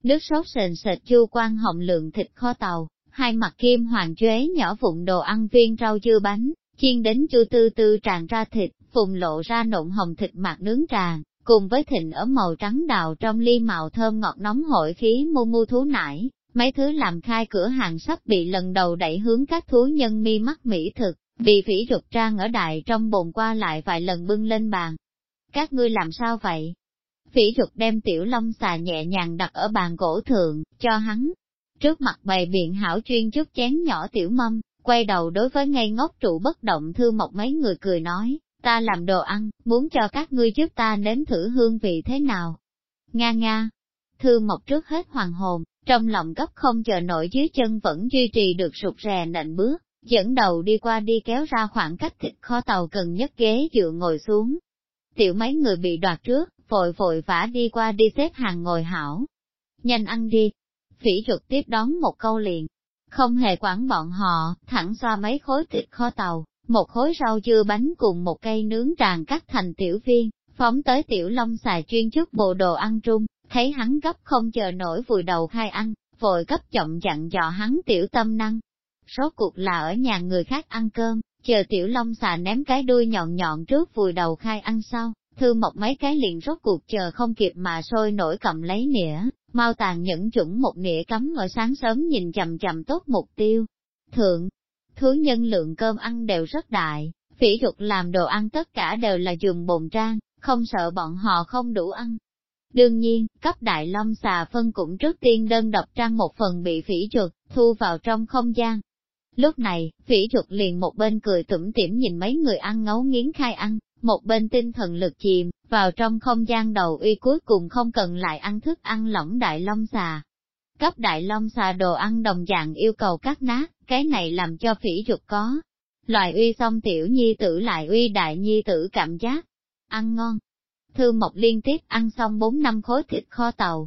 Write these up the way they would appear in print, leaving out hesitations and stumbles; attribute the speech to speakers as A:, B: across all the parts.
A: nước sốt sền sệt chua quan hồng lượng thịt kho tàu, hai mặt kim hoàng chuế nhỏ vụn đồ ăn viên rau dưa bánh, chiên đến chua tư tư tràn ra thịt, phùng lộ ra nộn hồng thịt mạc nướng tràn, cùng với thịnh ở màu trắng đào trong ly màu thơm ngọt nóng hổi khí mu mu thú nải, mấy thứ làm khai cửa hàng sắp bị lần đầu đẩy hướng các thú nhân mi mắt mỹ thực, bị phỉ rụt trang ở đại trong bồn qua lại vài lần bưng lên bàn. Các ngươi làm sao vậy? Phỉ rụt đem tiểu long xà nhẹ nhàng đặt ở bàn gỗ thượng, cho hắn. Trước mặt bày biện hảo chuyên chút chén nhỏ tiểu mâm, quay đầu đối với ngây ngốc trụ bất động Thư Mộc mấy người cười nói, ta làm đồ ăn, muốn cho các ngươi giúp ta nếm thử hương vị thế nào. Nga nga. Thư Mộc trước hết hoàng hồn, trong lòng gấp không chờ nổi dưới chân vẫn duy trì được rụt rè nện bước, dẫn đầu đi qua đi kéo ra khoảng cách thịt kho tàu gần nhất ghế dựa ngồi xuống. Tiểu mấy người bị đoạt trước, vội vội vã đi qua đi xếp hàng ngồi hảo. Nhanh ăn đi. Phỉ Rụt tiếp đón một câu liền, không hề quản bọn họ, thẳng xoa mấy khối thịt kho tàu, một khối rau dưa bánh cùng một cây nướng tràn cắt thành tiểu viên, phóng tới tiểu long xà chuyên chút bộ đồ ăn trung, thấy hắn gấp không chờ nổi vùi đầu khai ăn, vội cấp chậm dặn dò hắn tiểu tâm năng. Rốt cuộc là ở nhà người khác ăn cơm, chờ tiểu long xà ném cái đuôi nhọn nhọn trước vùi đầu khai ăn sau, Thư Mộc mấy cái liền rốt cuộc chờ không kịp mà sôi nổi cầm lấy nĩa, mau tàn nhẫn chuẩn một nĩa cắm ở sáng sớm nhìn chằm chằm tốt mục tiêu. Thượng, thú nhân lượng cơm ăn đều rất đại, Phỉ Rụt làm đồ ăn tất cả đều là dùng bồn trang, không sợ bọn họ không đủ ăn. Đương nhiên, cấp đại long xà phân cũng trước tiên đơn độc trang một phần bị Phỉ Rụt thu vào trong không gian. Lúc này, Phỉ Rụt liền một bên cười tủm tỉm nhìn mấy người ăn ngấu nghiến khai ăn, một bên tinh thần lực chìm vào trong không gian đầu uy cuối cùng không cần lại ăn thức ăn lỏng đại long xà. Cấp đại long xà đồ ăn đồng dạng yêu cầu cắt nát, cái này làm cho Phỉ Rụt có loài uy xong tiểu nhi tử lại uy đại nhi tử cảm giác ăn ngon. Thư Mộc liên tiếp ăn xong 4-5 khối thịt kho tàu,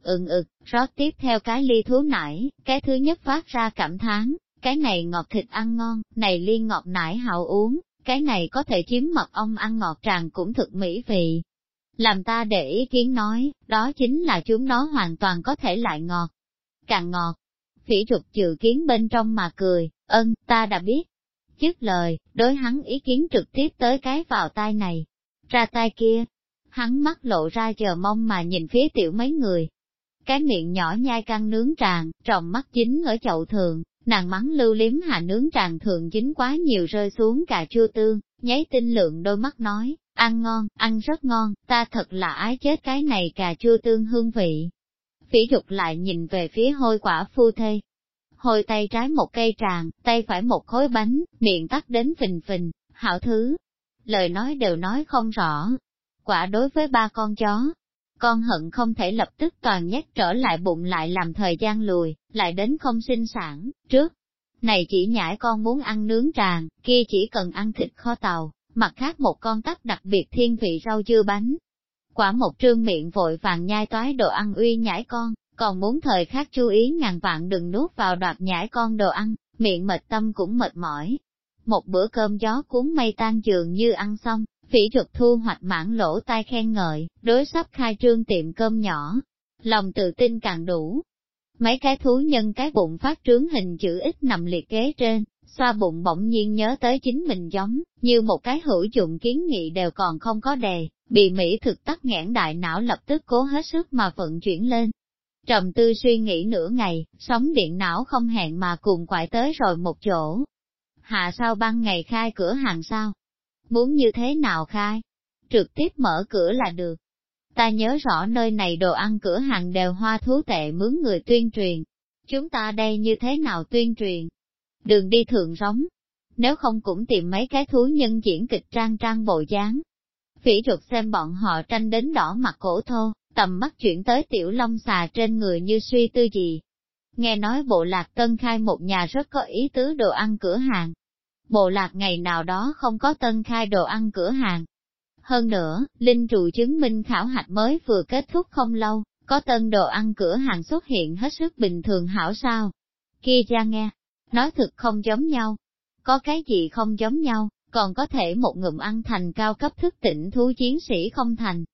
A: rót tiếp theo cái ly thú nải, cái thứ nhất phát ra cảm thán, cái này ngọt thịt ăn ngon, này liên ngọt nải hảo uống, cái này có thể chiếm mật ong ăn ngọt tràn cũng thực mỹ vị. Làm ta để ý kiến nói, đó chính là chúng nó hoàn toàn có thể lại ngọt. Càng ngọt, Phỉ Rụt trừ kiến bên trong mà cười, ta đã biết. Dứt lời, đối hắn ý kiến trực tiếp tới cái vào tai này, ra tai kia. Hắn mắt lộ ra chờ mong mà nhìn phía tiểu mấy người. Cái miệng nhỏ nhai căng nướng tràn, tròng mắt dính ở chậu thường, nàng mắng lưu liếm hạ nướng tràn thường dính quá nhiều rơi xuống cà chua tương, nháy tinh lượng đôi mắt nói, ăn ngon, ăn rất ngon, ta thật là ái chết cái này cà chua tương hương vị. Phỉ Rụt lại nhìn về phía Hôi quả phu thê. Hôi tay trái một cây tràn, tay phải một khối bánh, miệng tắt đến phình phình, hảo thứ. Lời nói đều nói không rõ. Quả đối với ba con chó, con hận không thể lập tức toàn nhét trở lại bụng lại làm thời gian lùi, lại đến không sinh sản, trước. Này chỉ nhãi con muốn ăn nướng tràn, kia chỉ cần ăn thịt kho tàu, mặt khác một con tắc đặc biệt thiên vị rau dưa bánh. Quả một trương miệng vội vàng nhai toái đồ ăn uy nhãi con, còn muốn thời khắc chú ý ngàn vạn đừng nuốt vào đoạt nhãi con đồ ăn, miệng mệt tâm cũng mệt mỏi. Một bữa cơm gió cuốn mây tan dường như ăn xong, Phỉ Rụt thu hoạch mãn lỗ tai khen ngợi, đối sắp khai trương tiệm cơm nhỏ, lòng tự tin càng đủ. Mấy cái thú nhân cái bụng phát trướng hình chữ X nằm liệt ghế trên, xoa bụng bỗng nhiên nhớ tới chính mình giống, như một cái hữu dụng kiến nghị đều còn không có đề, bị mỹ thực tắc nghẽn đại não lập tức cố hết sức mà vận chuyển lên. Trầm tư suy nghĩ nửa ngày, sóng điện não không hẹn mà cùng quại tới rồi một chỗ. Hạ sao ban ngày khai cửa hàng sao? Muốn như thế nào khai? Trực tiếp mở cửa là được. Ta nhớ rõ nơi này đồ ăn cửa hàng đều hoa thú tệ mướn người tuyên truyền. Chúng ta đây như thế nào tuyên truyền? Đường đi thượng rống. Nếu không cũng tìm mấy cái thú nhân diễn kịch trang trang bộ dáng. Phỉ Rụt xem bọn họ tranh đến đỏ mặt cổ thô, tầm mắt chuyển tới tiểu long xà trên người như suy tư gì. Nghe nói bộ lạc tân khai một nhà rất có ý tứ đồ ăn cửa hàng. Bộ lạc ngày nào đó không có tân khai đồ ăn cửa hàng. Hơn nữa, linh trụ chứng minh khảo hạch mới vừa kết thúc không lâu, có tân đồ ăn cửa hàng xuất hiện hết sức bình thường hảo sao. Kia cha nghe, nói thực không giống nhau. Có cái gì không giống nhau, còn có thể một ngụm ăn thành cao cấp thức tỉnh thú chiến sĩ không thành.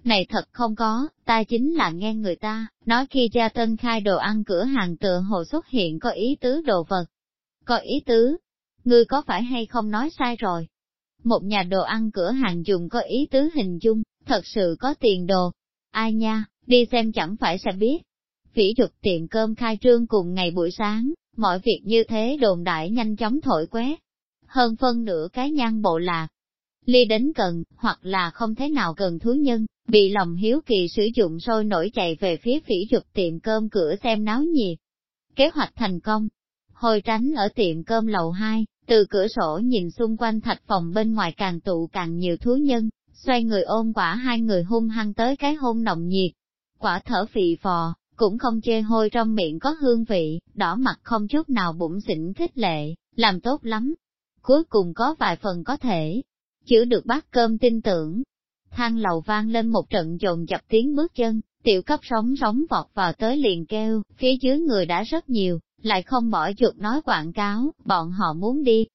A: Này thật không có, ta chính là nghe người ta, nói khi ra tân khai đồ ăn cửa hàng tựa hồ xuất hiện có ý tứ đồ vật. Có ý tứ? Ngươi có phải hay không nói sai rồi? Một nhà đồ ăn cửa hàng dùng có ý tứ hình dung, thật sự có tiền đồ. Ai nha, đi xem chẳng phải sẽ biết. Phỉ Dục tiệm cơm khai trương cùng ngày buổi sáng, mọi việc như thế đồn đại nhanh chóng thổi quét. Hơn phân nửa cái nhang bộ lạc. Ly đến gần, hoặc là không thế nào gần thú nhân, bị lòng hiếu kỳ sử dụng sôi nổi chạy về phía Phỉ Dục tiệm cơm cửa xem náo nhiệt. Kế hoạch thành công. Hồi Tránh ở tiệm cơm lầu 2, từ cửa sổ nhìn xung quanh thạch phòng bên ngoài càng tụ càng nhiều thú nhân, xoay người ôm quả hai người hung hăng tới cái hôn nồng nhiệt. Quả thở phì phò, cũng không chê hôi trong miệng có hương vị, đỏ mặt không chút nào bụng xỉn khích lệ, làm tốt lắm. Cuối cùng có vài phần có thể chữa được bát cơm tin tưởng. Thang lầu vang lên một trận dồn dập tiếng bước chân, tiểu cấp sóng vọt vào tới liền kêu, phía dưới người đã rất nhiều, lại không bỏ chuột nói quảng cáo, bọn họ muốn đi.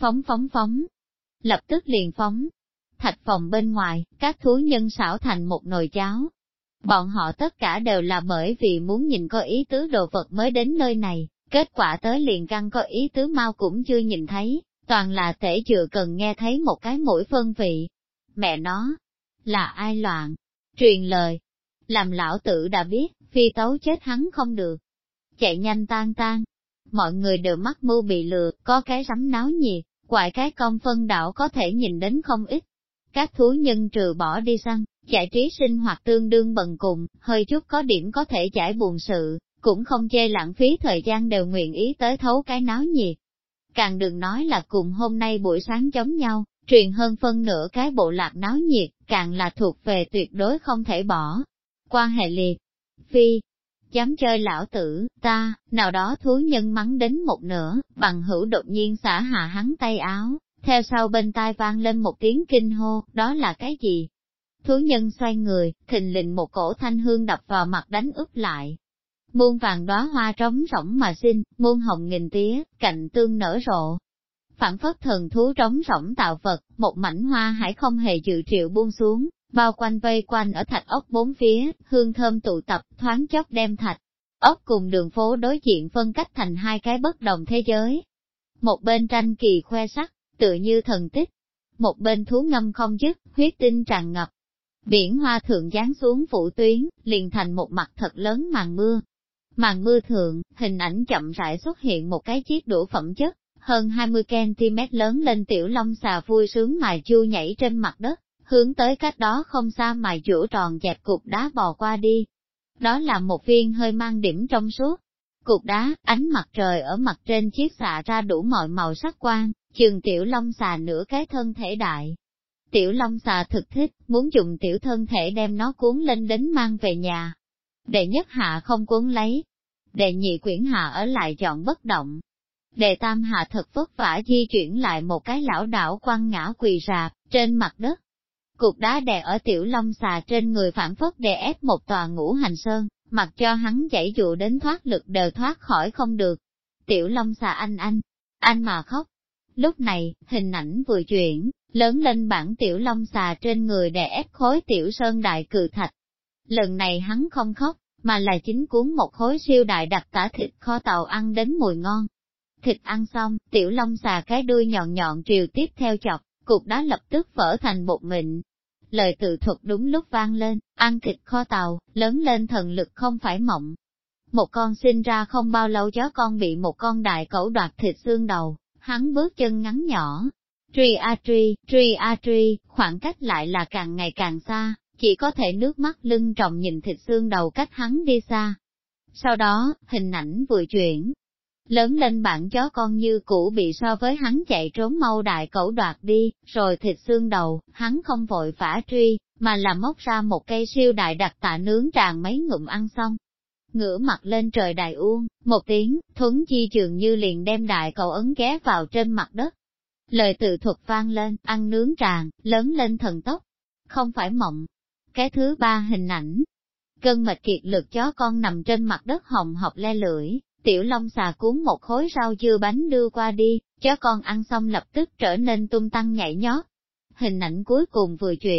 A: Phóng. Lập tức liền phóng. Thạch phòng bên ngoài, các thú nhân xảo thành một nồi cháo. Bọn họ tất cả đều là bởi vì muốn nhìn có ý tứ đồ vật mới đến nơi này, kết quả tới liền căng có ý tứ mau cũng chưa nhìn thấy, toàn là tể chừa cần nghe thấy một cái mũi phân vị. Mẹ nó, là ai loạn? Truyền lời, làm lão tử đã biết, phi tấu chết hắn không được. Chạy nhanh tan. Mọi người đều mắc mưu bị lừa, có cái rắm náo nhiệt, quại cái công phân đảo có thể nhìn đến không ít. Các thú nhân trừ bỏ đi săn, giải trí sinh hoạt tương đương bần cùng, hơi chút có điểm có thể giải buồn sự, cũng không chê lãng phí thời gian đều nguyện ý tới thấu cái náo nhiệt. Càng đừng nói là cùng hôm nay buổi sáng giống nhau, truyền hơn phân nửa cái bộ lạc náo nhiệt, càng là thuộc về tuyệt đối không thể bỏ. Quan hệ liệt, phi, dám chơi lão tử, ta, nào đó thú nhân mắng đến một nửa, bằng hữu đột nhiên xả hạ hắn tay áo, theo sau bên tai vang lên một tiếng kinh hô, đó là cái gì? Thú nhân xoay người, thình lình một cổ thanh hương đập vào mặt đánh úp lại. Muôn vàng đóa hoa trống rỗng mà xinh, muôn hồng nghìn tía, cạnh tương nở rộ. Phản phất thần thú trống rỗng tạo vật, một mảnh hoa hải không hề dự triệu buông xuống, bao quanh vây quanh ở thạch ốc bốn phía, hương thơm tụ tập, thoáng chốc đem thạch ốc cùng đường phố đối diện phân cách thành hai cái bất đồng thế giới. Một bên tranh kỳ khoe sắc, tựa như thần tích, một bên thú ngâm không dứt, huyết tinh tràn ngập. Biển hoa thượng giáng xuống phủ tuyến, liền thành một mặt thật lớn màn mưa. Màn mưa thượng, hình ảnh chậm rãi xuất hiện một cái chiếc đũa phẩm chất, hơn 20cm lớn lên tiểu long xà vui sướng mài chu nhảy trên mặt đất, hướng tới cách đó không xa mài dũa tròn dẹp cục đá bò qua đi. Đó là một viên hơi mang điểm trong suốt. Cục đá, ánh mặt trời ở mặt trên chiếc xạ ra đủ mọi màu sắc quang, chừng tiểu long xà nửa cái thân thể đại. Tiểu long xà thực thích, muốn dùng tiểu thân thể đem nó cuốn lên đến mang về nhà. Đệ nhất hạ không cuốn lấy. Đệ nhị quyển hạ ở lại chọn bất động. Đệ tam hạ thật vất vả di chuyển lại một cái lão đảo quăng ngã quỳ rạp, trên mặt đất. Cục đá đè ở tiểu long xà trên người phản phất đè ép một tòa ngũ hành sơn, mặc cho hắn chảy dụ đến thoát lực đều thoát khỏi không được. Tiểu long xà anh mà khóc. Lúc này, hình ảnh vừa chuyển, lớn lên bản tiểu long xà trên người đè ép khối tiểu sơn đại cự thạch. Lần này hắn không khóc, mà là chính cuốn một khối siêu đại đặc tả thịt kho tàu ăn đến mùi ngon. Thịt ăn xong, tiểu long xà cái đuôi nhọn nhọn triều tiếp theo chọc, cục đá lập tức vỡ thành bột mịn. Lời tự thuật đúng lúc vang lên, ăn thịt kho tàu, lớn lên thần lực không phải mộng. Một con sinh ra không bao lâu chó con bị một con đại cẩu đoạt thịt xương đầu, hắn bước chân ngắn nhỏ. Truy a truy, khoảng cách lại là càng ngày càng xa, chỉ có thể nước mắt lưng tròng nhìn thịt xương đầu cách hắn đi xa. Sau đó, hình ảnh vừa chuyển. Lớn lên bản chó con như cũ bị so với hắn chạy trốn mau đại cẩu đoạt đi, rồi thịt xương đầu, hắn không vội vã truy, mà là móc ra một cây siêu đại đặc tạ nướng tràn mấy ngụm ăn xong. Ngửa mặt lên trời đại uông, một tiếng, thuấn chi dường như liền đem đại cậu ấn ghé vào trên mặt đất. Lời tự thuật vang lên, ăn nướng tràn, lớn lên thần tốc. Không phải mộng. Cái thứ ba hình ảnh. Cơn mệt kiệt lực chó con nằm trên mặt đất hồng hộc le lưỡi, tiểu long xà cuốn một khối rau dưa bánh đưa qua đi, chó con ăn xong lập tức trở nên tung tăng nhảy nhót. Hình ảnh cuối cùng vừa chuyển,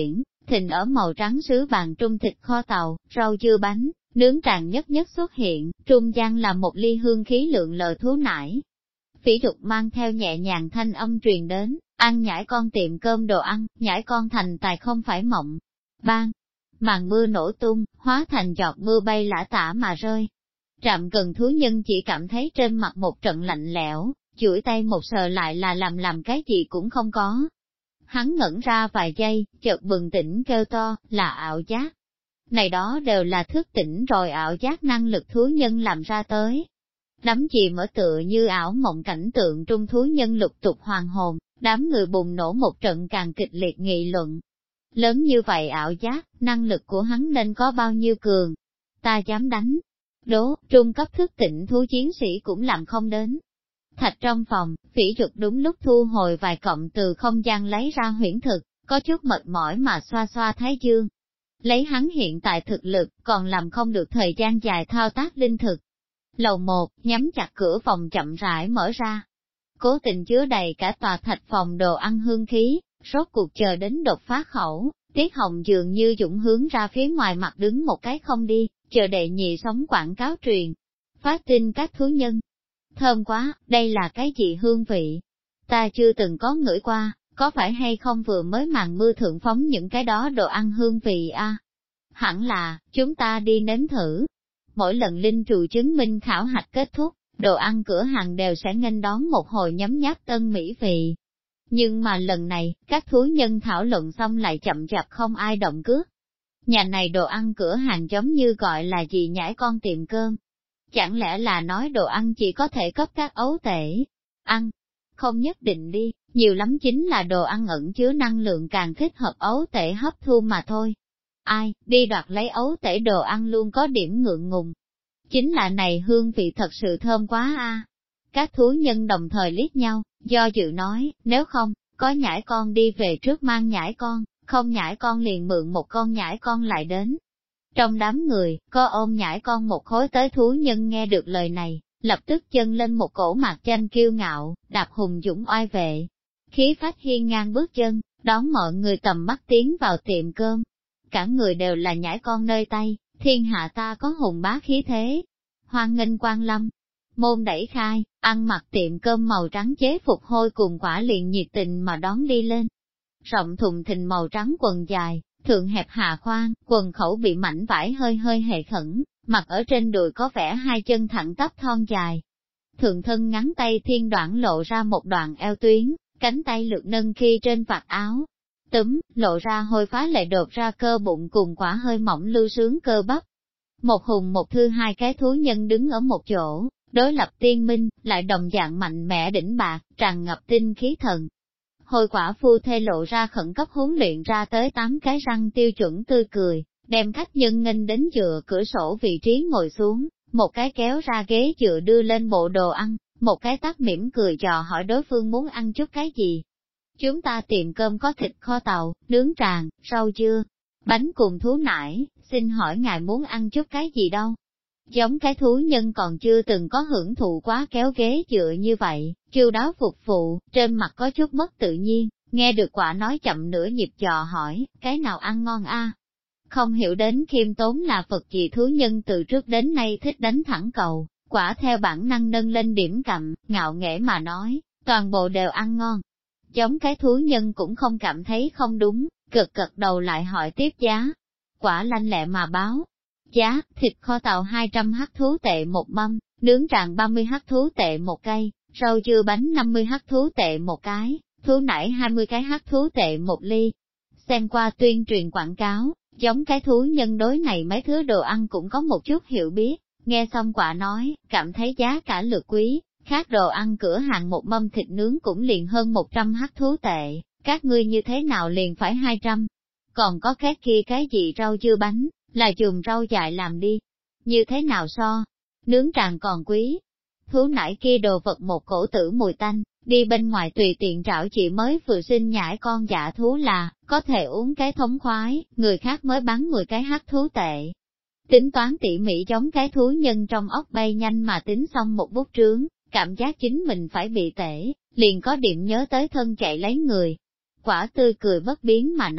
A: thịnh ở màu trắng sứ bàn trung thịt kho tàu, rau dưa bánh, nướng tràn nhất nhất xuất hiện, trung gian là một ly hương khí lượng lờ thú nải. Phỉ Dục mang theo nhẹ nhàng thanh âm truyền đến, ăn nhãi con tiệm cơm đồ ăn, nhãi con thành tài không phải mộng. Ban, màn mưa nổ tung, hóa thành giọt mưa bay lả tả mà rơi. Trạm gần thú nhân chỉ cảm thấy trên mặt một trận lạnh lẽo, chuỗi tay một sờ lại là làm cái gì cũng không có. Hắn ngẩn ra vài giây, chợt bừng tỉnh kêu to, là ảo giác. Này đó đều là thức tỉnh rồi ảo giác năng lực thú nhân làm ra tới. Đắm chìm ở tựa như ảo mộng cảnh tượng trung thú nhân lục tục hoàn hồn, đám người bùng nổ một trận càng kịch liệt nghị luận. Lớn như vậy ảo giác, năng lực của hắn nên có bao nhiêu cường? Ta dám đánh. Đố, trung cấp thức tỉnh thú chiến sĩ cũng làm không đến. Thạch trong phòng, Phỉ Dục đúng lúc thu hồi vài cọng từ không gian lấy ra huyễn thực, có chút mệt mỏi mà xoa xoa thái dương. Lấy hắn hiện tại thực lực, còn làm không được thời gian dài thao tác linh thực. Lầu 1, nhắm chặt cửa phòng chậm rãi mở ra. Cố tình chứa đầy cả tòa thạch phòng đồ ăn hương khí, rốt cuộc chờ đến đột phá khẩu, Tiết Hồng dường như dũng hướng ra phía ngoài mặt đứng một cái không đi, chờ đệ nhị sống quảng cáo truyền. Phát tin các thú nhân. Thơm quá, đây là cái gì hương vị? Ta chưa từng có ngửi qua, có phải hay không vừa mới màn mưa thượng phóng những cái đó đồ ăn hương vị a? Hẳn là, chúng ta đi nếm thử. Mỗi lần linh trụ chứng minh khảo hạch kết thúc, đồ ăn cửa hàng đều sẽ nghênh đón một hồi nhấm nháp tân mỹ vị. Nhưng mà lần này, các thú nhân thảo luận xong lại chậm chạp không ai động cước. Nhà này đồ ăn cửa hàng giống như gọi là gì nhãi con tiệm cơm. Chẳng lẽ là nói đồ ăn chỉ có thể cấp các ấu tể ăn? Không nhất định đi, nhiều lắm chính là đồ ăn ẩn chứa năng lượng càng thích hợp ấu tể hấp thu mà thôi. Ai, đi đoạt lấy ấu tể đồ ăn luôn có điểm ngượng ngùng. Chính là này hương vị thật sự thơm quá a. Các thú nhân đồng thời liếc nhau, do dự nói, nếu không, có nhãi con đi về trước mang nhãi con, không nhãi con liền mượn một con nhãi con lại đến. Trong đám người, có ôm nhãi con một khối tới thú nhân nghe được lời này, lập tức chân lên một cổ mạc tranh kiêu ngạo, đạp hùng dũng oai vệ. Khí phách hiên ngang bước chân, đón mọi người tầm mắt tiến vào tiệm cơm. Cả người đều là nhãi con nơi tay, thiên hạ ta có hùng bá khí thế. Hoan nghênh quan lâm. Môn đẩy khai, ăn mặc tiệm cơm màu trắng chế phục hôi cùng quả liền nhiệt tình mà đón đi lên. Rộng thùng thình màu trắng quần dài, thượng hẹp hạ khoan, quần khẩu bị mảnh vải hơi hơi hệ khẩn, mặc ở trên đùi có vẻ hai chân thẳng tắp thon dài. Thượng thân ngắn tay thiên đoạn lộ ra một đoạn eo tuyến, cánh tay lược nâng khi trên vạt áo. Túm, lộ ra hôi phá lệ đột ra cơ bụng cùng quả hơi mỏng lưu sướng cơ bắp. Một hùng một thư hai cái thú nhân đứng ở một chỗ, đối lập tiên minh, lại đồng dạng mạnh mẽ đỉnh bạc, tràn ngập tinh khí thần. Hồi quả phu thê lộ ra khẩn cấp huấn luyện ra tới 8 cái răng tiêu chuẩn tươi cười, đem khách nhân nghênh đến dựa cửa sổ vị trí ngồi xuống, một cái kéo ra ghế dựa đưa lên bộ đồ ăn, một cái tắt mỉm cười dò hỏi đối phương muốn ăn chút cái gì. Chúng ta tiệm cơm có thịt kho tàu, nướng tràng, rau dưa, bánh cùng thú nải, xin hỏi ngài muốn ăn chút cái gì đâu? Giống cái thú nhân còn chưa từng có hưởng thụ quá kéo ghế dựa như vậy, chu đáo phục vụ, trên mặt có chút mất tự nhiên, nghe được quả nói chậm nửa nhịp dò hỏi, cái nào ăn ngon a? Không hiểu đến khiêm tốn là Phật gì thú nhân từ trước đến nay thích đánh thẳng cầu, quả theo bản năng nâng lên điểm cặm, ngạo nghễ mà nói, toàn bộ đều ăn ngon. Giống cái thú nhân cũng không cảm thấy không đúng, cực cật đầu lại hỏi tiếp giá. Quả lanh lẹ mà báo. Giá, thịt kho tàu 200 hắc thú tệ một mâm, nướng tràng 30 hắc thú tệ một cây, rau dưa bánh 50 hắc thú tệ một cái, thú nải 20 cái hắc thú tệ một ly. Xem qua tuyên truyền quảng cáo, giống cái thú nhân đối này mấy thứ đồ ăn cũng có một chút hiểu biết, nghe xong quả nói, cảm thấy giá cả lược quý, khác đồ ăn cửa hàng một mâm thịt nướng cũng liền hơn 100 hắc thú tệ, các ngươi như thế nào liền phải 200. Còn có cái kia cái gì rau dưa bánh, là chùm rau dại làm đi. Như thế nào so? Nướng tràng còn quý. Thú nải kia đồ vật một cổ tử mùi tanh, đi bên ngoài tùy tiện trảo chị mới vừa sinh nhãi con dạ thú là, có thể uống cái thống khoái, người khác mới bán 10 cái hắc thú tệ. Tính toán tỉ mỉ giống cái thú nhân trong ốc bay nhanh mà tính xong một bút trướng, cảm giác chính mình phải bị tể, liền có điểm nhớ tới thân chạy lấy người. Quả tươi cười bất biến mà nói,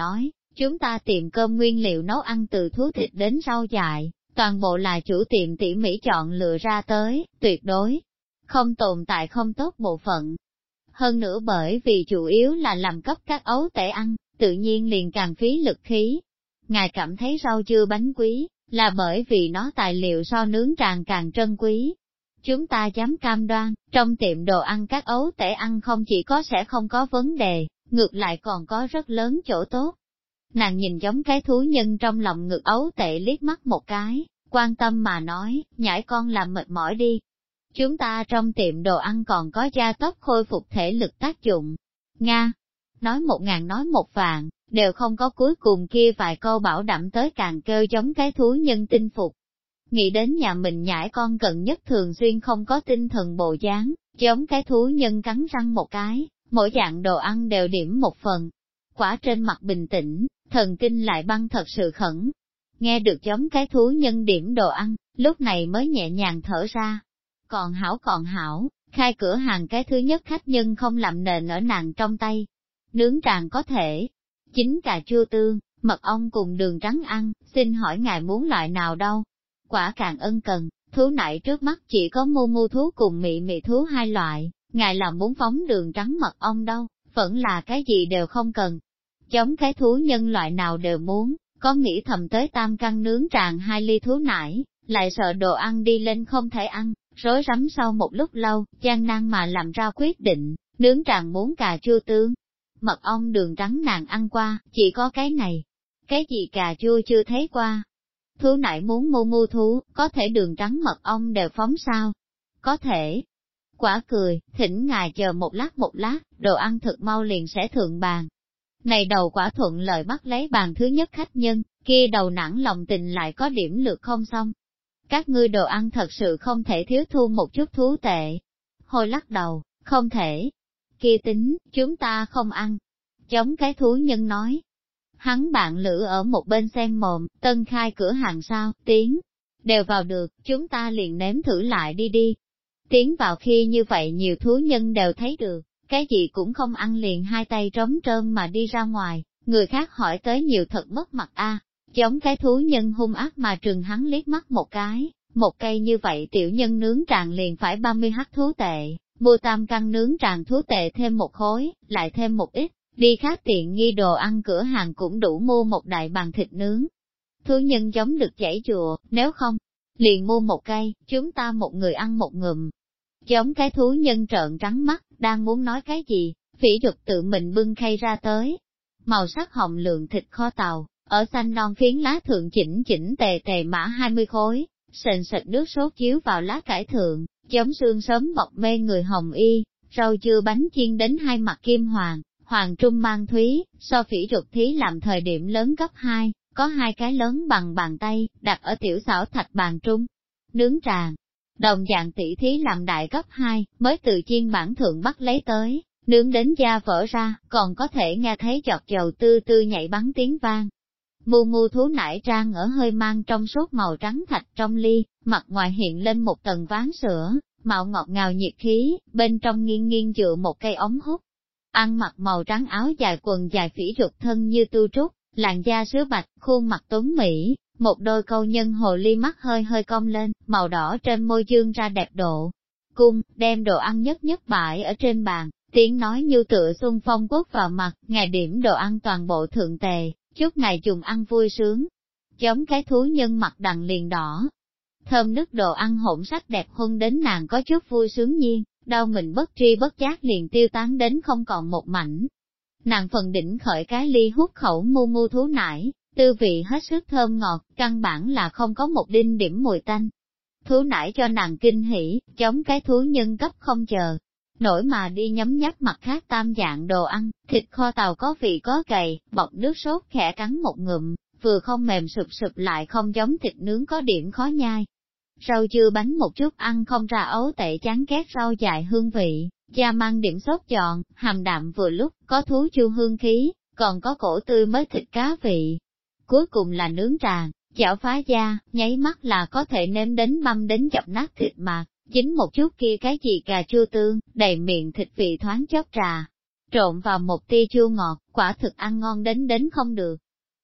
A: Chúng ta tiệm cơm nguyên liệu nấu ăn từ thú thịt đến rau dại, toàn bộ là chủ tiệm tỉ mỉ chọn lựa ra tới, tuyệt đối không tồn tại không tốt bộ phận. Hơn nữa bởi vì chủ yếu là làm cấp các ấu tể ăn, tự nhiên liền càng phí lực khí. Ngài cảm thấy rau dưa bánh quý, là bởi vì nó tài liệu so nướng tràng càng trân quý. Chúng ta dám cam đoan, trong tiệm đồ ăn các ấu tể ăn không chỉ có sẽ không có vấn đề, ngược lại còn có rất lớn chỗ tốt. Nàng nhìn giống cái thú nhân trong lòng ngực ấu tể liếc mắt một cái, quan tâm mà nói, nhãi con làm mệt mỏi đi. Chúng ta trong tiệm đồ ăn còn có gia tốc khôi phục thể lực tác dụng. Nga, nói 1000 nói 1 vạn, đều không có cuối cùng kia vài câu bảo đảm tới càng kêu giống cái thú nhân tinh phục. Nghĩ đến nhà mình nhãi con gần nhất thường xuyên không có tinh thần bộ dáng, giống cái thú nhân cắn răng một cái, mỗi dạng đồ ăn đều điểm 1 phần. Quả trên mặt bình tĩnh, thần kinh lại băng thật sự khẩn. Nghe được giống cái thú nhân điểm đồ ăn, lúc này mới nhẹ nhàng thở ra. Còn hảo, khai cửa hàng cái thứ nhất khách nhân không làm nền ở nàng trong tay. Nướng tràng có thể, chính cà chua tương, mật ong cùng đường trắng ăn, xin hỏi ngài muốn loại nào đâu? Quả càng ân cần, thú nại trước mắt chỉ có mu thú cùng mị thú 2 loại, ngài là muốn phóng đường trắng mật ong đâu, vẫn là cái gì đều không cần. Giống cái thú nhân loại nào đều muốn, có nghĩ thầm tới tam căn nướng tràng 2 ly thú nải, lại sợ đồ ăn đi lên không thể ăn, rối rắm sau một lúc lâu, gian nan mà làm ra quyết định, nướng tràng muốn cà chua tương. Mật ong đường trắng nàng ăn qua, chỉ có cái này. Cái gì cà chua chưa thấy qua. Thú nải muốn mu thú, có thể đường trắng mật ong đều phóng sao? Có thể. Quả cười, thỉnh ngài chờ một lát, đồ ăn thực mau liền sẽ thượng bàn. Này đầu quả thuận lời bắt lấy bàn thứ nhất khách nhân, kia đầu nản lòng tình lại có điểm lược không xong. Các ngươi đồ ăn thật sự không thể thiếu thu một chút thú tệ. Hồi lắc đầu, không thể. Kia tính, chúng ta không ăn. Giống cái thú nhân nói. Hắn bạn lữ ở một bên xem mồm, tân khai cửa hàng sao, tiến. Đều vào được, chúng ta liền nếm thử lại đi. Tiến vào khi như vậy nhiều thú nhân đều thấy được, cái gì cũng không ăn liền 2 tay trống trơn mà đi ra ngoài, người khác hỏi tới nhiều thật mất mặt a. Giống cái thú nhân hung ác mà trừng hắn liếc mắt một cái, một cây như vậy tiểu nhân nướng tràng liền phải 30 hắc thú tệ, mua tam căn nướng tràng thú tệ thêm 1 khối, lại thêm một ít, đi khác tiện nghi đồ ăn cửa hàng cũng đủ mua một đại bàn thịt nướng. Thú nhân giống được chảy chùa, nếu không, liền mua 1 cây, chúng ta một người ăn 1 ngụm. Giống cái thú nhân trợn trắng mắt, đang muốn nói cái gì, phỉ dục tự mình bưng khay ra tới. Màu sắc hồng lượng thịt kho tàu, ở xanh non phiến lá thượng chỉnh tề mã 20 khối, sền sệt nước sốt chiếu vào lá cải thượng, giống xương sớm bọc mê người hồng y, rau dưa bánh chiên đến 2 mặt kim hoàng, hoàng trung mang thúy, so phỉ dục thí làm thời điểm lớn gấp 2, có 2 cái lớn bằng bàn tay, đặt ở tiểu xảo thạch bàn trung. Nướng tràng, đồng dạng tỷ thí làm đại gấp 2, mới từ chiên bản thượng bắt lấy tới, nướng đến da vỡ ra, còn có thể nghe thấy giọt dầu tư tư nhảy bắn tiếng vang. Mu thú nải trang ở hơi mang trong suốt màu trắng thạch trong ly, mặt ngoài hiện lên một tầng ván sữa, mạo ngọt ngào nhiệt khí, bên trong nghiêng dựa một cây ống hút. Ăn mặc màu trắng áo dài quần dài phỉ rụt thân như tu trúc, làn da sứ bạch, khuôn mặt tuấn mỹ, một đôi câu nhân hồ ly mắt hơi cong lên, màu đỏ trên môi dương ra đẹp độ. Cung, đem đồ ăn nhất bãi ở trên bàn, tiếng nói như tựa xuân phong quất vào mặt, ngài điểm đồ ăn toàn bộ thượng tề, chúc ngài dùng ăn vui sướng. Giống cái thú nhân mặt đằng liền đỏ. Thơm nước đồ ăn hỗn sắc đẹp hơn đến nàng có chút vui sướng nhiên, đau mình bất tri bất giác liền tiêu tán đến không còn một mảnh. Nàng phần đỉnh khởi cái ly hút khẩu mu thú nải, tư vị hết sức thơm ngọt, căn bản là không có một đinh điểm mùi tanh. Thú nải cho nàng kinh hỉ, giống cái thú nhân cấp không chờ. Nổi mà đi nhấm nháp mặt khác tam dạng đồ ăn, thịt kho tàu có vị có cày, bọc nước sốt khẽ cắn một ngụm, vừa không mềm sụp lại không giống thịt nướng có điểm khó nhai. Rau dưa bánh một chút ăn không ra ấu tệ chán ghét rau dại hương vị, da mang điểm sốt giòn, hàm đạm vừa lúc, có thú chu hương khí, còn có cổ tươi mới thịt cá vị. Cuối cùng là nướng tràng, chảo phá da, nháy mắt là có thể nếm đến băm đến chọc nát thịt mạc, chính một chút kia cái gì cà chua tương, đầy miệng thịt vị thoáng chót trà, trộn vào một tia chua ngọt, quả thực ăn ngon đến không được.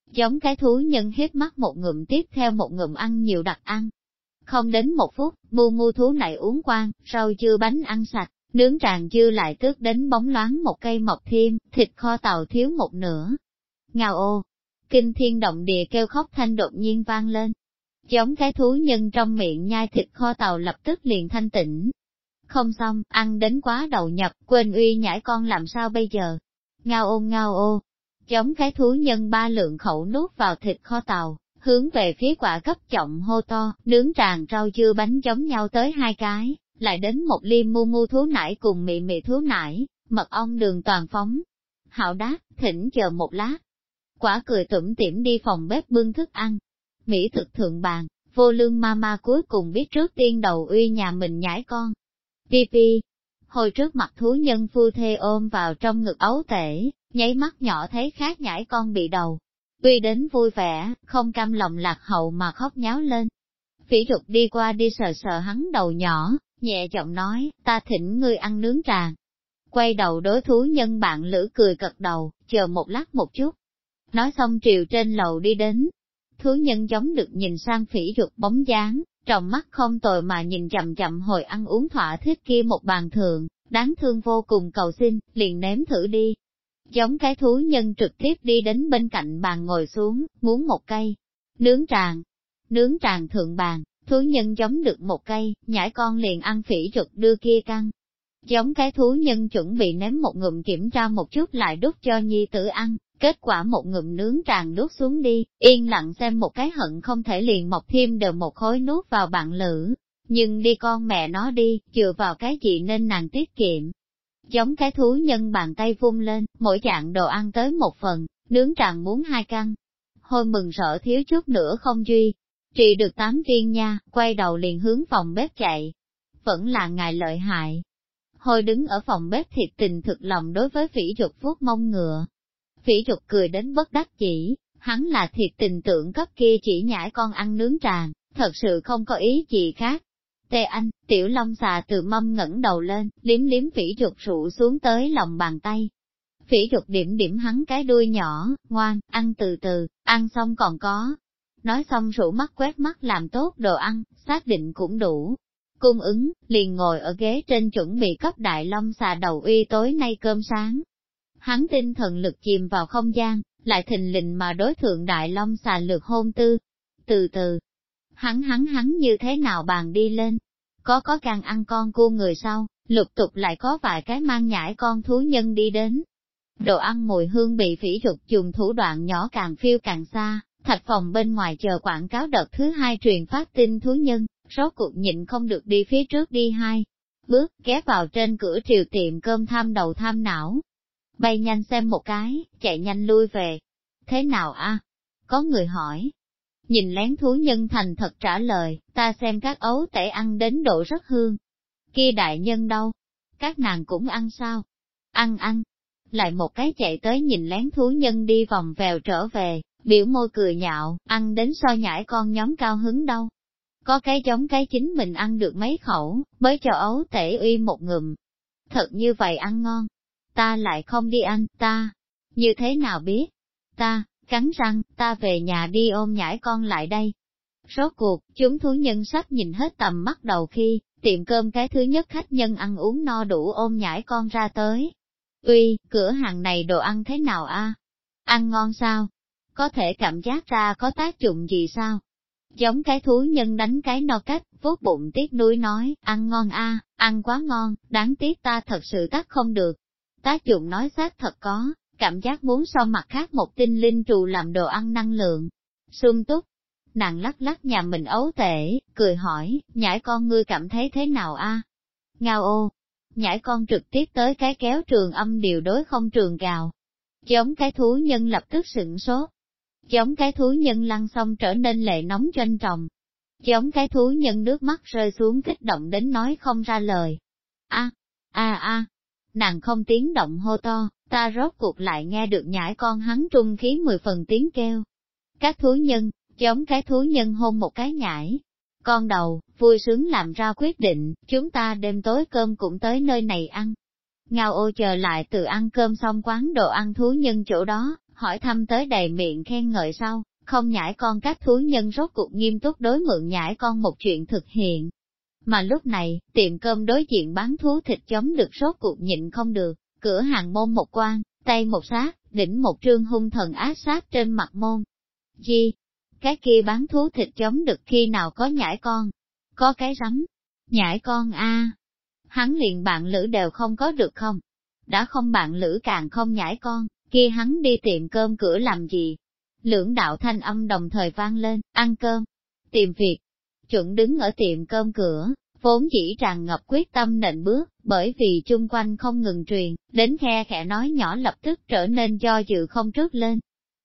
A: Giống cái thú nhân hiếp mắt một ngụm tiếp theo một ngụm ăn nhiều đặc ăn. Không đến một phút, mu thú này uống quang, rau dưa bánh ăn sạch, nướng tràn dưa lại tước đến bóng loáng một cây mọc thêm, thịt kho tàu thiếu một nửa. Ngao ô! Kinh thiên động địa kêu khóc thanh đột nhiên vang lên. Giống cái thú nhân trong miệng nhai thịt kho tàu lập tức liền thanh tĩnh. Không xong, ăn đến quá đầu nhập, quên uy nhãi con làm sao bây giờ? Ngao ô! Giống cái thú nhân ba lượng khẩu nuốt vào thịt kho tàu, hướng về phía quả cấp trọng hô to, nướng tràn rau dưa bánh giống nhau tới 2 cái, lại đến một ly mu thú nải cùng mị thú nải, mật ong đường toàn phóng. Hạo đáp, thỉnh chờ một lát. Quả cười tủm tỉm đi phòng bếp bưng thức ăn. Mỹ thực thượng bàn, vô lương mama cuối cùng biết trước tiên đầu uy nhà mình nhãi con. Pi, hồi trước mặt thú nhân phu thê ôm vào trong ngực ấu tể, nháy mắt nhỏ thấy khác nhãi con bị đầu. Uy đến vui vẻ, không cam lòng lạc hậu mà khóc nháo lên. Phỉ Dục đi qua đi sờ sờ hắn đầu nhỏ, nhẹ giọng nói, ta thỉnh ngươi ăn nướng tràng. Quay đầu đối thú nhân bạn lữ cười cật đầu, chờ một lát một chút. Nói xong triều trên lầu đi đến. Thú nhân giống được nhìn sang Phỉ Dục bóng dáng, trong mắt không tồi mà nhìn chậm chậm hồi ăn uống thỏa thích kia một bàn thượng, đáng thương vô cùng cầu xin, liền nếm thử đi. Giống cái thú nhân trực tiếp đi đến bên cạnh bàn ngồi xuống, muốn một cây. Nướng tràng thượng bàn, thú nhân giống được một cây, nhãi con liền ăn Phỉ Dục đưa kia căng. Giống cái thú nhân chuẩn bị ném một ngụm kiểm tra một chút lại đút cho nhi tử ăn, kết quả một ngụm nướng tràng đút xuống đi, yên lặng xem một cái hận không thể liền mọc thêm đều một khối nuốt vào bạn lữ. Nhưng đi con mẹ nó đi, dựa vào cái gì nên nàng tiết kiệm. Giống cái thú nhân bàn tay vung lên, mỗi dạng đồ ăn tới một phần, nướng tràng muốn 2 căn. Hôi mừng rỡ thiếu chút nữa không duy, trị được 8 viên nha, quay đầu liền hướng phòng bếp chạy. Vẫn là ngài lợi hại. Hôi đứng ở phòng bếp thiệt tình thực lòng đối với Phỉ Dục vuốt mông ngựa. Phỉ Dục cười đến bất đắc chỉ, hắn là thiệt tình tưởng cấp kia chỉ nhãi con ăn nướng tràng, thật sự không có ý gì khác. Tê Anh, tiểu long xà từ mâm ngẩng đầu lên, liếm liếm Phỉ Dục rụ xuống tới lòng bàn tay. Phỉ Dục điểm điểm hắn cái đuôi nhỏ, ngoan, ăn từ từ, ăn xong còn có. Nói xong rủ mắt quét mắt làm tốt đồ ăn, xác định cũng đủ. Cung ứng, liền ngồi ở ghế trên chuẩn bị cấp đại long xà đầu uy tối nay cơm sáng. Hắn tinh thần lực chìm vào không gian, lại thình lình mà đối thượng đại long xà lược hôn tư. Từ từ, hắn như thế nào bàn đi lên. Có gan ăn con cua người sau, lục tục lại có vài cái mang nhãi con thú nhân đi đến. Đồ ăn mùi hương bị Phỉ Dục dùng thủ đoạn nhỏ càng phiêu càng xa, thạch phòng bên ngoài chờ quảng cáo đợt thứ 2 truyền phát tin thú nhân, rốt cuộc nhịn không được đi phía trước đi 2 bước, ghé vào trên cửa triều tiệm cơm tham đầu tham não. Bay nhanh xem một cái, chạy nhanh lui về. Thế nào a? Có người hỏi. Nhìn lén thú nhân thành thật trả lời, ta xem các ấu tể ăn đến độ rất hương. Kia đại nhân đâu? Các nàng cũng ăn sao? Ăn. Lại một cái chạy tới nhìn lén thú nhân đi vòng vèo trở về, biểu môi cười nhạo, ăn đến so nhãi con nhóm cao hứng đâu. Có cái giống cái chính mình ăn được mấy khẩu, mới cho ấu tể uy một ngụm. Thật như vậy ăn ngon. Ta lại không đi ăn, ta. Như thế nào biết? Ta, cắn răng, ta về nhà đi ôm nhãi con lại đây. Rốt cuộc, chúng thú nhân sắp nhìn hết tầm mắt đầu khi, tiệm cơm cái thứ nhất khách nhân ăn uống no đủ ôm nhãi con ra tới. Uy, cửa hàng này đồ ăn thế nào a? Ăn ngon sao? Có thể cảm giác ra có tác dụng gì sao? Giống cái thú nhân đánh cái no cách, vuốt bụng tiếc nuối nói, ăn ngon a, ăn quá ngon, đáng tiếc ta thật sự tác không được. Tác dụng nói xác thật có, cảm giác muốn so mặt khác một tinh linh trù làm đồ ăn năng lượng. Sung túc, nàng lắc lắc nhà mình ấu tể, cười hỏi, nhãi con ngươi cảm thấy thế nào a? Ngao ô, nhãi con trực tiếp tới cái kéo trường âm điều đối không trường gào. Giống cái thú nhân lập tức sửng sốt. Giống cái thú nhân lăn xong trở nên lệ nóng doanh tròng. Giống cái thú nhân nước mắt rơi xuống kích động đến nói không ra lời. Nàng không tiếng động hô to, ta rốt cuộc lại nghe được nhãi con hắn trung khí 10 phần tiếng kêu. Các thú nhân, giống cái thú nhân hôn một cái nhãi. Con đầu, vui sướng làm ra quyết định, chúng ta đêm tối cơm cũng tới nơi này ăn. Ngao ô chờ lại từ ăn cơm xong quán đồ ăn thú nhân chỗ đó, hỏi thăm tới đầy miệng khen ngợi sau, không nhãi con các thú nhân rốt cuộc nghiêm túc đối mượn nhãi con một chuyện thực hiện. Mà lúc này, tiệm cơm đối diện bán thú thịt chống được rốt cuộc nhịn không được, cửa hàng môn một quan, tay một sát, đỉnh một trương hung thần ác sát trên mặt môn. Gì? Cái kia bán thú thịt chống được khi nào có nhãi con? Có cái rắm. Nhãi con a, hắn liền bạn lữ đều không có được không? Đã không bạn lữ càng không nhãi con, kia hắn đi tiệm cơm cửa làm gì? Lưỡng đạo thanh âm đồng thời vang lên, ăn cơm, tìm việc. Chuẩn đứng ở tiệm cơm cửa, vốn chỉ tràn ngập quyết tâm nện bước, bởi vì chung quanh không ngừng truyền, đến khe khẽ nói nhỏ lập tức trở nên do dự không trước lên.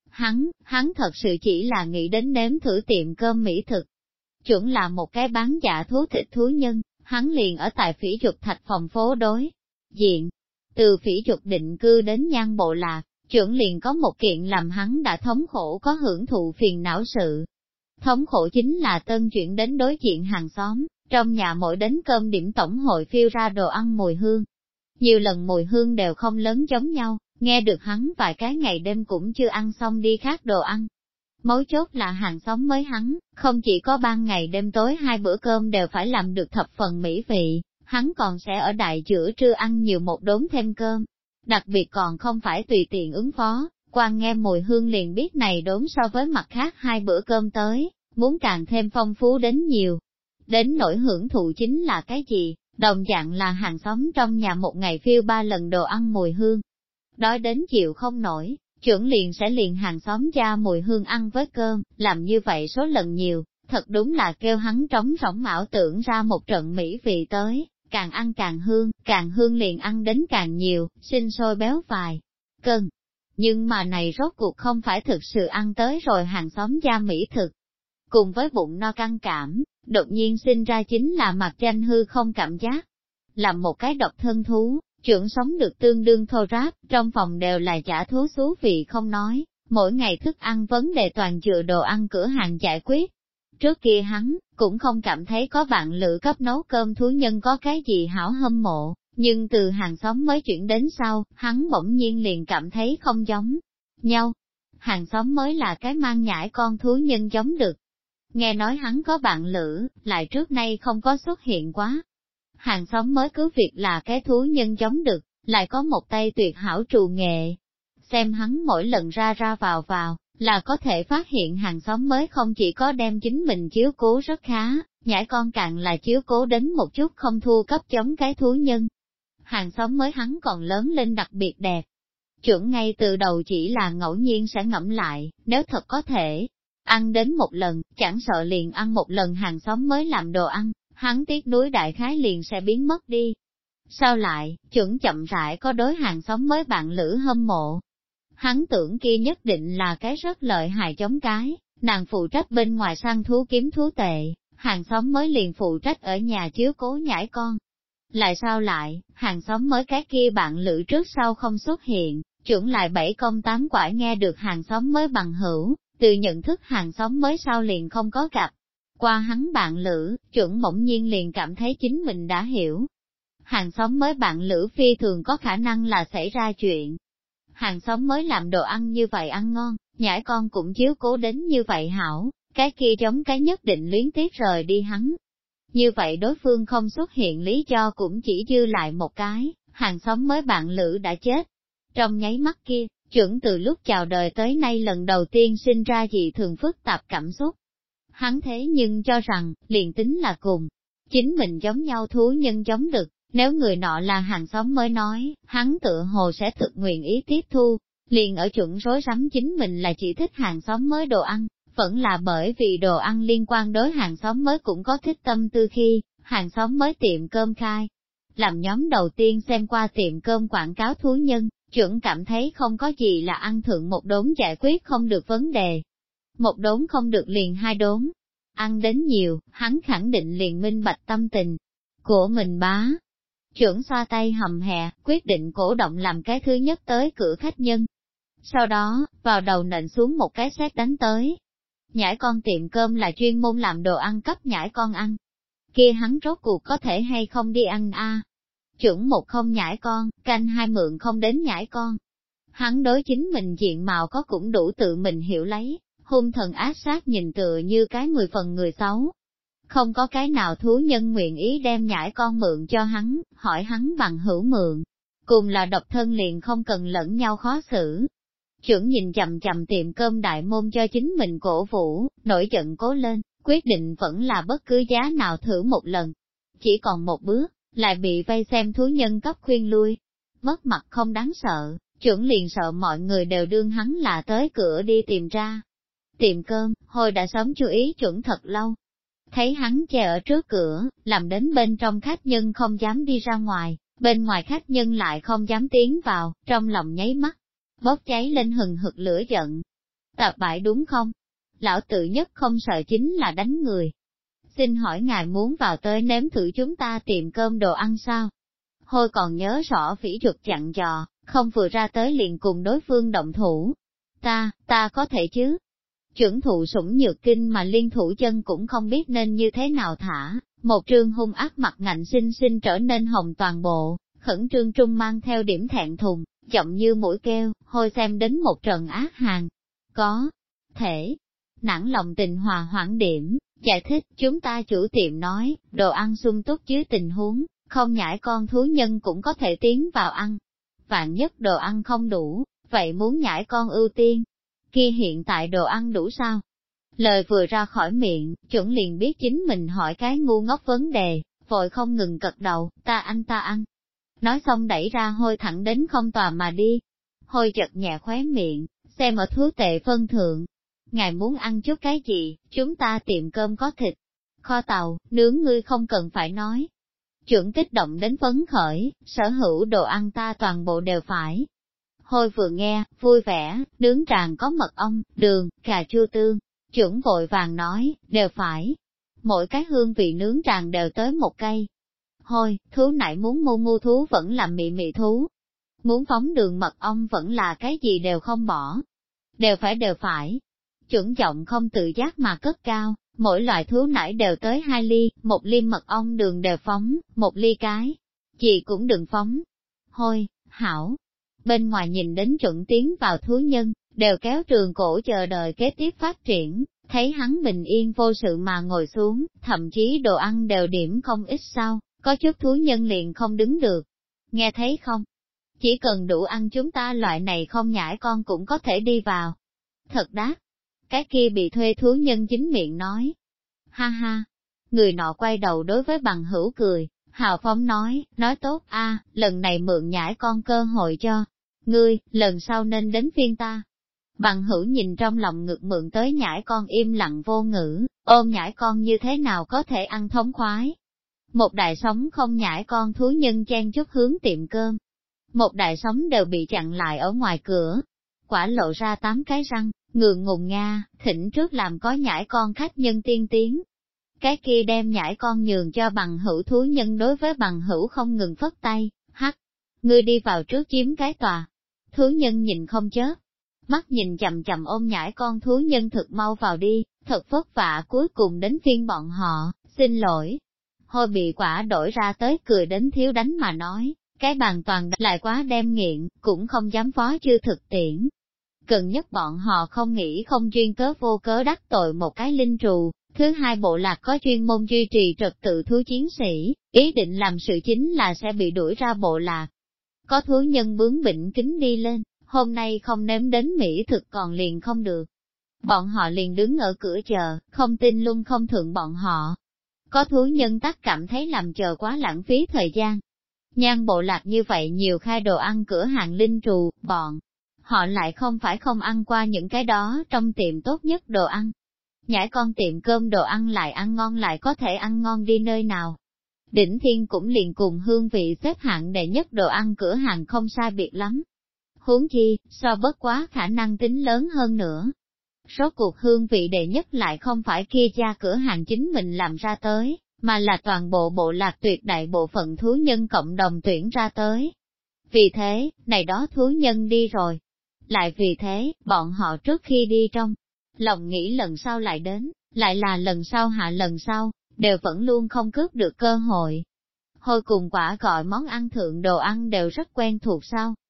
A: Hắn thật sự chỉ là nghĩ đến nếm thử tiệm cơm mỹ thực. Chuẩn là một cái bán dạ thú thịt thú nhân, hắn liền ở tại Phỉ Dục Thạch phòng phố đối diện. Từ Phỉ Dục định cư đến Nhan Bộ Lạc, chuẩn liền có một kiện làm hắn đã thống khổ có hưởng thụ phiền não sự. Thống khổ chính là tân chuyển đến đối diện hàng xóm, trong nhà mỗi đến cơm điểm tổng hội phiêu ra đồ ăn mùi hương. Nhiều lần mùi hương đều không lớn giống nhau, nghe được hắn vài cái ngày đêm cũng chưa ăn xong đi khác đồ ăn. Mấu chốt là hàng xóm mới hắn, không chỉ có ban ngày đêm tối hai bữa cơm đều phải làm được thập phần mỹ vị, hắn còn sẽ ở đại giữa trưa ăn nhiều một đốn thêm cơm. Đặc biệt còn không phải tùy tiện ứng phó, quan nghe mùi hương liền biết này đốn so với mặt khác hai bữa cơm tới, muốn càng thêm phong phú đến nhiều. Đến nỗi hưởng thụ chính là cái gì, đồng dạng là hàng xóm trong nhà một ngày phiêu 3 lần đồ ăn mùi hương. Đói đến chịu không nổi, chuẩn liền sẽ liền hàng xóm ra mùi hương ăn với cơm, làm như vậy số lần nhiều, thật đúng là kêu hắn trống rỗng ảo tưởng ra một trận mỹ vị tới, càng ăn càng hương liền ăn đến càng nhiều, sinh sôi béo vài cân. Nhưng mà này rốt cuộc không phải thực sự ăn tới rồi hàng xóm gia mỹ thực. Cùng với bụng no căng cảm, đột nhiên sinh ra chính là mặt tranh hư không cảm giác. Làm một cái độc thân thú, trưởng sống được tương đương thô ráp, trong phòng đều là giả thú xú vị không nói, mỗi ngày thức ăn vấn đề toàn dựa đồ ăn cửa hàng giải quyết. Trước kia hắn, cũng không cảm thấy có bạn lữ cấp nấu cơm thú nhân có cái gì hảo hâm mộ, nhưng từ hàng xóm mới chuyển đến sau, hắn bỗng nhiên liền cảm thấy không giống nhau. Hàng xóm mới là cái mang nhãi con thú nhân giống được. Nghe nói hắn có bạn lữ, lại trước nay không có xuất hiện quá. Hàng xóm mới cứ việc là cái thú nhân giống được, lại có một tay tuyệt hảo trù nghệ. Xem hắn mỗi lần ra vào, là có thể phát hiện hàng xóm mới không chỉ có đem chính mình chiếu cố rất khá, nhãi con càng là chiếu cố đến một chút không thua cấp chống cái thú nhân. Hàng xóm mới hắn còn lớn lên đặc biệt đẹp. Chuẩn ngay từ đầu chỉ là ngẫu nhiên sẽ ngẫm lại, nếu thật có thể, ăn đến một lần, chẳng sợ liền ăn một lần hàng xóm mới làm đồ ăn, hắn tiếc nuối đại khái liền sẽ biến mất đi. Sao lại, chuẩn chậm rãi có đối hàng xóm mới bạn lữ hâm mộ. Hắn tưởng kia nhất định là cái rất lợi hại giống cái, nàng phụ trách bên ngoài săn thú kiếm thú tệ, hàng xóm mới liền phụ trách ở nhà chiếu cố nhãi con. Lại sao lại, hàng xóm mới cái kia bạn lữ trước sau không xuất hiện, chuẩn lại 7 công 8 quải nghe được hàng xóm mới bằng hữu, từ nhận thức hàng xóm mới sau liền không có gặp. Qua hắn bạn lữ, chuẩn bỗng nhiên liền cảm thấy chính mình đã hiểu. Hàng xóm mới bạn lữ phi thường có khả năng là xảy ra chuyện. Hàng xóm mới làm đồ ăn như vậy ăn ngon, nhãi con cũng chiếu cố đến như vậy hảo, cái kia giống cái nhất định luyến tiếc rời đi hắn. Như vậy đối phương không xuất hiện lý do cũng chỉ dư lại một cái, hàng xóm mới bạn lữ đã chết. Trong nháy mắt kia, chuẩn từ lúc chào đời tới nay lần đầu tiên sinh ra dị thường phức tạp cảm xúc. Hắn thế nhưng cho rằng, liền tính là cùng, chính mình giống nhau thú nhân giống được, nếu người nọ là hàng xóm mới nói, hắn tựa hồ sẽ thực nguyện ý tiếp thu, liền ở chuẩn rối rắm chính mình là chỉ thích hàng xóm mới đồ ăn, vẫn là bởi vì đồ ăn liên quan đối hàng xóm mới cũng có thích tâm tư khi, hàng xóm mới tiệm cơm khai. Làm nhóm đầu tiên xem qua tiệm cơm quảng cáo thú nhân, chuẩn cảm thấy không có gì là ăn thượng một đốn giải quyết không được vấn đề. Một đốn không được liền 2 đốn. Ăn đến nhiều, hắn khẳng định liền minh bạch tâm tình của mình bá. Chuẩn xoa tay hầm hè, quyết định cổ động làm cái thứ nhất tới cửa khách nhân. Sau đó, vào đầu nện xuống một cái sét đánh tới. Nhãi con tiệm cơm là chuyên môn làm đồ ăn cấp nhãi con ăn. Kia hắn rốt cuộc có thể hay không đi ăn a? Chuẩn một không nhãi con, canh 2 mượn không đến nhãi con. Hắn đối chính mình diện mạo có cũng đủ tự mình hiểu lấy, hung thần ác sát nhìn tựa như cái 10 phần người xấu. Không có cái nào thú nhân nguyện ý đem nhãi con mượn cho hắn, hỏi hắn bằng hữu mượn. Cùng là độc thân liền không cần lẫn nhau khó xử. Trưởng nhìn chầm chầm tiệm cơm đại môn cho chính mình cổ vũ, nổi giận cố lên, quyết định vẫn là bất cứ giá nào thử một lần. Chỉ còn một bước, lại bị vây xem thú nhân cấp khuyên lui. Mất mặt không đáng sợ, trưởng liền sợ mọi người đều đương hắn là tới cửa đi tìm ra. Tiệm cơm, hồi đã sớm chú ý chuẩn thật lâu. Thấy hắn che ở trước cửa, làm đến bên trong khách nhân không dám đi ra ngoài, bên ngoài khách nhân lại không dám tiến vào, trong lòng nháy mắt, bốc cháy lên hừng hực lửa giận. Tạp bại đúng không? Lão tự nhất không sợ chính là đánh người. Xin hỏi ngài muốn vào tới nếm thử chúng ta tiệm cơm đồ ăn sao? Hôi còn nhớ rõ phỉ chuột chặn dò, không vừa ra tới liền cùng đối phương động thủ. Ta có thể chứ? Chuẩn thụ sủng nhược kinh mà liên thủ chân cũng không biết nên như thế nào thả, một trương hung ác mặt ngạnh xinh xinh trở nên hồng toàn bộ, khẩn trương trung mang theo điểm thẹn thùng, giọng như mũi kêu, hôi xem đến một trận ác hàng. Có thể, nản lòng tình hòa hoãn điểm, giải thích, chúng ta chủ tiệm nói, đồ ăn sung túc dưới tình huống, không nhãi con thú nhân cũng có thể tiến vào ăn. Vạn nhất đồ ăn không đủ, vậy muốn nhãi con ưu tiên. Kia hiện tại đồ ăn đủ sao? Lời vừa ra khỏi miệng, chuẩn liền biết chính mình hỏi cái ngu ngốc vấn đề, vội không ngừng cật đầu, ta ăn. Nói xong đẩy ra hôi thẳng đến không tòa mà đi. Hôi chật nhẹ khóe miệng, xem ở thú tệ phân thượng. Ngài muốn ăn chút cái gì, chúng ta tiệm cơm có thịt, kho tàu, nướng ngươi không cần phải nói. Chuẩn kích động đến phấn khởi, sở hữu đồ ăn ta toàn bộ đều phải. Hôi vừa nghe, vui vẻ, nướng tràn có mật ong, đường, cà chua tương. Chuẩn vội vàng nói, đều phải. Mỗi cái hương vị nướng tràn đều tới một cây. Hôi, thú nãy muốn ngu thú vẫn là mị thú. Muốn phóng đường mật ong vẫn là cái gì đều không bỏ. Đều phải. Chuẩn giọng không tự giác mà cất cao, mỗi loại thú nãy đều tới 2 ly, 1 ly mật ong đường đều phóng, 1 ly cái. Chị cũng đừng phóng. Hôi, hảo. Bên ngoài nhìn đến chuẩn tiến vào thú nhân, đều kéo trường cổ chờ đợi kế tiếp phát triển, thấy hắn bình yên vô sự mà ngồi xuống, thậm chí đồ ăn đều điểm không ít sao, có chút thú nhân liền không đứng được. Nghe thấy không? Chỉ cần đủ ăn chúng ta loại này không nhãi con cũng có thể đi vào. Thật đắt. Cái kia bị thuê thú nhân chính miệng nói. Ha ha. Người nọ quay đầu đối với bằng hữu cười, hào phóng nói tốt a, lần này mượn nhãi con cơ hội cho ngươi, lần sau nên đến phiên ta. Bằng hữu nhìn trong lòng ngực mượn tới nhãi con im lặng vô ngữ, ôm nhãi con như thế nào có thể ăn thống khoái. Một đại sống không nhãi con thú nhân chen chúc hướng tiệm cơm. Một đại sống đều bị chặn lại ở ngoài cửa. Quả lộ ra 8 cái răng, ngượng ngùng nga, thỉnh trước làm có nhãi con khách nhân tiên tiến. Cái kia đem nhãi con nhường cho bằng hữu thú nhân đối với bằng hữu không ngừng phất tay, ngươi đi vào trước chiếm cái tòa. Thú nhân nhìn không chớp, mắt nhìn chầm chầm ôm nhãi con thú nhân thực mau vào đi, thật vất vả cuối cùng đến phiên bọn họ, xin lỗi. Hôi bị quả đổi ra tới cười đến thiếu đánh mà nói, cái bàn toàn lại quá đem nghiện, cũng không dám phó chư thực tiễn. Gần nhất bọn họ không nghĩ không chuyên cớ vô cớ đắc tội một cái linh trù, thứ hai bộ lạc có chuyên môn duy trì trật tự thú chiến sĩ, ý định làm sự chính là sẽ bị đuổi ra bộ lạc. Có thú nhân bướng bỉnh kính đi lên, hôm nay không nếm đến mỹ thực còn liền không được. Bọn họ liền đứng ở cửa chờ, không tin luôn không thượng bọn họ. Có thú nhân tắc cảm thấy làm chờ quá lãng phí thời gian. Nhan bộ lạc như vậy nhiều khai đồ ăn cửa hàng linh trù, bọn họ lại không phải không ăn qua những cái đó trong tiệm tốt nhất đồ ăn. Nhãi con tiệm cơm đồ ăn lại ăn ngon lại có thể ăn ngon đi nơi nào. Đỉnh Thiên cũng liền cùng hương vị xếp hạng đệ nhất đồ ăn cửa hàng không sai biệt lắm. Huống chi, so bất quá khả năng tính lớn hơn nữa. Rốt cuộc hương vị đệ nhất lại không phải kia gia cửa hàng chính mình làm ra tới, mà là toàn bộ bộ lạc tuyệt đại bộ phận thú nhân cộng đồng tuyển ra tới. Vì thế, này đó thú nhân đi rồi. Lại vì thế, bọn họ trước khi đi trong lòng nghĩ lần sau lại đến, lại là lần sau hạ lần sau, đều vẫn luôn không cướp được cơ hội. Hồi cùng quả gọi món ăn thượng đồ ăn đều rất quen thuộc sao,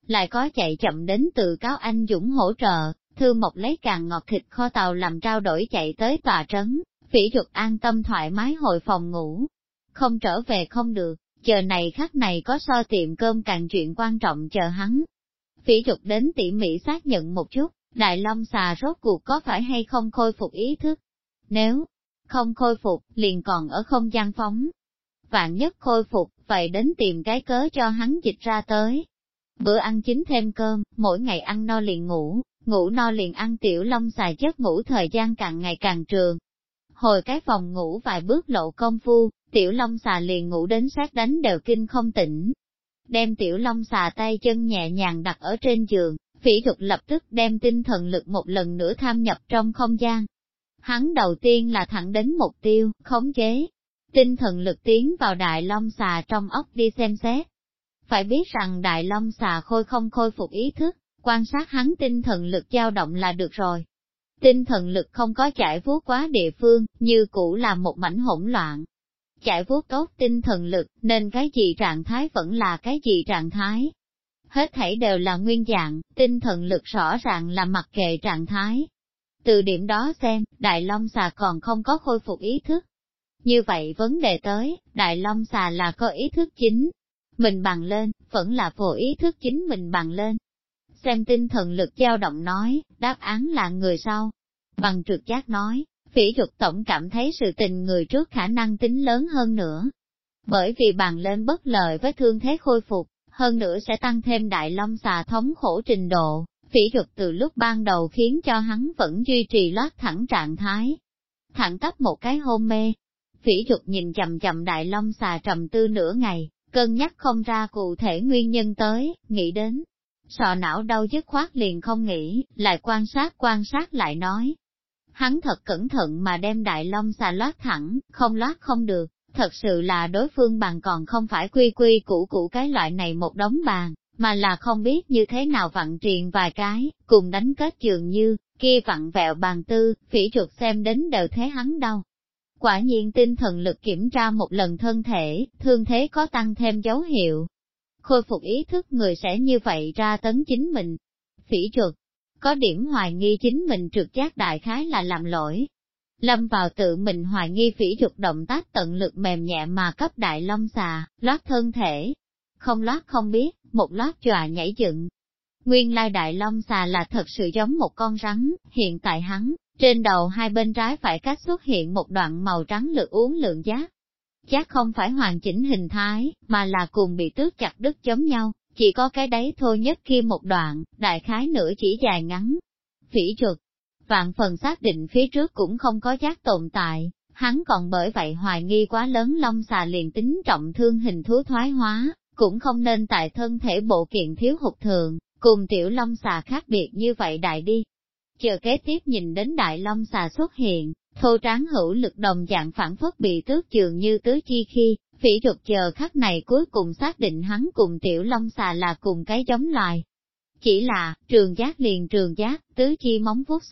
A: lại có chạy chậm đến từ Cáo Anh Dũng hỗ trợ, Thư Mộc lấy càng ngọt thịt kho tàu làm trao đổi chạy tới tòa trấn, Phỉ Duật an tâm thoải mái hồi phòng ngủ. Không trở về không được, giờ này khắc này có so tiệm cơm càng chuyện quan trọng chờ hắn. Phỉ Duật đến tỉ mỉ xác nhận một chút, Đại Long xà rốt cuộc có phải hay không khôi phục ý thức. Nếu không khôi phục, liền còn ở không gian phóng. Vạn nhất khôi phục, vậy đến tìm cái cớ cho hắn dịch ra tới. Bữa ăn chính thêm cơm, mỗi ngày ăn no liền ngủ, ngủ no liền ăn. Tiểu Long xà giấc ngủ thời gian càng ngày càng trường. Hồi cái phòng ngủ vài bước lộ công phu, Tiểu Long xà liền ngủ đến sát đánh đều kinh không tỉnh. Đem Tiểu Long xà tay chân nhẹ nhàng đặt ở trên giường, Phỉ Duật lập tức đem tinh thần lực một lần nữa tham nhập trong không gian. Hắn đầu tiên là thẳng đến mục tiêu, khống chế. Tinh thần lực tiến vào Đại Long xà trong óc đi xem xét. Phải biết rằng Đại Long xà không khôi phục ý thức, quan sát hắn tinh thần lực dao động là được rồi. Tinh thần lực không có chải vuốt quá địa phương, như cũ là một mảnh hỗn loạn. Chải vuốt tốt tinh thần lực, nên cái gì trạng thái vẫn là cái gì trạng thái. Hết thảy đều là nguyên dạng, tinh thần lực rõ ràng là mặc kệ trạng thái. Từ điểm đó xem, Đại Long xà còn không có khôi phục ý thức. Như vậy vấn đề tới, Đại Long xà là có ý thức chính mình bằng lên, vẫn là vô ý thức chính mình bằng lên. Xem tinh thần lực dao động nói, đáp án là người sau. Bằng trực giác nói, Phỉ Duật tổng cảm thấy sự tình người trước khả năng tính lớn hơn nữa. Bởi vì bằng lên bất lợi với thương thế khôi phục, hơn nữa sẽ tăng thêm Đại Long xà thống khổ trình độ. Phỉ Duật từ lúc ban đầu khiến cho hắn vẫn duy trì loát thẳng trạng thái. Thẳng tắp một cái hôn mê. Phỉ Duật nhìn chầm chầm Đại Long xà trầm tư nửa ngày, cân nhắc không ra cụ thể nguyên nhân tới, nghĩ đến. Sọ não đau dứt khoát liền không nghĩ, lại quan sát lại nói. Hắn thật cẩn thận mà đem Đại Long xà loát thẳng, không loát không được, thật sự là đối phương bàn còn không phải quy quy củ cái loại này một đống bàn, mà là không biết như thế nào vặn triền vài cái, cùng đánh kết dường như, kia vặn vẹo bàn tư, Phỉ Duật xem đến đều thế hắn đau. Quả nhiên tinh thần lực kiểm tra một lần thân thể, thương thế có tăng thêm dấu hiệu. Khôi phục ý thức người sẽ như vậy ra tấn chính mình. Phỉ Duật có điểm hoài nghi chính mình trực giác đại khái là làm lỗi. Lâm vào tự mình hoài nghi. Phỉ Duật động tác tận lực mềm nhẹ mà cấp Đại Long xà, loát thân thể. Không loát không biết, một loát chòa nhảy dựng. Nguyên lai Đại Long xà là thật sự giống một con rắn, hiện tại hắn, trên đầu hai bên trái phải cách xuất hiện một đoạn màu trắng lực uốn lượn giác. Giác không phải hoàn chỉnh hình thái, mà là cùng bị tước chặt đứt giống nhau, chỉ có cái đấy thôi nhất kia một đoạn, đại khái nửa chỉ dài ngắn. Phỉ Duật vạn phần xác định phía trước cũng không có giác tồn tại, hắn còn bởi vậy hoài nghi quá lớn Long xà liền tính trọng thương hình thú thoái hóa, cũng không nên tại thân thể bộ kiện thiếu hụt thường, cùng Tiểu Long xà khác biệt như vậy đại đi. Chờ kế tiếp nhìn đến Đại Long xà xuất hiện, thô tráng hữu lực đồng dạng phản phất bị tước dường như tứ chi khi, Phỉ Duật chờ khắc này cuối cùng xác định hắn cùng Tiểu Long xà là cùng cái giống loài. Chỉ là, trường giác, tứ chi móng vuốt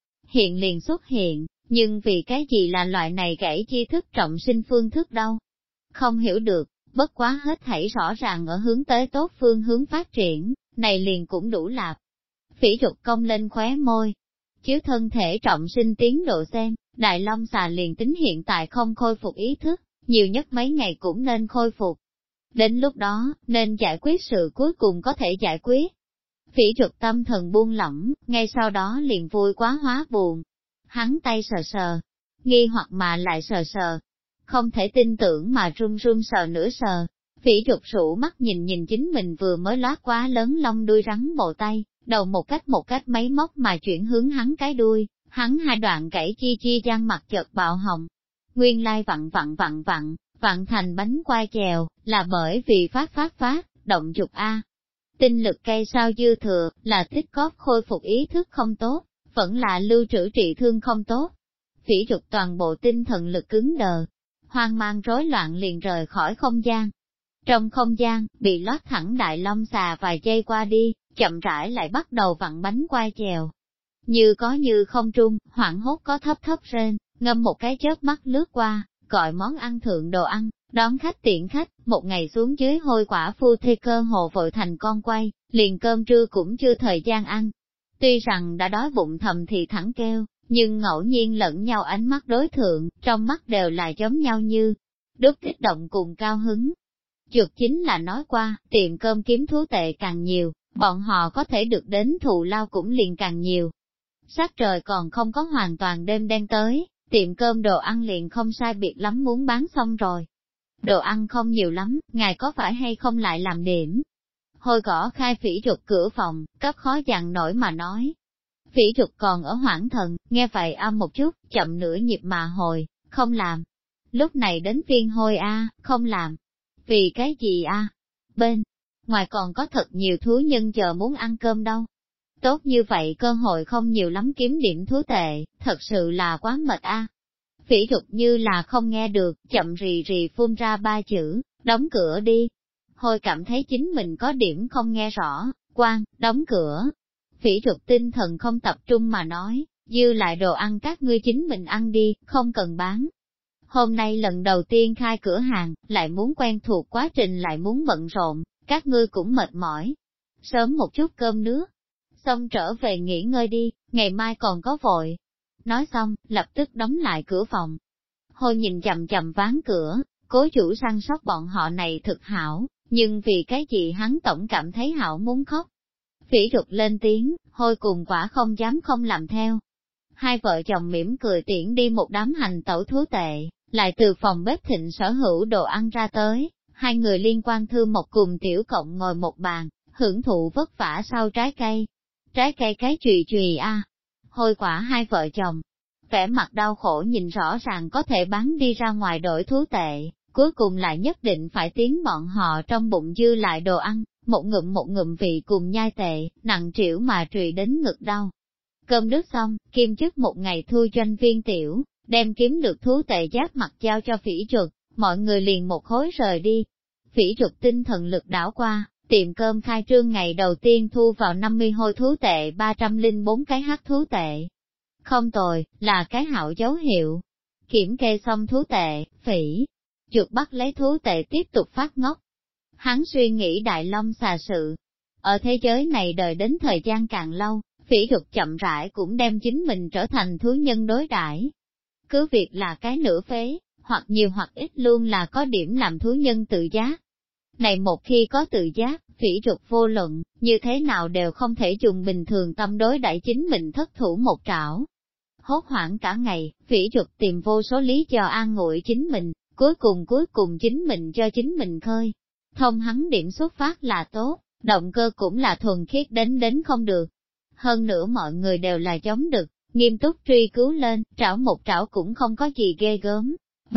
A: xuất hiện, nhưng vì cái gì là loại này gãy chi thức trọng sinh phương thức đâu? Không hiểu được, bất quá hết thảy rõ ràng ở hướng tới tốt phương hướng phát triển, này liền cũng đủ lạp. Phỉ Duật cong lên khóe môi. Chiếu thân thể trọng sinh tiến độ xem, Đại Long xà liền tính hiện tại không khôi phục ý thức, nhiều nhất mấy ngày cũng nên khôi phục. Đến lúc đó, nên giải quyết sự cuối cùng có thể giải quyết. Phỉ Duật tâm thần buông lỏng, ngay sau đó liền vui quá hóa buồn. Hắn tay sờ sờ, nghi hoặc mà lại sờ sờ. Không thể tin tưởng mà run run sờ nửa sờ. Phỉ Duật rũ mắt nhìn chính mình vừa mới lót quá lớn lông đuôi rắn bộ tay, đầu một cách máy móc mà chuyển hướng hắn cái đuôi, hắn hai đoạn gãy chi gian mặt chợt bạo hồng. Nguyên lai vặn thành bánh quai chèo, là bởi vì phát, động dục A. Tinh lực cây sao dư thừa, là tích cóp khôi phục ý thức không tốt, vẫn là lưu trữ trị thương không tốt. Phỉ Duật toàn bộ tinh thần lực cứng đờ, hoang mang rối loạn liền rời khỏi không gian. Trong không gian, bị lót thẳng Đại Long xà vài giây qua đi, chậm rãi lại bắt đầu vặn bánh quai chèo. Như có như không trung, hoảng hốt có thấp rên, ngâm một cái chớp mắt lướt qua, gọi món ăn thượng đồ ăn, Đón khách tiện khách, một ngày xuống dưới hôi quả phu thê cơ hồ vội thành con quay, liền cơm trưa cũng chưa thời gian ăn. Tuy rằng đã đói bụng thầm thì thẳng kêu, nhưng ngẫu nhiên lẫn nhau ánh mắt đối thượng, trong mắt đều là giống nhau như đúc kích động cùng cao hứng. Chuột chính là nói qua, tiệm cơm kiếm thú tệ càng nhiều, bọn họ có thể được đến thù lao cũng liền càng nhiều. Sắc trời còn không có hoàn toàn đêm đen tới, tiệm cơm đồ ăn liền không sai biệt lắm muốn bán xong rồi. Đồ ăn không nhiều lắm, ngài có phải hay không lại làm điểm? Hôi gõ khai Phỉ Trục cửa phòng, cấp khó dằn nổi mà nói. Phỉ Trục còn ở hoảng thần, nghe vậy âm một chút, chậm nửa nhịp mà hồi, không làm. Lúc này đến phiên Hôi không làm. Vì cái gì Bên ngoài còn có thật nhiều thú nhân chờ muốn ăn cơm đâu. Tốt như vậy cơ hội không nhiều lắm kiếm điểm thú tệ, thật sự là quá mệt Phỉ Trục như là không nghe được, chậm rì rì phun ra 3 chữ, đóng cửa đi. Hôi cảm thấy chính mình có điểm không nghe rõ, đóng cửa. Phỉ Trục tinh thần không tập trung mà nói, dư lại đồ ăn các ngươi chính mình ăn đi, không cần bán. Hôm nay lần đầu tiên khai cửa hàng, lại muốn quen thuộc quá trình lại muốn bận rộn, các ngươi cũng mệt mỏi. Sớm một chút cơm nước, xong trở về nghỉ ngơi đi, ngày mai còn có vội. Nói xong, lập tức đóng lại cửa phòng. Hôi nhìn chậm chậm ván cửa, cố chủ săn sóc bọn họ này thực hảo, nhưng vì cái gì hắn tổng cảm thấy hảo muốn khóc. Phỉ Trục lên tiếng, Hôi cùng quả không dám không làm theo. Hai vợ chồng mỉm cười tiễn đi một đám hành tẩu thú tệ, lại từ phòng bếp thịnh sở hữu đồ ăn ra tới, hai người liên quan thư một cùng tiểu cộng ngồi một bàn, hưởng thụ vất vả sau trái cây. Trái cây cái chùy chùy Hôi quả hai vợ chồng, vẻ mặt đau khổ nhìn rõ ràng có thể bán đi ra ngoài đổi thú tệ, cuối cùng lại nhất định phải tiến bọn họ trong bụng dư lại đồ ăn, một ngụm vị cùng nhai tệ, nặng trĩu mà trùy đến ngực đau. Cơm nước xong, Kim chức một ngày thu doanh viên tiểu, đem kiếm được thú tệ giáp mặt giao cho Phỉ Trục, mọi người liền một khối rời đi. Phỉ Trục tinh thần lực đảo qua, tiệm cơm khai trương ngày đầu tiên thu vào 50 hôi thú tệ 304 cái hắc thú tệ. Không tồi, là cái hảo dấu hiệu. Kiểm kê xong thú tệ, Phỉ Trục bắt lấy thú tệ tiếp tục phát ngốc. Hắn suy nghĩ Đại Long xà sự. Ở thế giới này đời đến thời gian càng lâu, Phỉ Trục chậm rãi cũng đem chính mình trở thành thú nhân đối đãi. Cứ việc là cái nửa phế, hoặc nhiều hoặc ít luôn là có điểm làm thú nhân tự giác. Này một khi có tự giác, Phỉ Trục vô luận, như thế nào đều không thể dùng bình thường tâm đối đãi chính mình thất thủ một trảo. Hốt hoảng cả ngày, Phỉ Trục tìm vô số lý do an ủi chính mình, cuối cùng chính mình cho chính mình khơi. Thông hắn điểm xuất phát là tốt, động cơ cũng là thuần khiết đến không được. Hơn nữa mọi người đều là chống đực, nghiêm túc truy cứu lên, trảo một trảo cũng không có gì ghê gớm.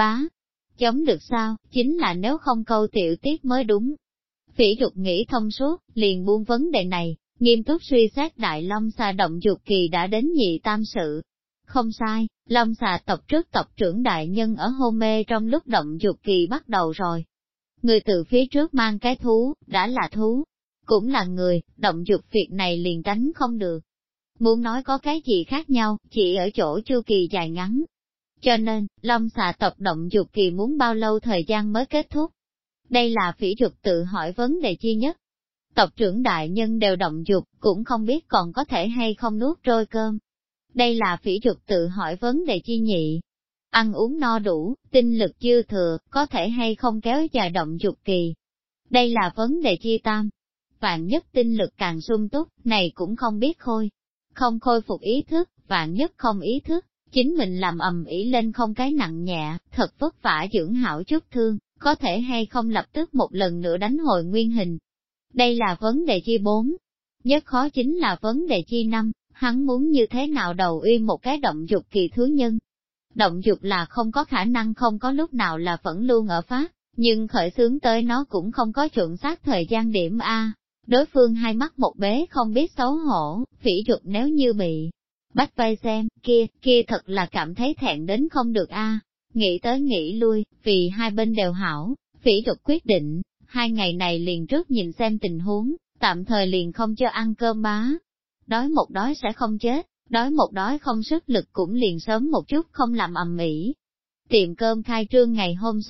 A: Chống được sao, chính là nếu không câu tiểu tiết mới đúng. Phỉ Trục nghĩ thông suốt, liền buông vấn đề này, nghiêm túc suy xét Đại Long xà động dục kỳ đã đến nhị tam sự. Không sai, Long xà tộc trước tộc trưởng đại nhân ở hôn mê trong lúc động dục kỳ bắt đầu rồi. Người từ phía trước mang cái thú, đã là thú, cũng là người, động dục việc này liền tránh không được. Muốn nói có cái gì khác nhau, chỉ ở chỗ chu kỳ dài ngắn. Cho nên, Long xà tộc động dục kỳ muốn bao lâu thời gian mới kết thúc? Đây là Phỉ Trục tự hỏi vấn đề chi nhất. Tộc trưởng đại nhân đều động dục, cũng không biết còn có thể hay không nuốt trôi cơm. Đây là Phỉ Trục tự hỏi vấn đề chi nhị. Ăn uống no đủ, tinh lực dư thừa, có thể hay không kéo dài động dục kỳ. Đây là vấn đề chi tam. Vạn nhất tinh lực càng sung túc, này cũng không biết không khôi phục ý thức, vạn nhất không ý thức, chính mình làm ầm ĩ lên không cái nặng nhẹ, thật vất vả dưỡng hảo chút thương, có thể hay không lập tức một lần nữa đánh hồi nguyên hình. Đây là vấn đề chi 4. Nhất khó chính là vấn đề chi 5, hắn muốn như thế nào đầu uy một cái động dục kỳ thú nhân. Động dục là không có khả năng không có lúc nào là vẫn luôn ở phát, nhưng khởi xướng tới nó cũng không có chuẩn xác thời gian điểm Đối phương hai mắt một bế không biết xấu hổ, Phỉ Trục nếu như bị bắt vai xem, kia thật là cảm thấy thẹn đến không được Nghĩ tới nghĩ lui, vì hai bên đều hảo, Phỉ Trục quyết định, 2 ngày này liền trước nhìn xem tình huống, tạm thời liền không cho ăn cơm bá. Đói một đói sẽ không chết, đói một đói không sức lực cũng liền sớm một chút không làm ầm ĩ. Tiệm cơm khai trương ngày hôm sau,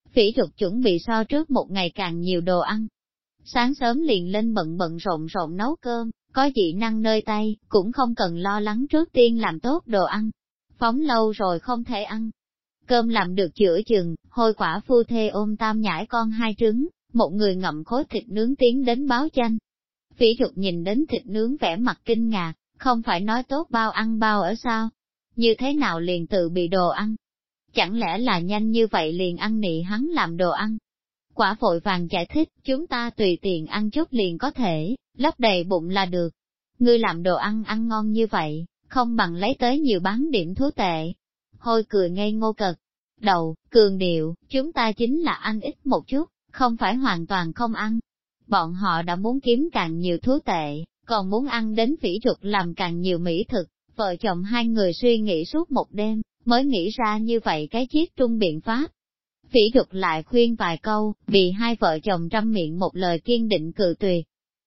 A: Phỉ Trục chuẩn bị so trước một ngày càng nhiều đồ ăn. Sáng sớm liền lên bận bận rộn rộn nấu cơm, có dị năng nơi tay, cũng không cần lo lắng trước tiên làm tốt đồ ăn. Phóng lâu rồi không thể ăn. Cơm làm được giữa chừng, Hôi Quả phu thê ôm tam nhãi con hai trứng, một người ngậm khối thịt nướng tiến đến báo danh. Phỉ Trục nhìn đến thịt nướng vẻ mặt kinh ngạc, không phải nói tốt bao ăn bao ở sao? Như thế nào liền tự bị đồ ăn? Chẳng lẽ là nhanh như vậy liền ăn nị hắn làm đồ ăn? Quả vội vàng giải thích, chúng ta tùy tiện ăn chút liền có thể, lấp đầy bụng là được. Ngươi làm đồ ăn ăn ngon như vậy, không bằng lấy tới nhiều bán điểm thú tệ. Hôi cười ngây ngô cật. Đầu, cường điệu, chúng ta chính là ăn ít một chút, không phải hoàn toàn không ăn. Bọn họ đã muốn kiếm càng nhiều thú tệ, còn muốn ăn đến Phỉ Trục làm càng nhiều mỹ thực. Vợ chồng hai người suy nghĩ suốt một đêm, mới nghĩ ra như vậy cái chiết trung biện pháp. Phỉ Trục lại khuyên vài câu, vì hai vợ chồng trăm miệng một lời kiên định cự tuyệt.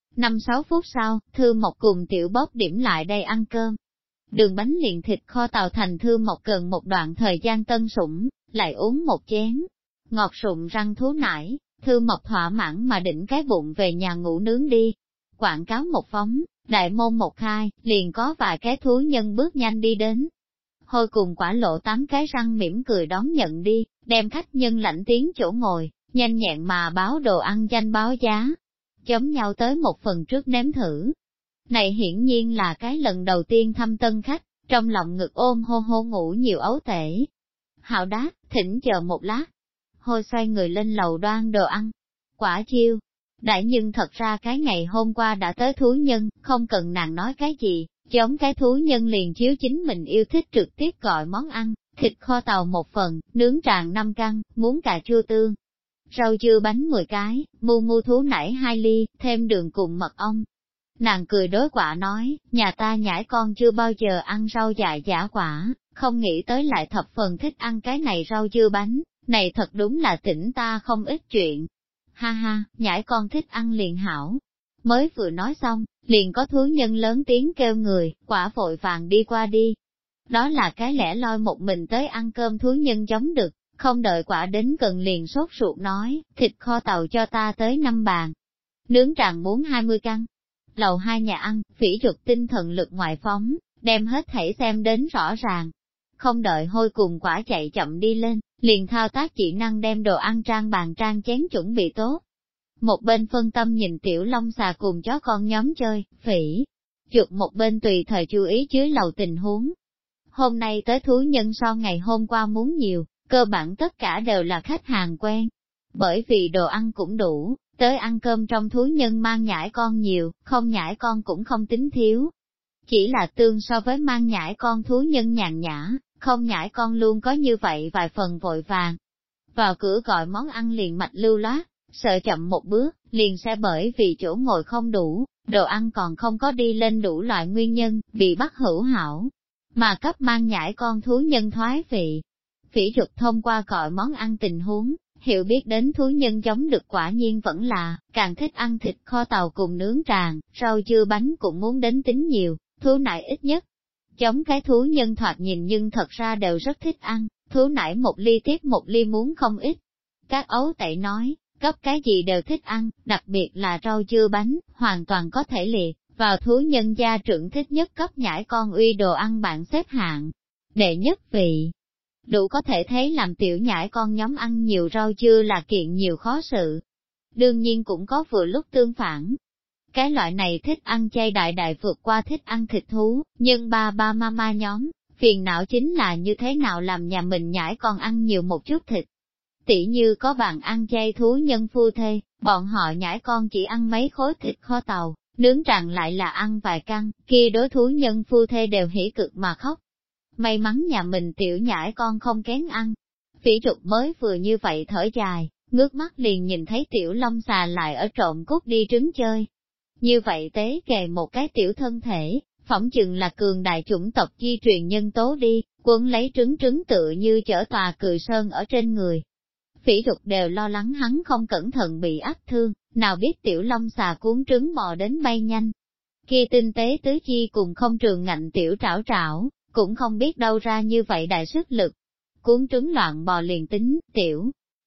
A: 5-6 phút sau, Thư Mộc cùng Tiểu Bóp điểm lại đây ăn cơm. Đường bánh liền thịt kho tàu thành Thư Mộc cần một đoạn thời gian tân sủng, lại uống một chén. Ngọt sụng răng thú nải, Thư Mộc thỏa mãn mà đỉnh cái bụng về nhà ngủ nướng đi. Quảng cáo một phóng, đại môn một khai, liền có vài cái thú nhân bước nhanh đi đến. Hôi cùng Quả Lộ 8 cái răng mỉm cười đón nhận đi, đem khách nhân lãnh tiến chỗ ngồi, nhanh nhẹn mà báo đồ ăn danh báo giá. Chấm nhau tới một phần trước nếm thử. Này hiển nhiên là cái lần đầu tiên thăm tân khách, trong lòng ngực ôm hô hô ngủ nhiều ấu tể. Hạo đáp, thỉnh chờ một lát. Hôi xoay người lên lầu đoan đồ ăn. Quả chiêu. Đại nhưng thật ra cái ngày hôm qua đã tới thú nhân, không cần nàng nói cái gì, giống cái thú nhân liền chiếu chính mình yêu thích trực tiếp gọi món ăn, thịt kho tàu một phần, nướng tràng 5 căn, muốn cà chua tương. Rau dưa bánh 10 cái, mu thú nảy 2 ly, thêm đường cùng mật ong. Nàng cười đối Quả nói, nhà ta nhãi con chưa bao giờ ăn rau dại giả quả, không nghĩ tới lại thập phần thích ăn cái này rau dưa bánh, này thật đúng là tỉnh ta không ít chuyện. Ha ha, nhãi con thích ăn liền hảo. Mới vừa nói xong, liền có thú nhân lớn tiếng kêu người, Quả vội vàng đi qua đi. Đó là cái lẻ loi một mình tới ăn cơm thú nhân giống đực, không đợi Quả đến gần liền sốt ruột nói, thịt kho tàu cho ta tới 5 bàn. Nướng tràng muốn 20 căn. Lầu 2 nhà ăn, Phỉ Trục tinh thần lực ngoại phóng, đem hết thảy xem đến rõ ràng. Không đợi Hôi cùng Quả chạy chậm đi lên, liền thao tác chỉ năng đem đồ ăn trang bàn trang chén chuẩn bị tốt. Một bên phân tâm nhìn Tiểu Long Xà cùng chó con nhóm chơi, Phỉ Trục một bên tùy thời chú ý dưới lầu tình huống. Hôm nay tới thú nhân so ngày hôm qua muốn nhiều, cơ bản tất cả đều là khách hàng quen. Bởi vì đồ ăn cũng đủ, tới ăn cơm trong thú nhân mang nhãi con nhiều, không nhãi con cũng không tính thiếu. Chỉ là tương so với mang nhãi con thú nhân nhàn nhã, không nhãi con luôn có như vậy vài phần vội vàng. Vào cửa gọi món ăn liền mạch lưu loát, sợ chậm một bước, liền sẽ bởi vì chỗ ngồi không đủ, đồ ăn còn không có đi lên đủ loại nguyên nhân, bị bắt hữu hảo, mà cấp mang nhãi con thú nhân thoái vị. Phỉ Trục thông qua gọi món ăn tình huống, hiểu biết đến thú nhân giống được quả nhiên vẫn là, càng thích ăn thịt kho tàu cùng nướng tràng, rau dưa bánh cũng muốn đến tính nhiều, thú nải ít nhất. Giống cái thú nhân thoạt nhìn nhưng thật ra đều rất thích ăn, thú nải một ly tiếp một ly muốn không ít. Các ấu tẩy nói, cấp cái gì đều thích ăn, đặc biệt là rau dưa bánh, hoàn toàn có thể liệt vào thú nhân gia trưởng thích nhất cấp nhãi con uy đồ ăn bạn xếp hạng. Đệ nhất vị, đủ có thể thấy làm tiểu nhãi con nhóm ăn nhiều rau dưa là kiện nhiều khó sự. Đương nhiên cũng có vừa lúc tương phản. Cái loại này thích ăn chay đại đại vượt qua thích ăn thịt thú, nhưng ba mama nhóm, phiền não chính là như thế nào làm nhà mình nhãi con ăn nhiều một chút thịt. Tỉ như có bạn ăn chay thú nhân phu thê, bọn họ nhãi con chỉ ăn mấy khối thịt kho tàu, nướng tràng lại là ăn vài căn, kia đối thú nhân phu thê đều hỉ cực mà khóc. May mắn nhà mình tiểu nhãi con không kén ăn. Phỉ Trục mới vừa như vậy thở dài, ngước mắt liền nhìn thấy Tiểu Long Xà lại ở trộm cút đi trứng chơi. Như vậy tế kề một cái tiểu thân thể, phỏng chừng là cường đại chủng tộc di truyền nhân tố đi, quấn lấy trứng tựa như chở tòa cự sơn ở trên người. Phỉ Trục đều lo lắng hắn không cẩn thận bị ác thương, nào biết Tiểu Long Xà cuốn trứng bò đến bay nhanh. Kia tinh tế tứ chi cùng không trường ngạnh tiểu trảo trảo, cũng không biết đâu ra như vậy đại sức lực. Cuốn trứng loạn bò liền tính, Tiểu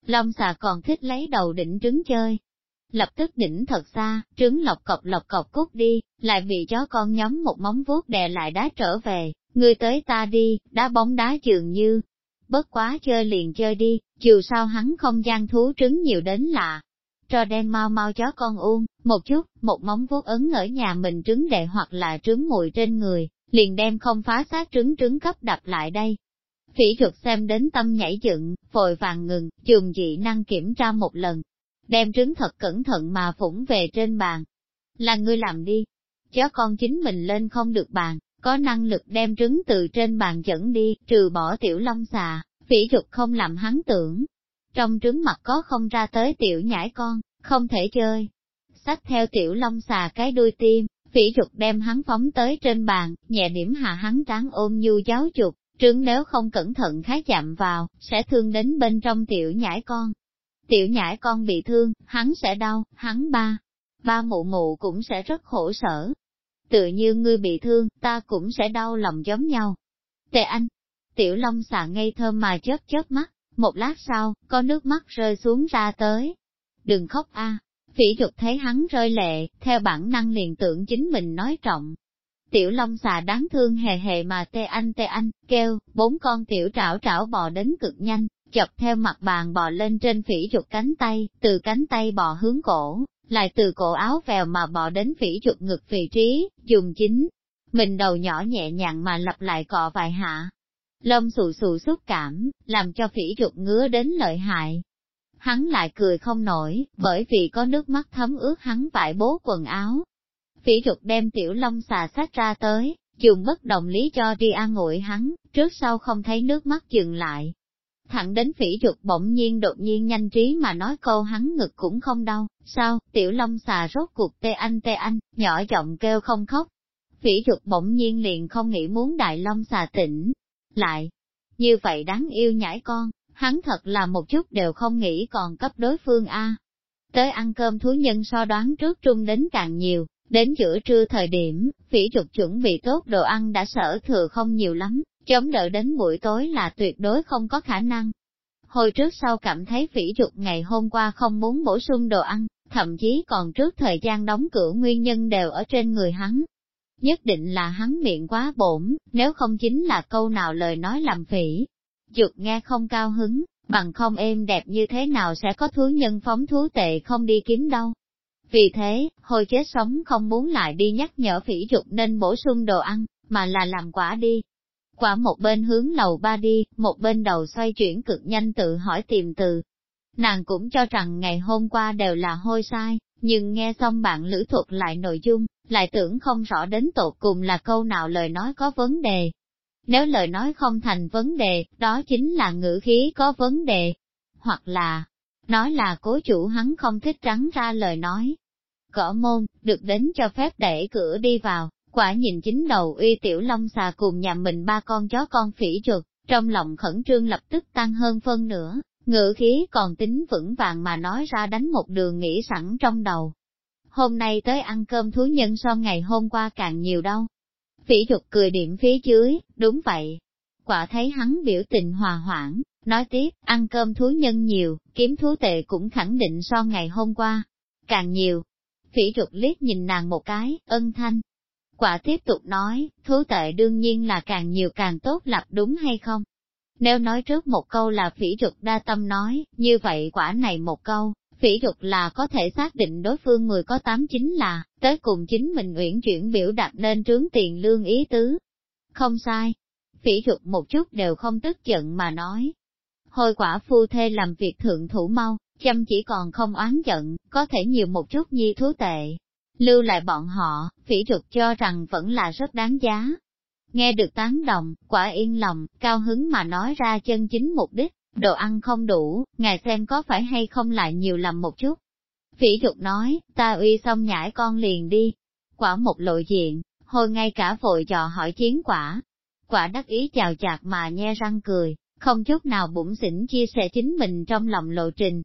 A: Long xà còn thích lấy đầu đỉnh trứng chơi. Lập tức đỉnh thật xa, trứng lọc cọc cút đi, lại bị chó con nhóm một móng vuốt đè lại đá trở về, ngươi tới ta đi, đá bóng đá dường như. Bất quá chơi liền chơi đi, dù sao hắn không gian thú trứng nhiều đến lạ. Cho đem mau mau chó con uông, một chút, một móng vuốt ấn ở nhà mình trứng đệ hoặc là trứng mùi trên người, liền đem không phá xác trứng cấp đập lại đây. Phỉ Duật xem đến tâm nhảy dựng, vội vàng ngừng, dùng dị năng kiểm tra một lần, đem trứng thật cẩn thận mà phủng về trên bàn. Là ngươi làm đi, chó con chính mình lên không được bàn, có năng lực đem trứng từ trên bàn dẫn đi, trừ bỏ tiểu long xà, Phỉ Duật không làm hắn tưởng. Trong trứng mặt có không ra tới tiểu nhãi con, không thể chơi. Xách theo tiểu long xà cái đuôi tim, Phỉ Duật đem hắn phóng tới trên bàn, nhẹ điểm hạ hắn trán ôm nhu giáo dục, trứng nếu không cẩn thận khá chạm vào, sẽ thương đến bên trong tiểu nhãi con. Tiểu nhãi con bị thương, hắn sẽ đau, hắn ba mụ mụ cũng sẽ rất khổ sở. Tự như ngươi bị thương, ta cũng sẽ đau lòng giống nhau. Tề Anh, tiểu long xà ngây thơ mà chớp mắt, một lát sau, có nước mắt rơi xuống ra tới. Đừng khóc a. Phỉ Duật thấy hắn rơi lệ, theo bản năng liền tưởng chính mình nói trọng. Tiểu long xà đáng thương hề hề mà tê anh, kêu, 4 con tiểu trảo bò đến cực nhanh, chọc theo mặt bàn bò lên trên Phỉ Duật cánh tay, từ cánh tay bò hướng cổ, lại từ cổ áo vèo mà bò đến Phỉ Duật ngực vị trí, dùng chính. Mình đầu nhỏ nhẹ nhàng mà lặp lại cọ vài hạ. Lông xù xúc cảm, làm cho Phỉ Duật ngứa đến lợi hại. Hắn lại cười không nổi, bởi vì có nước mắt thấm ướt hắn vải bố quần áo. Phỉ Duật đem tiểu long xà xách ra tới, dùng bất đồng lý cho đi an ủi hắn, trước sau không thấy nước mắt dừng lại. Thẳng đến Phỉ Duật bỗng nhiên đột nhiên nhanh trí mà nói câu hắn ngực cũng không đau, sao, tiểu long xà rốt cuộc tê anh, nhỏ giọng kêu không khóc. Phỉ Duật bỗng nhiên liền không nghĩ muốn đại long xà tỉnh lại. Như vậy đáng yêu nhãi con, hắn thật là một chút đều không nghĩ còn cấp đối phương a. Tới ăn cơm thú nhân so đoán trước trung đến càng nhiều, đến giữa trưa thời điểm, Phỉ Duật chuẩn bị tốt đồ ăn đã sở thừa không nhiều lắm, chống đỡ đến buổi tối là tuyệt đối không có khả năng. Hồi trước sau cảm thấy Phỉ Duật ngày hôm qua không muốn bổ sung đồ ăn, thậm chí còn trước thời gian đóng cửa nguyên nhân đều ở trên người hắn. Nhất định là hắn miệng quá bổn, nếu không chính là câu nào lời nói làm Phỉ Duật nghe không cao hứng, bằng không êm đẹp như thế nào sẽ có thú nhân phóng thú tệ không đi kiếm đâu. Vì thế, hồi chết sống không muốn lại đi nhắc nhở Phỉ Duật nên bổ sung đồ ăn, mà là làm quả đi. Quả một bên hướng lầu 3 đi, một bên đầu xoay chuyển cực nhanh tự hỏi tìm từ. Nàng cũng cho rằng ngày hôm qua đều là hôi sai, nhưng nghe xong bạn lữ thuật lại nội dung, lại tưởng không rõ đến tột cùng là câu nào lời nói có vấn đề. Nếu lời nói không thành vấn đề, đó chính là ngữ khí có vấn đề. Hoặc là, nói là cố chủ hắn không thích trắng ra lời nói. Gõ môn, được đến cho phép đẩy cửa đi vào, quả nhìn chính đầu uy tiểu long xà cùng nhà mình 3 con chó con Phỉ Duật, trong lòng khẩn trương lập tức tăng hơn phân nửa, ngữ khí còn tính vững vàng mà nói ra đánh một đường nghĩ sẵn trong đầu. Hôm nay tới ăn cơm thú nhân so ngày hôm qua càng nhiều đâu. Phỉ Duật cười điểm phía dưới, đúng vậy. Quả thấy hắn biểu tình hòa hoãn, nói tiếp, ăn cơm thú nhân nhiều, kiếm thú tệ cũng khẳng định so ngày hôm qua càng nhiều. Phỉ Duật liếc nhìn nàng một cái, ân thanh. Quả tiếp tục nói, thú tệ đương nhiên là càng nhiều càng tốt lập đúng hay không? Nếu nói trước một câu là Phỉ Duật đa tâm nói, như vậy quả này một câu, Phỉ Duật là có thể xác định đối phương 10 có 8 chính là, tới cùng chính mình uyển chuyển biểu đạt nên trướng tiền lương ý tứ. Không sai. Phỉ Duật một chút đều không tức giận mà nói. Hồi quả phu thê làm việc thượng thủ mau, chăm chỉ còn không oán giận, có thể nhiều một chút nhi thú tệ. Lưu lại bọn họ, Phỉ Duật cho rằng vẫn là rất đáng giá. Nghe được tán đồng, quả yên lòng, cao hứng mà nói ra chân chính mục đích, đồ ăn không đủ, ngài xem có phải hay không lại nhiều làm một chút. Phỉ Duật nói, ta uy xong nhãi con liền đi. Quả một lộ diện, hồi ngay cả vội dò hỏi chiến quả. Quả đắc ý chào chạc mà nhe răng cười, không chút nào bủn xỉn chia sẻ chính mình trong lòng lộ trình.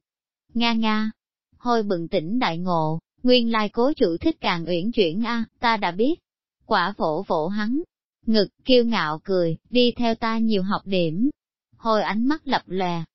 A: Nga, hồi bừng tỉnh đại ngộ, nguyên lai cố chủ thích càng uyển chuyển a, ta đã biết. Quả vỗ vỗ hắn, ngực kiêu ngạo cười, đi theo ta nhiều học điểm. Hồi ánh mắt lập lè,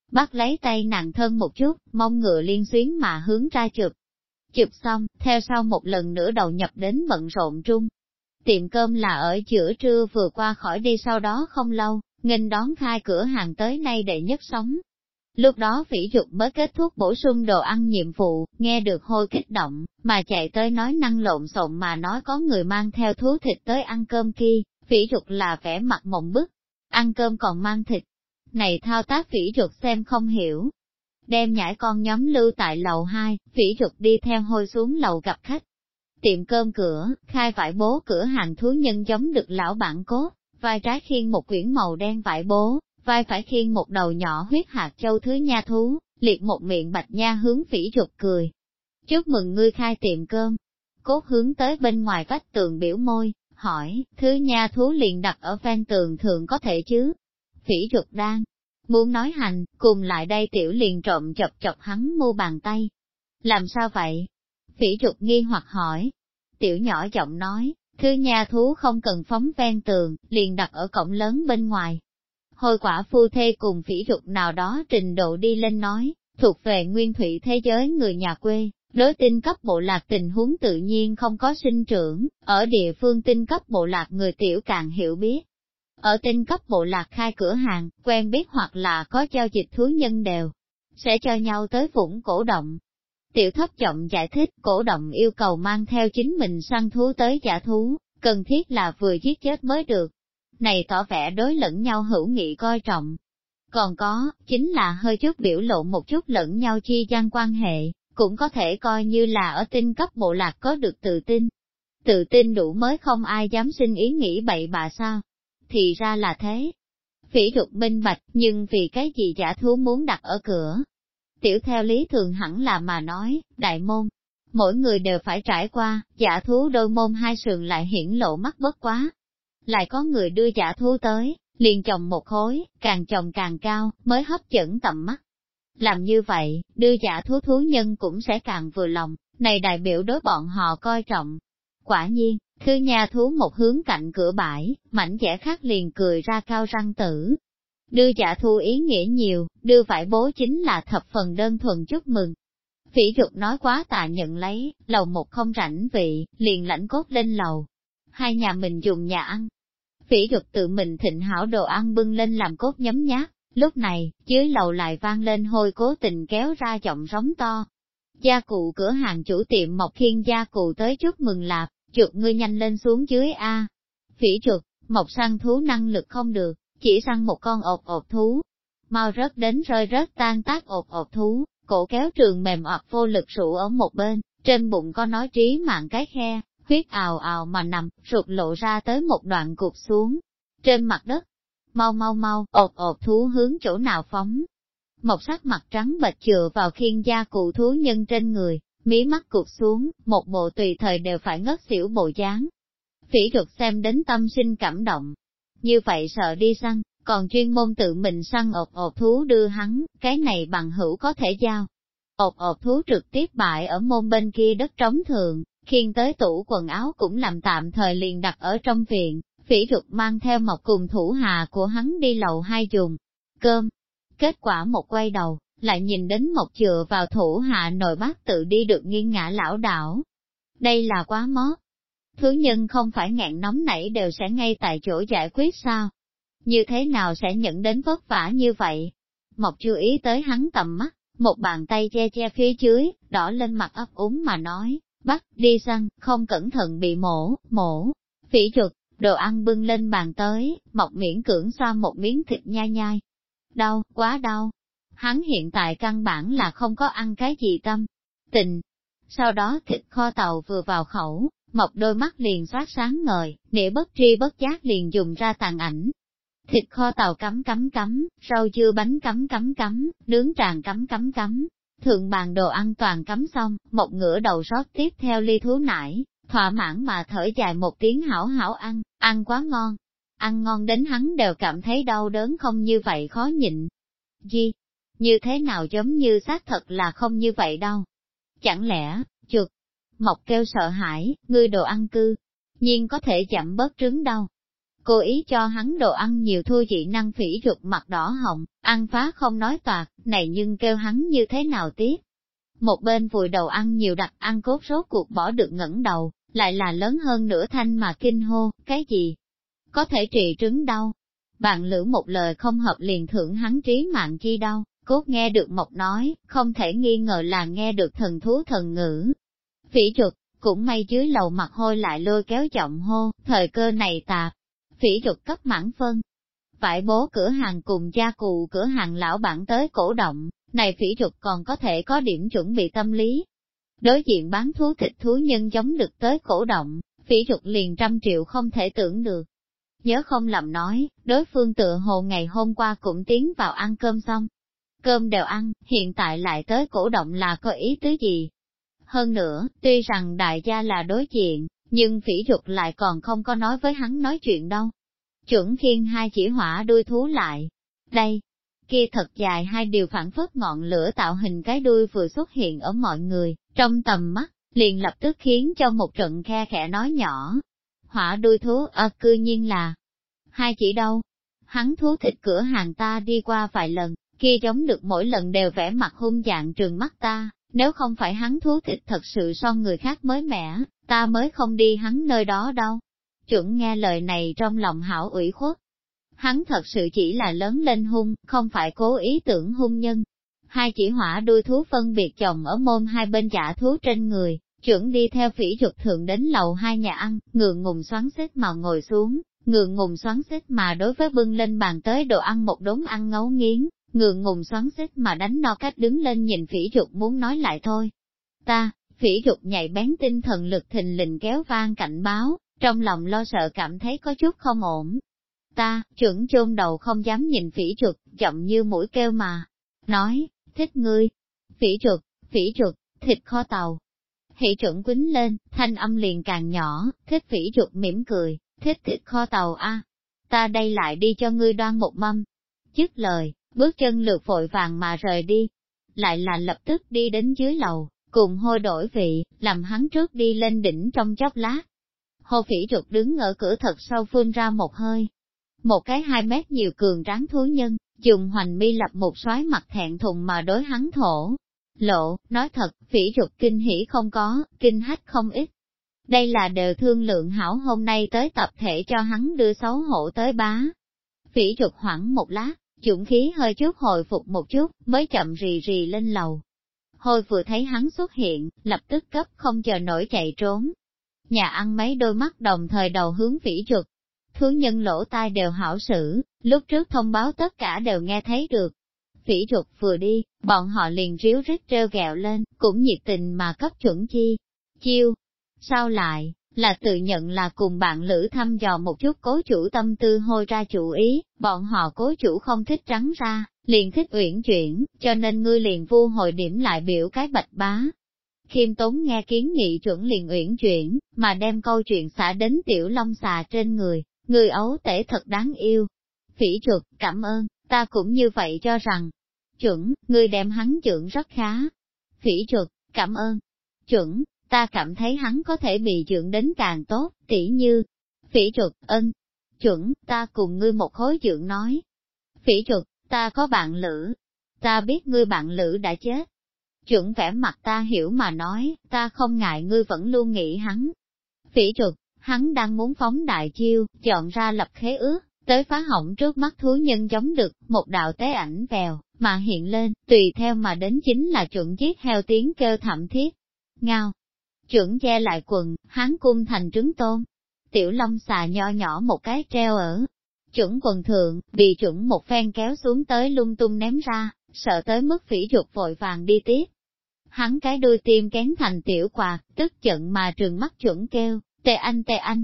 A: bắt lấy tay nàng thân một chút, mông ngựa liên xuyến mà hướng ra chụp. Chụp xong, theo sau một lần nữa đầu nhập đến bận rộn trung. Tiệm cơm là ở giữa trưa vừa qua khỏi đi, sau đó không lâu, nghênh đón khai cửa hàng tới nay đệ nhất sống. Lúc đó Phỉ Dục mới kết thúc bổ sung đồ ăn nhiệm vụ, nghe được hôi kích động, mà chạy tới nói năng lộn xộn mà nói có người mang theo thú thịt tới ăn cơm kia, Phỉ Dục là vẻ mặt mộng bức, ăn cơm còn mang thịt. Này thao tác Phỉ Dục xem không hiểu. Đem nhãi con nhóm lưu tại lầu 2, Phỉ Dục đi theo hôi xuống lầu gặp khách. Tiệm cơm cửa, khai vải bố cửa hàng thú nhân giống được lão bản cốt, vai trái khiêng một quyển màu đen vải bố, vai phải khiêng một đầu nhỏ huyết hạt châu thứ nha thú, liệt một miệng bạch nha hướng Phỉ Dục cười. Chúc mừng ngươi khai tiệm cơm. Cốt hướng tới bên ngoài vách tường biểu môi, hỏi, thứ nha thú liền đặt ở ven tường thường có thể chứ? Phỉ Dục đang muốn nói hành, cùng lại đây tiểu liền trộm chọc chọc hắn mu bàn tay. Làm sao vậy? Phỉ Dục nghi hoặc hỏi. Tiểu nhỏ giọng nói, thứ nha thú không cần phóng ven tường, liền đặt ở cổng lớn bên ngoài. Hồi quả phu thê cùng Phỉ Dục nào đó trình độ đi lên nói, thuộc về nguyên thủy thế giới người nhà quê, đối tinh cấp bộ lạc tình huống tự nhiên không có sinh trưởng, ở địa phương tinh cấp bộ lạc người tiểu càng hiểu biết. Ở tinh cấp bộ lạc khai cửa hàng, quen biết hoặc là có giao dịch thú nhân đều, sẽ cho nhau tới vũng cổ động. Tiểu thấp giọng giải thích, cổ động yêu cầu mang theo chính mình săn thú tới giả thú, cần thiết là vừa giết chết mới được. Này tỏ vẻ đối lẫn nhau hữu nghị coi trọng. Còn có, chính là hơi chút biểu lộ một chút lẫn nhau chi gian quan hệ, cũng có thể coi như là ở tinh cấp bộ lạc có được tự tin. Tự tin đủ mới không ai dám sinh ý nghĩ bậy bạ sao. Thì ra là thế. Phỉ Dục minh bạch, nhưng vì cái gì giả thú muốn đặt ở cửa? Tiểu theo lý thường hẳn là mà nói, đại môn, mỗi người đều phải trải qua, giả thú đôi môn hai sườn lại hiển lộ mắt bất quá. Lại có người đưa giả thú tới, liền trồng một khối, càng trồng càng cao, mới hấp dẫn tầm mắt. Làm như vậy, đưa giả thú thú nhân cũng sẽ càng vừa lòng, này đại biểu đối bọn họ coi trọng. Quả nhiên, thư nhà thú một hướng cạnh cửa bãi, mảnh vẽ khác liền cười ra cao răng tử. Đưa giả thú ý nghĩa nhiều, đưa vải bố chính là thập phần đơn thuần chúc mừng. Phỉ Dục nói quá tạ nhận lấy, lầu một không rảnh vị, liền lãnh cốt lên lầu. Hai nhà mình dùng nhà ăn. Phỉ Dục tự mình thịnh hảo đồ ăn bưng lên làm cốt nhấm nháp, lúc này, dưới lầu lại vang lên hôi cố tình kéo ra giọng sóng to. Gia cụ cửa hàng chủ tiệm Mộc Khiên gia cụ tới chúc mừng lạp, chuột ngươi nhanh lên xuống dưới A. Phỉ Dục, Mộc săn thú năng lực không được, chỉ săn một con ột ột thú. Mau rớt đến rơi rớt tan tác ột ột thú, cổ kéo trường mềm oặt vô lực rụ ở một bên, trên bụng có nói trí mạng cái khe, huyết ào ào mà nằm, ruột lộ ra tới một đoạn cụt xuống. Trên mặt đất, mau mau mau, ột ột thú hướng chỗ nào phóng. Một sắc mặt trắng bệch chừa vào khiên gia cụ thú nhân trên người, mí mắt cụt xuống, một bộ tùy thời đều phải ngất xỉu bộ dáng. Phỉ Dục xem đến tâm sinh cảm động. Như vậy sợ đi săn, còn chuyên môn tự mình săn ột ột thú đưa hắn, cái này bằng hữu có thể giao. Ột ột thú trực tiếp bại ở môn bên kia đất trống thường, khiêng tới tủ quần áo cũng làm tạm thời liền đặt ở trong viện. Phỉ Dục mang theo Mộc cùng thủ hạ của hắn đi lầu 2 dùng cơm. Kết quả một quay đầu, lại nhìn đến Mộc chừa vào thủ hạ nồi bát tự đi được nghiêng ngã lão đảo. Đây là quá mót. Thú nhân không phải ngạn nóng nảy đều sẽ ngay tại chỗ giải quyết sao? Như thế nào sẽ nhận đến vất vả như vậy? Mộc chú ý tới hắn tầm mắt, một bàn tay che che phía dưới, đỏ lên mặt ấp úng mà nói, bắt đi săn, không cẩn thận bị mổ. Phỉ Dục, đồ ăn bưng lên bàn tới, Mộc miễn cưỡng xoa một miếng thịt nhai nhai. Đau, quá đau. Hắn hiện tại căn bản là không có ăn cái gì tâm tình. Sau đó thịt kho tàu vừa vào khẩu, Mộc đôi mắt liền xoát sáng ngời, nĩa bất tri bất giác liền dùng ra tàn ảnh. Thịt kho tàu cắm, rau dưa bánh cắm, nướng tràng cắm. Thượng bàn đồ ăn toàn cắm xong, một ngửa đầu rót tiếp theo ly thú nải, thỏa mãn mà thở dài một tiếng hảo hảo ăn quá ngon. Ăn ngon đến hắn đều cảm thấy đau đớn không như vậy khó nhịn. Gì? Như thế nào giống như xác thật là không như vậy đâu. Chẳng lẽ, chuột? Mộc kêu sợ hãi, ngươi đồ ăn cư nhiên có thể giảm bớt trứng đâu. Cố ý cho hắn đồ ăn nhiều thua dị năng. Phỉ Dục mặt đỏ hồng, ăn phá không nói toạc, này nhưng kêu hắn như thế nào tiếp. Một bên vùi đầu ăn nhiều đặc ăn cốt rốt cuộc bỏ được ngẩng đầu, lại là lớn hơn nửa thanh mà kinh hô, cái gì? Có thể trị trứng đau. Bạn lữ một lời không hợp liền thưởng hắn trí mạng chi đau, cốt nghe được Mộc nói, không thể nghi ngờ là nghe được thần thú thần ngữ. Phỉ chuột, cũng may dưới lầu mặt hôi lại lôi kéo giọng hô, thời cơ này tạp. Phỉ chuột cấp mãn phân. Phải bố cửa hàng cùng gia cụ cửa hàng lão bản tới cổ động, này phỉ chuột còn có thể có điểm chuẩn bị tâm lý. Đối diện bán thú thịt thú nhân giống được tới cổ động, phỉ chuột liền 100 triệu không thể tưởng được. Nhớ không lầm nói, đối phương tựa hồ ngày hôm qua cũng tiến vào ăn cơm xong. Cơm đều ăn, hiện tại lại tới cổ động là có ý tứ gì? Hơn nữa, tuy rằng đại gia là đối diện, nhưng phỉ chuột lại còn không có nói với hắn nói chuyện đâu. Chuẩn khiên hai chỉ hỏa đuôi thú lại. Đây, kia thật dài hai điều phản phất ngọn lửa tạo hình cái đuôi vừa xuất hiện ở mọi người, trong tầm mắt, liền lập tức khiến cho một trận khe khẽ nói nhỏ. Hỏa đuôi thú, cư nhiên là hai chỉ đâu? Hắn thú thịt cửa hàng ta đi qua vài lần, kia giống được mỗi lần đều vẻ mặt hung dạng trừng mắt ta, nếu không phải hắn thú thịt thật sự so người khác mới mẻ, ta mới không đi hắn nơi đó đâu. Chuẩn nghe lời này trong lòng hảo ủy khuất. Hắn thật sự chỉ là lớn lên hung, không phải cố ý tưởng hung nhân. Hai chỉ hỏa đuôi thú phân biệt chồng ở môn hai bên chả thú trên người, chuẩn đi theo phỉ chuột thượng đến lầu hai nhà ăn, ngượng ngùng xoắn xít mà ngồi xuống, ngượng ngùng xoắn xít mà đối với bưng lên bàn tới đồ ăn một đống ăn ngấu nghiến, ngượng ngùng xoắn xít mà đánh no cách đứng lên nhìn phỉ chuột muốn nói lại thôi. Phỉ chuột nhạy bén tinh thần lực thình lình kéo vang cảnh báo, trong lòng lo sợ cảm thấy có chút không ổn. Chuẩn chôn đầu không dám nhìn phỉ chuột, giọng như mũi kêu mà. Nói, thích ngươi. Phỉ chuột, thịt kho tàu. Hỷ chuẩn quýnh lên, thanh âm liền càng nhỏ, thích phỉ chuột mỉm cười, thích thịt kho tàu a, ta đây lại đi cho ngươi đoan một mâm. Dứt lời, bước chân lượt vội vàng mà rời đi. Lại là lập tức đi đến dưới lầu, cùng hôi đổi vị, làm hắn trước đi lên đỉnh trong chốc lát. Hồ phỉ chuột đứng ở cửa thật sâu phun ra một hơi. Một cái 2 mét nhiều cường tráng thú nhân, dùng hoành mi lập một xoái mặt thẹn thùng mà đối hắn thổ. Lộ, nói thật, phỉ chuột kinh hỉ không có, kinh hách không ít. Đây là đều thương lượng hảo hôm nay tới tập thể cho hắn đưa xấu hổ tới bá. Phỉ chuột hoảng một lát, dũng khí hơi chút hồi phục một chút, mới chậm rì rì lên lầu. Hồi vừa thấy hắn xuất hiện, lập tức cấp không chờ nổi chạy trốn. Nhà ăn mấy đôi mắt đồng thời đầu hướng phỉ chuột. Thú nhân lỗ tai đều hảo xử, lúc trước thông báo tất cả đều nghe thấy được. Phỉ chuột vừa đi, bọn họ liền ríu rít treo gẹo lên, cũng nhiệt tình mà cấp chuẩn chiêu. Sao lại, là tự nhận là cùng bạn lữ thăm dò một chút cố chủ tâm tư hôi ra chủ ý, bọn họ cố chủ không thích trắng ra, liền thích uyển chuyển, cho nên ngươi liền vu hồi điểm lại biểu cái bạch bá. Khiêm tốn nghe kiến nghị chuẩn liền uyển chuyển, mà đem câu chuyện xả đến tiểu long xà trên người ấu tể thật đáng yêu. Phỉ chuột, cảm ơn, ta cũng như vậy cho rằng. Chuẩn, ngươi đem hắn dưỡng rất khá. Phỉ chuột, cảm ơn. Chuẩn, ta cảm thấy hắn có thể bị dưỡng đến càng tốt, tỉ như. Phỉ chuột, Chuẩn, ta cùng ngươi một khối dưỡng nói. Phỉ chuột, ta có bạn lữ. Ta biết ngươi bạn lữ đã chết. Chuẩn vẻ mặt ta hiểu mà nói, ta không ngại ngươi vẫn luôn nghĩ hắn. Phỉ chuột, hắn đang muốn phóng đại chiêu, chọn ra lập khế ước, tới phá hỏng trước mắt thú nhân giống được, một đạo tế ảnh vèo, mà hiện lên, tùy theo mà đến chính là chuẩn giết heo tiếng kêu thảm thiết. Ngao. Chuẩn che lại quần, hắn cung thành trứng tôm. Tiểu long xà nho nhỏ một cái treo ở chuẩn quần thượng, bị chuẩn một phen kéo xuống tới lung tung ném ra, sợ tới mức phỉ chuột vội vàng đi tiếp. Hắn cái đuôi tim kén thành tiểu quạt, tức giận mà trừng mắt chuẩn kêu, tê anh.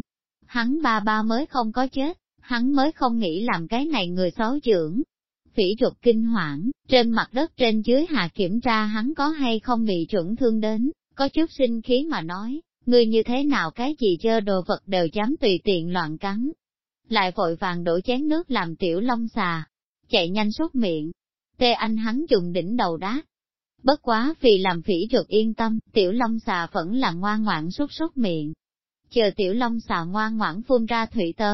A: Hắn ba mới không có chết, hắn mới không nghĩ làm cái này người xấu dưỡng. Phỉ chuột kinh hoảng, trên mặt đất trên dưới hạ kiểm tra hắn có hay không bị chuẩn thương đến, có chút sinh khí mà nói, ngươi như thế nào cái gì chơ đồ vật đều dám tùy tiện loạn cắn. Lại vội vàng đổ chén nước làm tiểu long xà, chạy nhanh sốt miệng. Tê anh hắn dùng đỉnh đầu đát. Bất quá vì làm phỉ chuột yên tâm, tiểu long xà vẫn là ngoan ngoãn sốt miệng. Chờ tiểu long xà ngoan ngoãn phun ra thủy tới,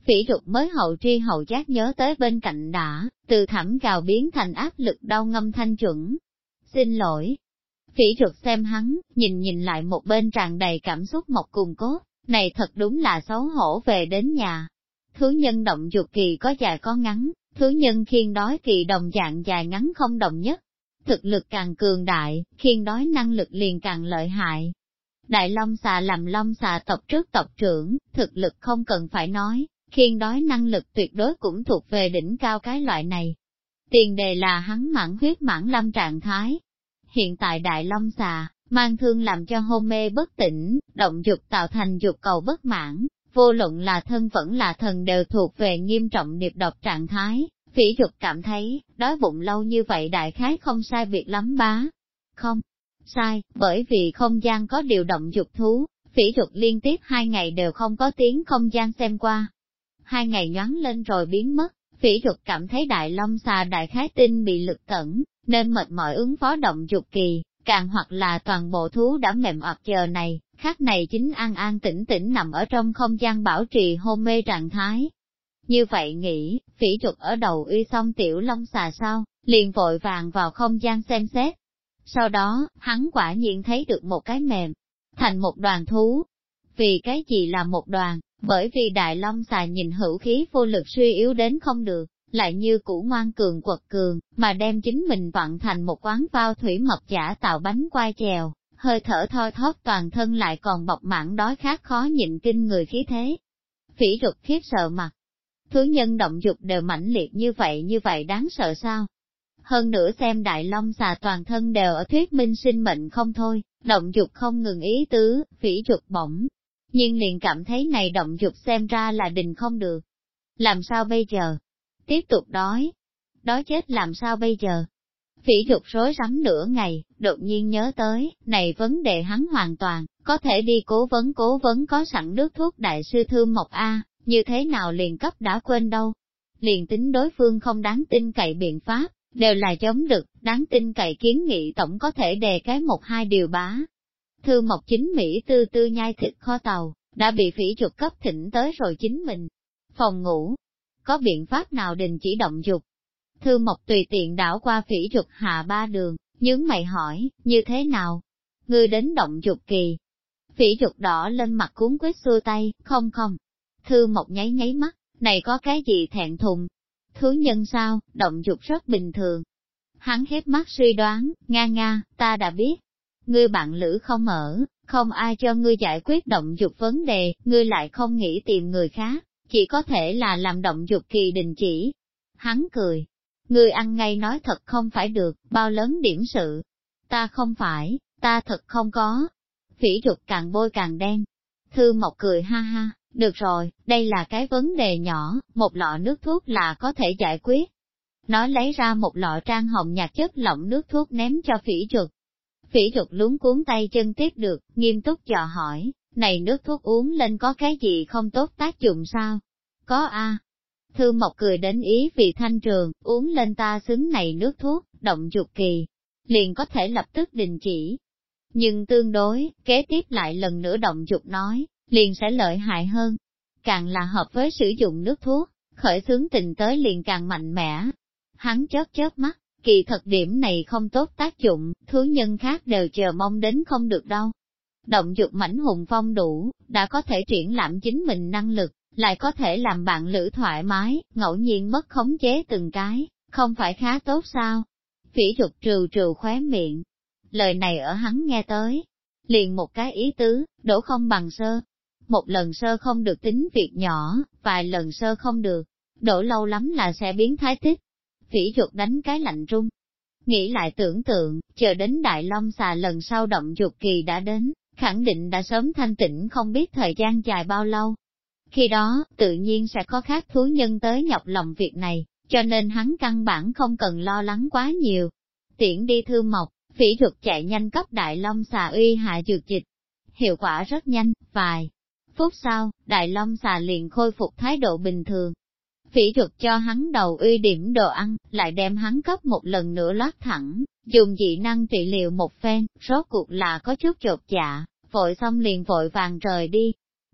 A: Phỉ Trục mới hậu tri hậu giác nhớ tới bên cạnh đã, từ thảm gào biến thành áp lực đau ngâm thanh chuẩn. Xin lỗi. Phỉ Trục xem hắn, nhìn lại một bên tràn đầy cảm xúc mọc cùng cốt, này thật đúng là xấu hổ về đến nhà. Thú nhân động dục kỳ có dài có ngắn, thú nhân khiên đói kỳ đồng dạng dài ngắn không đồng nhất. Thực lực càng cường đại, khiên đói năng lực liền càng lợi hại. Đại Long xà làm Long xà tộc trước tộc trưởng, thực lực không cần phải nói, khiên đói năng lực tuyệt đối cũng thuộc về đỉnh cao cái loại này. Tiền đề là hắn mãn huyết mãn lâm trạng thái. Hiện tại Đại Long xà, mang thương làm cho hôn mê bất tỉnh, động dục tạo thành dục cầu bất mãn, vô luận là thân vẫn là thần đều thuộc về nghiêm trọng điệp độc trạng thái. Phỉ Trục cảm thấy, đói bụng lâu như vậy đại khái không sai biệt lắm bá. Không sai, bởi vì không gian có điều động dục thú, Phỉ Trục liên tiếp 2 ngày đều không có tiếng không gian xem qua. 2 ngày nhoáng lên rồi biến mất, Phỉ Trục cảm thấy Đại Long xà đại khái tinh bị lực tẩn, nên mệt mỏi ứng phó động dục kỳ, càng hoặc là toàn bộ thú đã mềm oặt giờ này, khắc này chính an an tĩnh tĩnh nằm ở trong không gian bảo trì hôn mê trạng thái. Như vậy nghĩ, Phỉ Trục ở đầu uy xong tiểu Long xà sau, liền vội vàng vào không gian xem xét. Sau đó, hắn quả nhiên thấy được một cái mềm, thành một đoàn thú. Vì cái gì là một đoàn? Bởi vì Đại Long xà nhìn hữu khí vô lực suy yếu đến không được, lại như cũ ngoan cường quật cường, mà đem chính mình vặn thành một quán phao thủy mập giả tạo bánh quai chèo, hơi thở thoi thóp toàn thân lại còn bọc mảng đói khát khó nhịn kinh người khí thế. Phỉ Trục khiếp sợ mặt. Thú nhân động dục đều mãnh liệt như vậy đáng sợ sao? Hơn nữa xem Đại Long xà toàn thân đều ở thuyết minh sinh mệnh không thôi, động dục không ngừng ý tứ, Phỉ Trục bỗng nhưng liền cảm thấy này động dục xem ra là đình không được. Làm sao bây giờ? Tiếp tục đói chết làm sao bây giờ? Phỉ Trục rối rắm nửa ngày, đột nhiên nhớ tới, này vấn đề hắn hoàn toàn, có thể đi cố vấn có sẵn nước thuốc đại sư Thương Mộc A, như thế nào liền cấp đã quên đâu. Liền tính đối phương không đáng tin cậy biện pháp, đều là chống được, đáng tin cậy kiến nghị tổng có thể đề cái 1-2 điều bá. Thương Mộc chính Mỹ tư tư nhai thịt kho tàu, đã bị Phỉ Trục cấp thỉnh tới rồi chính mình. Phòng ngủ, có biện pháp nào đình chỉ động dục? Thương Mộc tùy tiện đảo qua Phỉ Trục hạ 3 đường, nhướng mày hỏi, như thế nào? Ngươi đến động dục kỳ. Phỉ Trục đỏ lên mặt cuốn quýt xua tay, không. Thương Mộc nháy mắt, này có cái gì thẹn thùng? Thú nhân sao, động dục rất bình thường. Hắn khép mắt suy đoán, nga, ta đã biết. Ngươi bạn lữ không ở, không ai cho ngươi giải quyết động dục vấn đề, ngươi lại không nghĩ tìm người khác, chỉ có thể là làm động dục kỳ đình chỉ. Hắn cười. Ngươi ăn ngay nói thật không phải được, bao lớn điểm sự. Ta không phải, ta thật không có. Phỉ Trục càng bôi càng đen. Thư Mộc cười ha ha, được rồi, đây là cái vấn đề nhỏ, một lọ nước thuốc là có thể giải quyết. Nó lấy ra một lọ trang hồng nhạt chất lỏng nước thuốc ném cho Phỉ Trục. Phỉ Trục luống cuốn tay chân tiếp được, nghiêm túc dò hỏi, này nước thuốc uống lên có cái gì không tốt tác dụng sao? Có a. Thư Mộc cười đến ý vì thanh trường, uống lên ta xứng này nước thuốc, động dục kỳ, liền có thể lập tức đình chỉ. Nhưng tương đối, kế tiếp lại lần nữa động dục nói, liền sẽ lợi hại hơn. Càng là hợp với sử dụng nước thuốc, khởi xướng tình tới liền càng mạnh mẽ. Hắn chớp mắt, kỳ thật điểm này không tốt tác dụng, thú nhân khác đều chờ mong đến không được đâu. Động dục mãnh hùng phong đủ, đã có thể triển lãm chính mình năng lực, lại có thể làm bạn lữ thoải mái, ngẫu nhiên mất khống chế từng cái, không phải khá tốt sao? Phỉ Trục trừ khóe miệng. Lời này ở hắn nghe tới, liền một cái ý tứ, đổ không bằng sơ. Một lần sơ không được tính việc nhỏ, vài lần sơ không được, đổ lâu lắm là sẽ biến thái tích. Phỉ Trục đánh cái lạnh run. Nghĩ lại tưởng tượng, chờ đến Đại Long xà lần sau động dục kỳ đã đến, khẳng định đã sớm thanh tĩnh không biết thời gian dài bao lâu. Khi đó, tự nhiên sẽ có khác thú nhân tới nhọc lòng việc này, cho nên hắn căn bản không cần lo lắng quá nhiều. Tiễn đi Thư Mộc, Phỉ Trục chạy nhanh cấp Đại Long xà uy hạ dược dịch. Hiệu quả rất nhanh, vài phút sau, Đại Long xà liền khôi phục thái độ bình thường. Phỉ Trục cho hắn đầu uy điểm đồ ăn, lại đem hắn cấp một lần nữa lót thẳng, dùng dị năng trị liệu một phen, rốt cuộc là có chút chột dạ, vội xong liền vội vàng rời đi.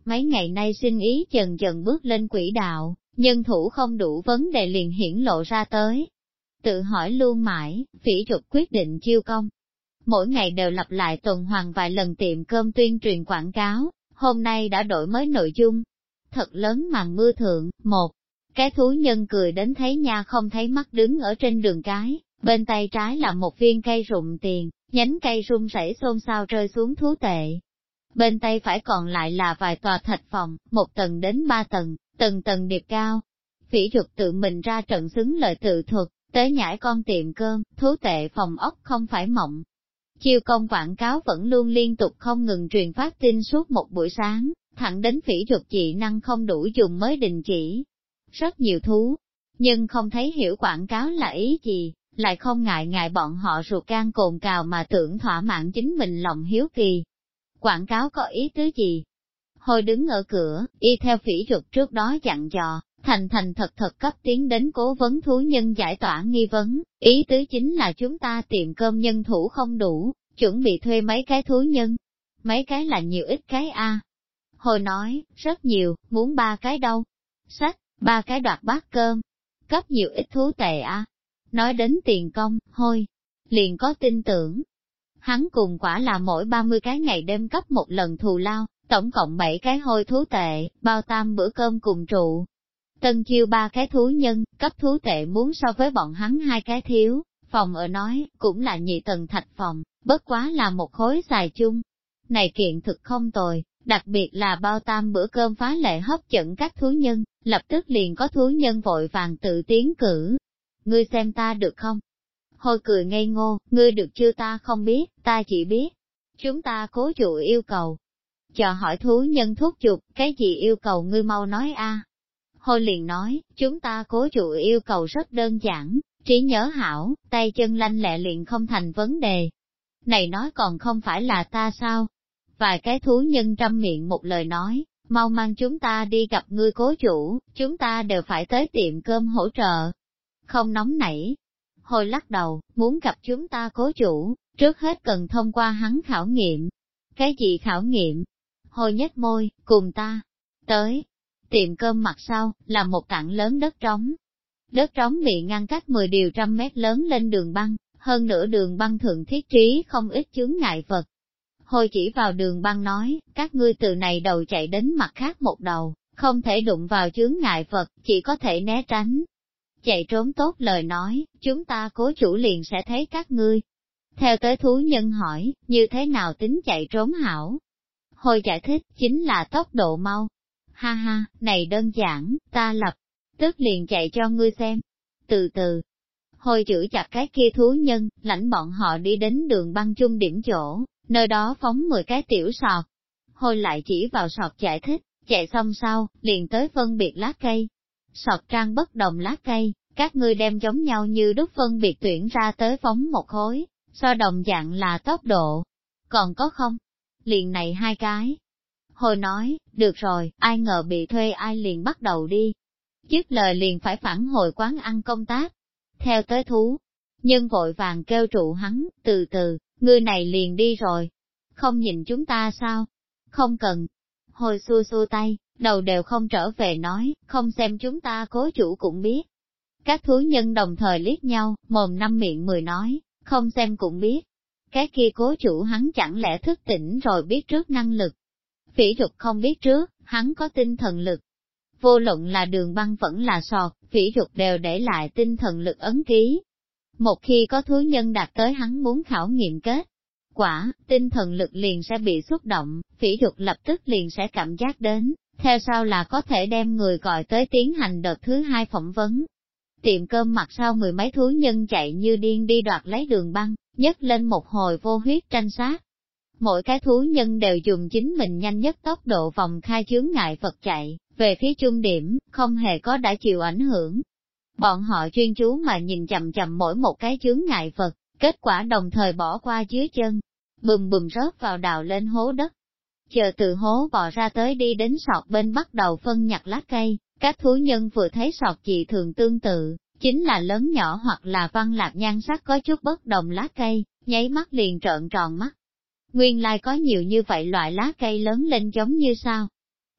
A: Mấy ngày nay sinh ý dần dần bước lên quỹ đạo, nhân thủ không đủ vấn đề liền hiển lộ ra tới. Tự hỏi luôn mãi, Phỉ Trục quyết định chiêu công. Mỗi ngày đều lặp lại tuần hoàn vài lần tiệm cơm tuyên truyền quảng cáo, hôm nay đã đổi mới nội dung. Thật lớn màn mưa thượng, một cái thú nhân cười đến thấy nha không thấy mắt đứng ở trên đường cái, bên tay trái là một viên cây rụng tiền, nhánh cây rung rẩy xôn xao rơi xuống thú tệ. Bên tay phải còn lại là vài tòa thạch phòng, 1 tầng đến 3 tầng, tầng tầng điệp cao. Phỉ Trục tự mình ra trận xứng lợi tự thuật, tới nhảy con tiệm cơm, thú tệ phòng ốc không phải mộng. Chiêu công quảng cáo vẫn luôn liên tục không ngừng truyền phát tin suốt một buổi sáng, thẳng đến Phỉ Trục dị năng không đủ dùng mới đình chỉ. Rất nhiều thú, nhưng không thấy hiểu quảng cáo là ý gì, lại không ngại bọn họ ruột gan cồn cào mà tưởng thỏa mãn chính mình lòng hiếu kỳ. Quảng cáo có ý tứ gì? Hồi đứng ở cửa, y theo Phỉ Trục trước đó dặn dò, thành thật cấp tiến đến cố vấn thú nhân giải tỏa nghi vấn, ý tứ chính là chúng ta tiệm cơm nhân thủ không đủ, chuẩn bị thuê mấy cái thú nhân. Mấy cái là nhiều ít cái a. Hồi nói, rất nhiều, muốn 3 cái đâu. Sách, 3 cái đoạt bát cơm. Cấp nhiều ít thú tệ a. Nói đến tiền công, hôi, liền có tin tưởng. Hắn cùng quả là mỗi 30 cái ngày đêm cấp một lần thù lao, tổng cộng 7 cái hôi thú tệ, bao 3 bữa cơm cùng trụ. Tân chiêu 3 cái thú nhân, cấp thú tệ muốn so với bọn hắn 2 cái thiếu, phòng ở nói, cũng là nhị tầng thạch phòng, bất quá là một khối xài chung. Này kiện thực không tồi, đặc biệt là bao 3 bữa cơm phá lệ hấp dẫn các thú nhân, lập tức liền có thú nhân vội vàng tự tiến cử. Ngươi xem ta được không? Hồi cười ngây ngô, ngươi được chưa ta không biết, ta chỉ biết. Chúng ta cố chủ yêu cầu. Chờ hỏi thú nhân thúc giục, cái gì yêu cầu ngươi mau nói a. Hồi liền nói, chúng ta cố chủ yêu cầu rất đơn giản, trí nhớ hảo, tay chân lanh lẹ liền không thành vấn đề. Này nói còn không phải là ta sao? Vài cái thú nhân trăm miệng một lời nói, mau mang chúng ta đi gặp ngươi cố chủ, chúng ta đều phải tới tiệm cơm hỗ trợ. Không nóng nảy. Hồi lắc đầu, muốn gặp chúng ta cố chủ, trước hết cần thông qua hắn khảo nghiệm. Cái gì khảo nghiệm? Hồi nhếch môi, cùng ta. Tới. Tiệm cơm mặt sau, là một tảng lớn đất trống. Đất trống bị ngăn cách 10 điều trăm mét lớn lên đường băng, hơn nữa đường băng thượng thiết trí không ít chướng ngại vật. Hồi chỉ vào đường băng nói, các ngươi từ này đầu chạy đến mặt khác một đầu, không thể đụng vào chướng ngại vật, chỉ có thể né tránh. Chạy trốn tốt lời nói, chúng ta cố chủ liền sẽ thấy các ngươi. Theo tới thú nhân hỏi, như thế nào tính chạy trốn hảo? Hồi giải thích, chính là tốc độ mau. Ha ha, này đơn giản, ta lập tức liền chạy cho ngươi xem. Từ từ, hồi chửi chặt cái kia thú nhân, lãnh bọn họ đi đến đường băng chung điểm chỗ, nơi đó phóng 10 cái tiểu sọt. Hồi lại chỉ vào sọt giải thích, chạy xong sau, liền tới phân biệt lá cây. Sọt trang bất đồng lá cây, các ngươi đem giống nhau như đúc phân biệt tuyển ra tới phóng một khối, so đồng dạng là tốc độ. Còn có không? Liền này 2 cái. Hồi nói, được rồi, ai ngờ bị thuê ai liền bắt đầu đi. Dứt lời liền phải phản hồi quán ăn công tác. Theo tới thú, nhân vội vàng kêu trụ hắn, từ từ, ngươi này liền đi rồi. Không nhìn chúng ta sao? Không cần. Hồi xua xua tay, đầu đều không trở về nói, không xem chúng ta cố chủ cũng biết. Các thú nhân đồng thời liếc nhau, mồm năm miệng 10 nói, không xem cũng biết. Cái kia cố chủ hắn chẳng lẽ thức tỉnh rồi biết trước năng lực. Phỉ Trục không biết trước, hắn có tinh thần lực. Vô luận là đường băng vẫn là sọt, Phỉ Trục đều để lại tinh thần lực ấn ký. Một khi có thú nhân đạt tới hắn muốn khảo nghiệm kết quả, tinh thần lực liền sẽ bị xúc động, Phỉ Trục lập tức liền sẽ cảm giác đến, theo sau là có thể đem người gọi tới tiến hành đợt thứ 2 phỏng vấn. Tiệm cơm mặt sau 10 mấy thú nhân chạy như điên đi đoạt lấy đường băng, nhấc lên một hồi vô huyết tranh sát. Mỗi cái thú nhân đều dùng chính mình nhanh nhất tốc độ vòng khai chướng ngại vật chạy, về phía trung điểm, không hề có đã chịu ảnh hưởng. Bọn họ chuyên chú mà nhìn chậm chậm mỗi một cái chướng ngại vật, kết quả đồng thời bỏ qua dưới chân, bùm bùm rớt vào đào lên hố đất. Chờ từ hố bò ra tới đi đến sọt bên bắt đầu phân nhặt lá cây, các thú nhân vừa thấy sọt dị thường tương tự, chính là lớn nhỏ hoặc là văn lạc nhan sắc có chút bất đồng lá cây, nháy mắt liền trợn tròn mắt. Nguyên lai có nhiều như vậy loại lá cây lớn lên giống như sao?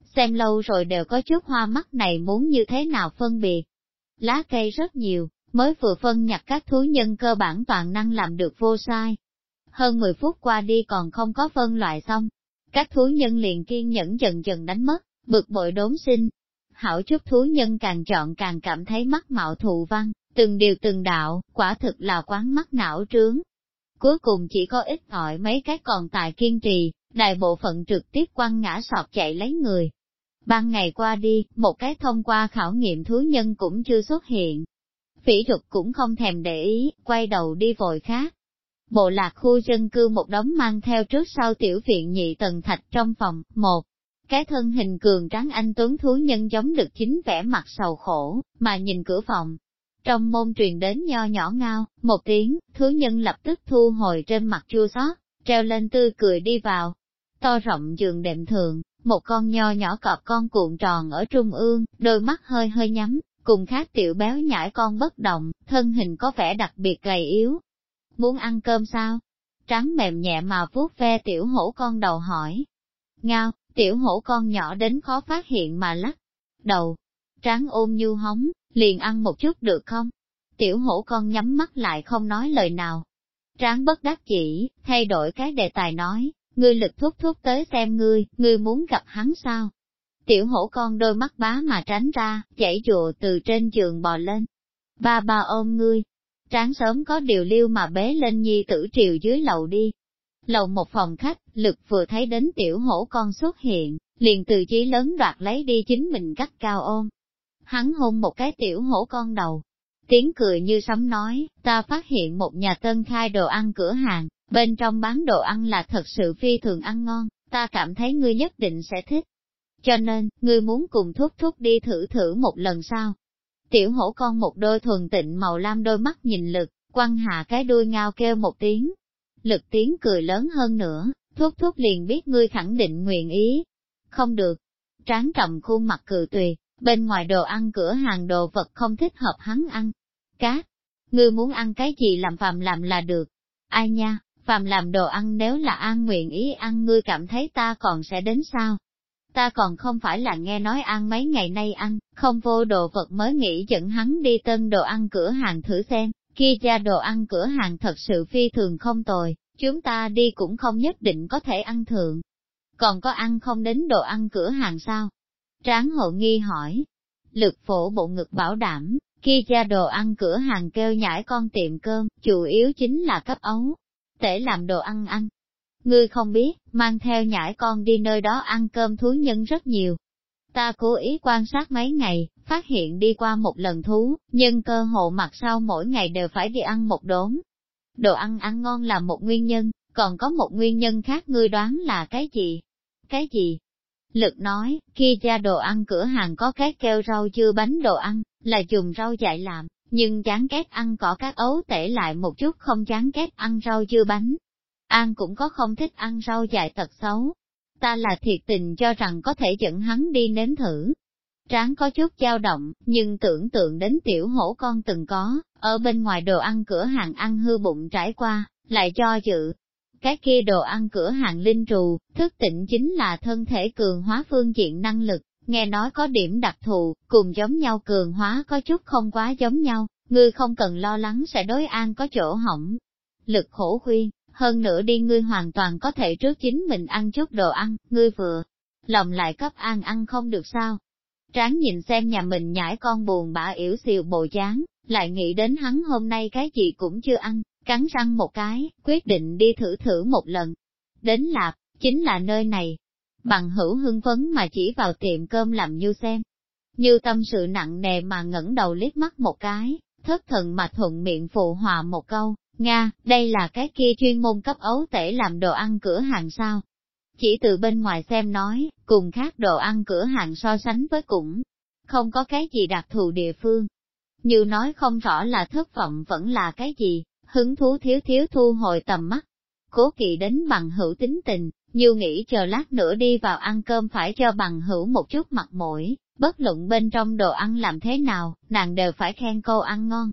A: xem lâu rồi đều có chút hoa mắt này muốn như thế nào phân biệt. Lá cây rất nhiều, mới vừa phân nhặt các thú nhân cơ bản toàn năng làm được vô sai. Hơn 10 phút qua đi còn không có phân loại xong. Các thú nhân liền kiên nhẫn dần dần đánh mất, bực bội đốn sinh. Hảo chút thú nhân càng chọn càng cảm thấy mắt mạo thù văn, từng điều từng đạo, quả thực là quán mắt não trướng. Cuối cùng chỉ có ít ỏi mấy cái còn tại kiên trì, đại bộ phận trực tiếp quăng ngã sọt chạy lấy người. Ban ngày qua đi, một cái thông qua khảo nghiệm thú nhân cũng chưa xuất hiện. Phỉ Rụt cũng không thèm để ý, quay đầu đi vội khác. Bộ lạc khu dân cư một đống mang theo trước sau tiểu viện nhị tầng thạch trong phòng, một cái thân hình cường tráng anh tuấn thú nhân giống được chính vẻ mặt sầu khổ, mà nhìn cửa phòng. Trong môn truyền đến nho nhỏ ngao, một tiếng, thú nhân lập tức thu hồi trên mặt chua xót, treo lên tươi cười đi vào. To rộng giường đệm thường, một con nho nhỏ cọp con cuộn tròn ở trung ương, đôi mắt hơi hơi nhắm, cùng khác tiểu béo nhãi con bất động, thân hình có vẻ đặc biệt gầy yếu. Muốn ăn cơm sao? Trắng mềm nhẹ mà vuốt ve tiểu hổ con đầu hỏi. Ngao, tiểu hổ con nhỏ đến khó phát hiện mà lắc đầu. Tráng ôm nhu hóng, liền ăn một chút được không? Tiểu hổ con nhắm mắt lại không nói lời nào. Tráng bất đắc chỉ, thay đổi cái đề tài nói, ngươi Lực thúc thúc tới xem ngươi muốn gặp hắn sao? Tiểu hổ con đôi mắt bá mà tránh ra, chảy dụa từ trên giường bò lên. Ba ba ôm ngươi. Tráng sớm có điều lưu mà bế lên nhi tử triều dưới lầu đi. Lầu một phòng khách, Lực vừa thấy đến tiểu hổ con xuất hiện, liền từ chí lớn đoạt lấy đi chính mình gắt cao ôm. Hắn hôn một cái tiểu hổ con đầu. Tiếng cười như sấm nói, ta phát hiện một nhà tân khai đồ ăn cửa hàng, bên trong bán đồ ăn là thật sự phi thường ăn ngon, ta cảm thấy ngươi nhất định sẽ thích. Cho nên, ngươi muốn cùng thúc thúc đi thử một lần sao? Tiểu hổ con một đôi thuần tịnh màu lam đôi mắt nhìn Lực, quăng hạ cái đuôi ngao kêu một tiếng. Lực tiếng cười lớn hơn nữa, thúc thúc liền biết ngươi khẳng định nguyện ý. Không được. Tráng trầm khuôn mặt cự tuyệt, bên ngoài đồ ăn cửa hàng đồ vật không thích hợp hắn ăn. Cá, ngươi muốn ăn cái gì làm phàm làm là được. Ai nha, phàm làm đồ ăn nếu là an nguyện ý ăn ngươi cảm thấy ta còn sẽ đến sao? Ta còn không phải là nghe nói ăn mấy ngày nay ăn, không vô đồ vật mới nghĩ dẫn hắn đi tân đồ ăn cửa hàng thử xem, kia ra đồ ăn cửa hàng thật sự phi thường không tồi, chúng ta đi cũng không nhất định có thể ăn thượng. Còn có ăn không đến đồ ăn cửa hàng sao? Tráng hộ nghi hỏi. Lực phổ bộ ngực bảo đảm, kia ra đồ ăn cửa hàng kêu nhãi con tiệm cơm, chủ yếu chính là cấp ấu, để làm đồ ăn ăn. Ngươi không biết, mang theo nhãi con đi nơi đó ăn cơm thú nhân rất nhiều. Ta cố ý quan sát mấy ngày, phát hiện đi qua một lần thú, nhưng cơ hộ mặt sau mỗi ngày đều phải đi ăn một đốn. Đồ ăn ăn ngon là một nguyên nhân, còn có một nguyên nhân khác ngươi đoán là cái gì? Cái gì? Lực nói, kia ra đồ ăn cửa hàng có cái kêu rau dưa bánh đồ ăn, là dùng rau dại làm, nhưng chán ghét ăn cỏ các ấu tể lại một chút không chán ghét ăn rau dưa bánh. An cũng có không thích ăn rau dại tật xấu. Ta là thiệt tình cho rằng có thể dẫn hắn đi nếm thử. Tráng có chút dao động, nhưng tưởng tượng đến tiểu hổ con từng có, ở bên ngoài đồ ăn cửa hàng ăn hư bụng trải qua, lại cho dự. Cái kia đồ ăn cửa hàng linh trù, thức tỉnh chính là thân thể cường hóa phương diện năng lực, nghe nói có điểm đặc thù, cùng giống nhau cường hóa có chút không quá giống nhau, ngươi không cần lo lắng sẽ đối An có chỗ hỏng. Lực khổ khuyên, hơn nữa đi ngươi hoàn toàn có thể trước chính mình ăn chút đồ ăn, ngươi vừa, lòng lại cấp An ăn không được sao. Tráng nhìn xem nhà mình nhãi con buồn bã yểu xìu bộ dáng, lại nghĩ đến hắn hôm nay cái gì cũng chưa ăn, cắn răng một cái, quyết định đi thử một lần. Đến Lạp, chính là nơi này. Bằng hữu hưng phấn mà chỉ vào tiệm cơm làm Như xem. Như tâm sự nặng nề mà ngẩng đầu liếc mắt một cái, thất thần mà thuận miệng phụ hòa một câu, Nga, đây là cái kia chuyên môn cấp ấu tể làm đồ ăn cửa hàng sao. Chỉ từ bên ngoài xem nói, cùng khác đồ ăn cửa hàng so sánh với cũng không có cái gì đặc thù địa phương. Như nói không rõ là thất vọng vẫn là cái gì, hứng thú thiếu thu hồi tầm mắt. Cố kỵ đến bằng hữu tính tình, Như nghĩ chờ lát nữa đi vào ăn cơm phải cho bằng hữu một chút mặt mũi, bất luận bên trong đồ ăn làm thế nào, nàng đều phải khen câu ăn ngon.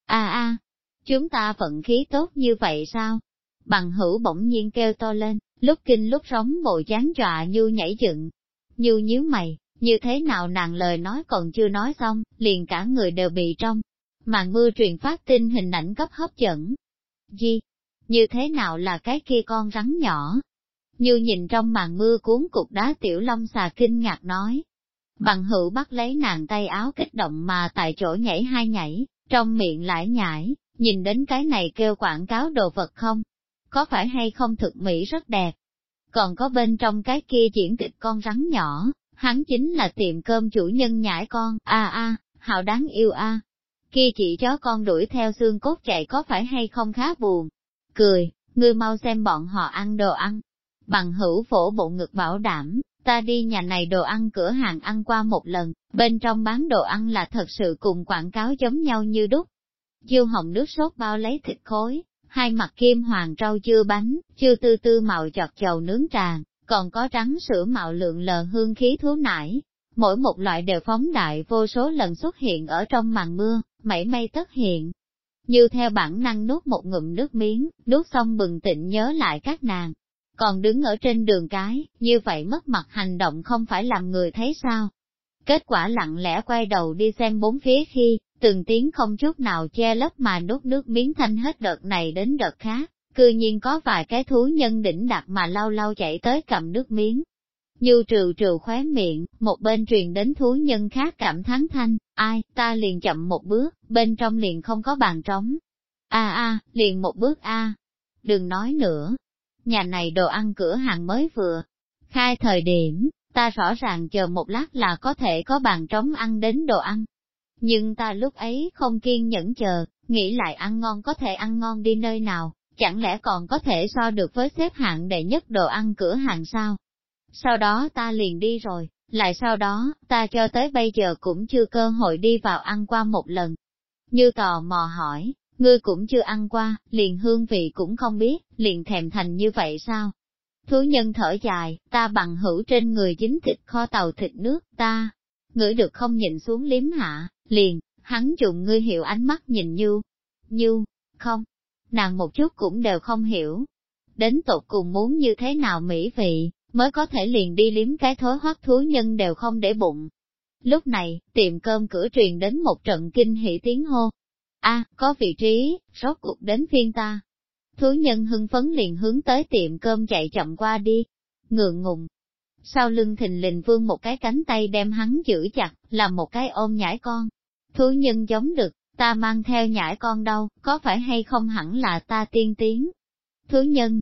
A: Chúng ta vận khí tốt như vậy sao? Bằng hữu bỗng nhiên kêu to lên, lúc kinh lúc sóng bộ dáng dọa Như nhảy dựng. Như nhíu mày, như thế nào nàng lời nói còn chưa nói xong, liền cả người đều bị trong màn mưa truyền phát tin hình ảnh cấp hấp dẫn. Gì? Như thế nào là cái kia con rắn nhỏ? Như nhìn trong màn mưa cuốn cục đá tiểu long xà kinh ngạc nói. Bằng hữu bắt lấy nàng tay áo kích động mà tại chỗ nhảy hai nhảy, trong miệng lải nhải, nhìn đến cái này kêu quảng cáo đồ vật không? Có phải hay không thực mỹ rất đẹp? Còn có bên trong cái kia diễn kịch con rắn nhỏ, hắn chính là tiệm cơm chủ nhân nhãi con, hào đáng yêu a. Kia chị chó con đuổi theo xương cốt chạy có phải hay không khá buồn? Cười, ngươi mau xem bọn họ ăn đồ ăn. Bằng hữu phổ bộ ngực bảo đảm, ta đi nhà này đồ ăn cửa hàng ăn qua một lần, bên trong bán đồ ăn là thật sự cùng quảng cáo giống nhau như đúc. Diêu hồng nước sốt bao lấy thịt khối, hai mặt kim hoàng rau dưa bánh, chưa tư tư màu chọt chầu nướng tràn, còn có trắng sữa mạo lượng lờ hương khí thú nải. Mỗi một loại đều phóng đại vô số lần xuất hiện ở trong màn mưa, mảy may tất hiện. Như theo bản năng nuốt một ngụm nước miếng, nuốt xong bừng tỉnh nhớ lại các nàng. Còn đứng ở trên đường cái, như vậy mất mặt hành động không phải làm người thấy sao. Kết quả lặng lẽ quay đầu đi xem bốn phía khi, từng tiếng không chút nào che lấp mà nuốt nước miếng thanh hết đợt này đến đợt khác, cư nhiên có vài cái thú nhân đỉnh đặt mà lau lau chạy tới cầm nước miếng. Như trừ trừ khóe miệng, một bên truyền đến thú nhân khác cảm thán thanh, ai, ta liền chậm một bước, bên trong liền không có bàn trống. Liền một bước Đừng nói nữa. Nhà này đồ ăn cửa hàng mới vừa khai thời điểm, ta rõ ràng chờ một lát là có thể có bàn trống ăn đến đồ ăn. Nhưng ta lúc ấy không kiên nhẫn chờ, nghĩ lại ăn ngon có thể ăn ngon đi nơi nào, chẳng lẽ còn có thể so được với xếp hạng đệ nhất đồ ăn cửa hàng sao? Sau đó ta liền đi rồi, lại sau đó, ta cho tới bây giờ cũng chưa cơ hội đi vào ăn qua một lần. Như tò mò hỏi, ngươi cũng chưa ăn qua, liền hương vị cũng không biết, liền thèm thành như vậy sao? Thú nhân thở dài, ta bằng hữu trên người dính thịt kho tàu thịt nước, ta ngửi được không nhìn xuống liếm hạ, liền, hắn dùng ngươi hiểu ánh mắt nhìn Như, không, nàng một chút cũng đều không hiểu. Đến tột cùng muốn như thế nào mỹ vị, mới có thể liền đi liếm cái thối hoắc thú nhân đều không để bụng. Lúc này, tiệm cơm cửa truyền đến một trận kinh hỉ tiếng hô. Có vị trí, rốt cuộc đến phiên ta. Thú nhân hưng phấn liền hướng tới tiệm cơm chạy chậm qua đi. Ngượng ngùng. Sau lưng thình lình vươn một cái cánh tay đem hắn giữ chặt, làm một cái ôm nhãi con. Thú nhân giống được, ta mang theo nhãi con đâu, có phải hay không hẳn là ta tiên tiến. Thú nhân,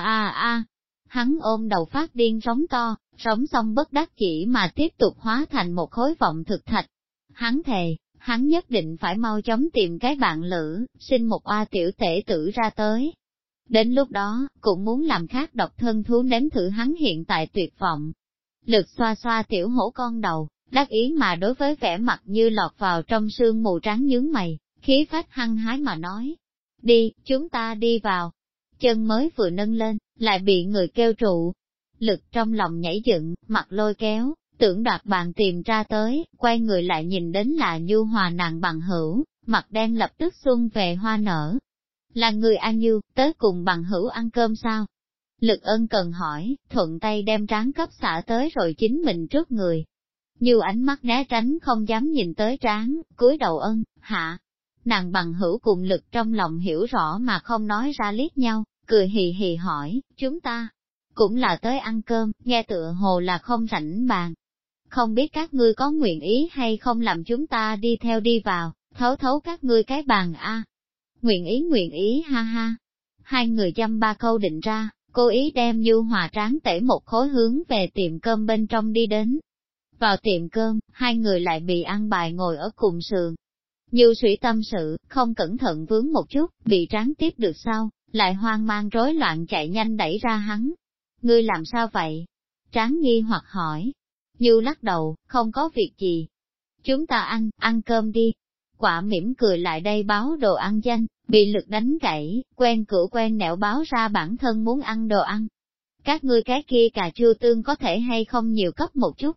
A: Hắn ôm đầu phát điên sóng to, sống xong bất đắc chỉ mà tiếp tục hóa thành một khối vọng thực thạch. Hắn thề, hắn nhất định phải mau chóng tìm cái bạn lữ, sinh một oa tiểu tể tử ra tới. Đến lúc đó, cũng muốn làm khác độc thân thú nếm thử hắn hiện tại tuyệt vọng. Lực xoa xoa tiểu hổ con đầu, đắc ý mà đối với vẻ mặt như lọt vào trong sương mù trắng nhướng mày, khí phách hăng hái mà nói. Đi, chúng ta đi vào. Chân mới vừa nâng lên, lại bị người kêu trụ. Lực trong lòng nhảy dựng, mặt lôi kéo, tưởng đoạt bạn tìm ra tới, quay người lại nhìn đến là Nhu Hòa nàng bằng hữu, mặt đen lập tức xuân về hoa nở. Là người An Như, tới cùng bằng hữu ăn cơm sao? Lực ân cần hỏi, thuận tay đem trán cấp xả tới rồi chính mình trước người. Như ánh mắt né tránh không dám nhìn tới trán, cúi đầu ân, hạ. Nàng bằng hữu cùng Lực trong lòng hiểu rõ mà không nói ra liếc nhau, cười hì hì hỏi, chúng ta cũng là tới ăn cơm, nghe tựa hồ là không rảnh bàn. Không biết các ngươi có nguyện ý hay không làm chúng ta đi theo đi vào, thấu thấu các ngươi cái bàn Nguyện ý ha ha. Hai người dăm ba câu định ra, cố ý đem Nhu Hòa tráng tể một khối hướng về tiệm cơm bên trong đi đến. Vào tiệm cơm, hai người lại bị ăn bài ngồi ở cùng sườn. Như Sủy tâm sự, không cẩn thận vướng một chút, bị tráng tiếp được sau, lại hoang mang rối loạn chạy nhanh đẩy ra hắn. Ngươi làm sao vậy? Tráng nghi hoặc hỏi. Như lắc đầu, không có việc gì. Chúng ta ăn cơm đi. Quả mỉm cười lại đây báo đồ ăn danh, bị Lực đánh gãy, quen cửa quen nẻo báo ra bản thân muốn ăn đồ ăn. Các ngươi cái kia cà chua tương có thể hay không nhiều cấp một chút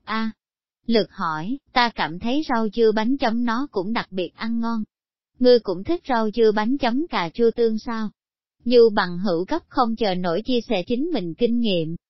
A: Lực hỏi, ta cảm thấy rau dưa bánh chấm nó cũng đặc biệt ăn ngon. Ngươi cũng thích rau dưa bánh chấm cà chua tương sao? Như bằng hữu cấp không chờ nổi chia sẻ chính mình kinh nghiệm,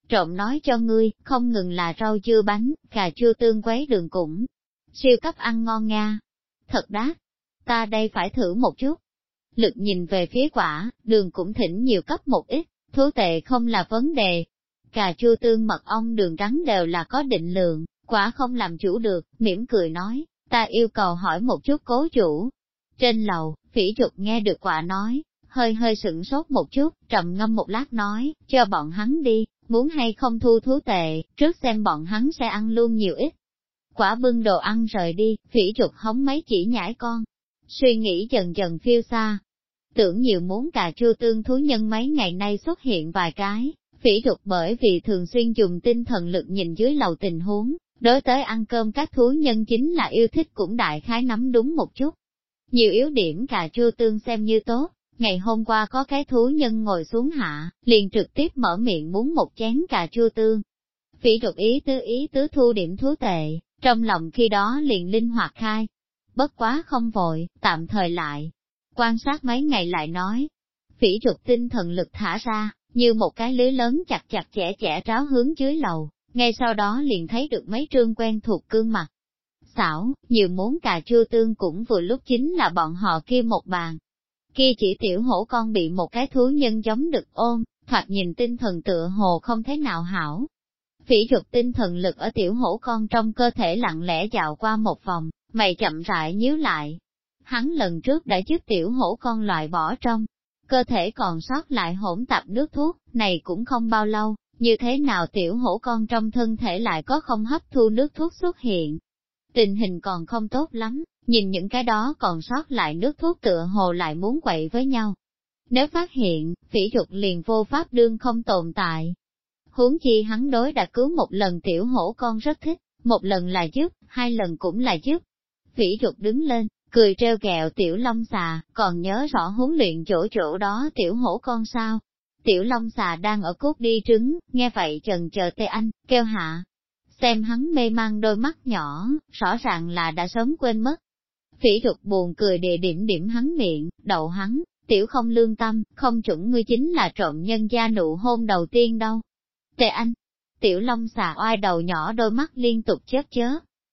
A: Trộm nói cho ngươi, không ngừng là rau dưa bánh, cà chua tương quấy đường cũng. Siêu cấp ăn ngon nga. Thật đắt. Ta đây phải thử một chút. Lực nhìn về phía quả, đường cũng thỉnh nhiều cấp một ít, thú tệ không là vấn đề. Cà chua tương mật ong đường trắng đều là có định lượng, quả không làm chủ được, mỉm cười nói, ta yêu cầu hỏi một chút cố chủ. Trên lầu, Phỉ Trục nghe được quả nói, hơi sửng sốt một chút, trầm ngâm một lát nói, cho bọn hắn đi, muốn hay không thu thú tệ, trước xem bọn hắn sẽ ăn luôn nhiều ít. Quả bưng đồ ăn rời đi, Phỉ Trục hống mấy chỉ nhãi con. Suy nghĩ dần dần phiêu xa. Tưởng nhiều muốn cà chua tương thú nhân mấy ngày nay xuất hiện vài cái, Phỉ Trục bởi vì thường xuyên dùng tinh thần lực nhìn dưới lầu tình huống, đối tới ăn cơm các thú nhân chính là yêu thích cũng đại khái nắm đúng một chút. Nhiều yếu điểm cà chua tương xem như tốt, ngày hôm qua có cái thú nhân ngồi xuống hạ, liền trực tiếp mở miệng muốn một chén cà chua tương. Phỉ Trục ý tứ thu điểm thú tệ, trong lòng khi đó liền linh hoạt khai. Bất quá không vội, tạm thời lại. Quan sát mấy ngày lại nói. Phỉ Trục tinh thần lực thả ra, như một cái lưới lớn chặt chẽ ráo hướng dưới lầu, ngay sau đó liền thấy được mấy trương quen thuộc gương mặt. Xảo, nhiều muốn cà chua tương cũng vừa lúc chính là bọn họ kia một bàn. Kia chỉ tiểu hổ con bị một cái thú nhân giống được ôm, thoạt nhìn tinh thần tựa hồ không thế nào hảo. Phỉ Trục tinh thần lực ở tiểu hổ con trong cơ thể lặng lẽ dạo qua một vòng, mày chậm rãi nhíu lại. Hắn lần trước đã giúp tiểu hổ con loại bỏ trong cơ thể còn sót lại hỗn tạp nước thuốc, này cũng không bao lâu, như thế nào tiểu hổ con trong thân thể lại có không hấp thu nước thuốc xuất hiện. Tình hình còn không tốt lắm, nhìn những cái đó còn sót lại nước thuốc tựa hồ lại muốn quậy với nhau. Nếu phát hiện, Phỉ Trục liền vô pháp đương không tồn tại. Huống chi hắn đối đã cứu một lần tiểu hổ con rất thích, một lần là giúp, hai lần cũng là giúp. Phỉ Trục đứng lên, cười treo gẹo tiểu long xà, còn nhớ rõ huấn luyện chỗ đó tiểu hổ con sao. Tiểu long xà đang ở cốt đi trứng, nghe vậy chần chờ tê anh, kêu hạ. Xem hắn mê mang đôi mắt nhỏ, rõ ràng là đã sớm quên mất. Phỉ Trục buồn cười địa điểm hắn miệng, đậu hắn, tiểu không lương tâm, không chuẩn ngươi chính là trộm nhân gia nụ hôn đầu tiên đâu. Tê anh, tiểu long xà oai đầu nhỏ đôi mắt liên tục chớp.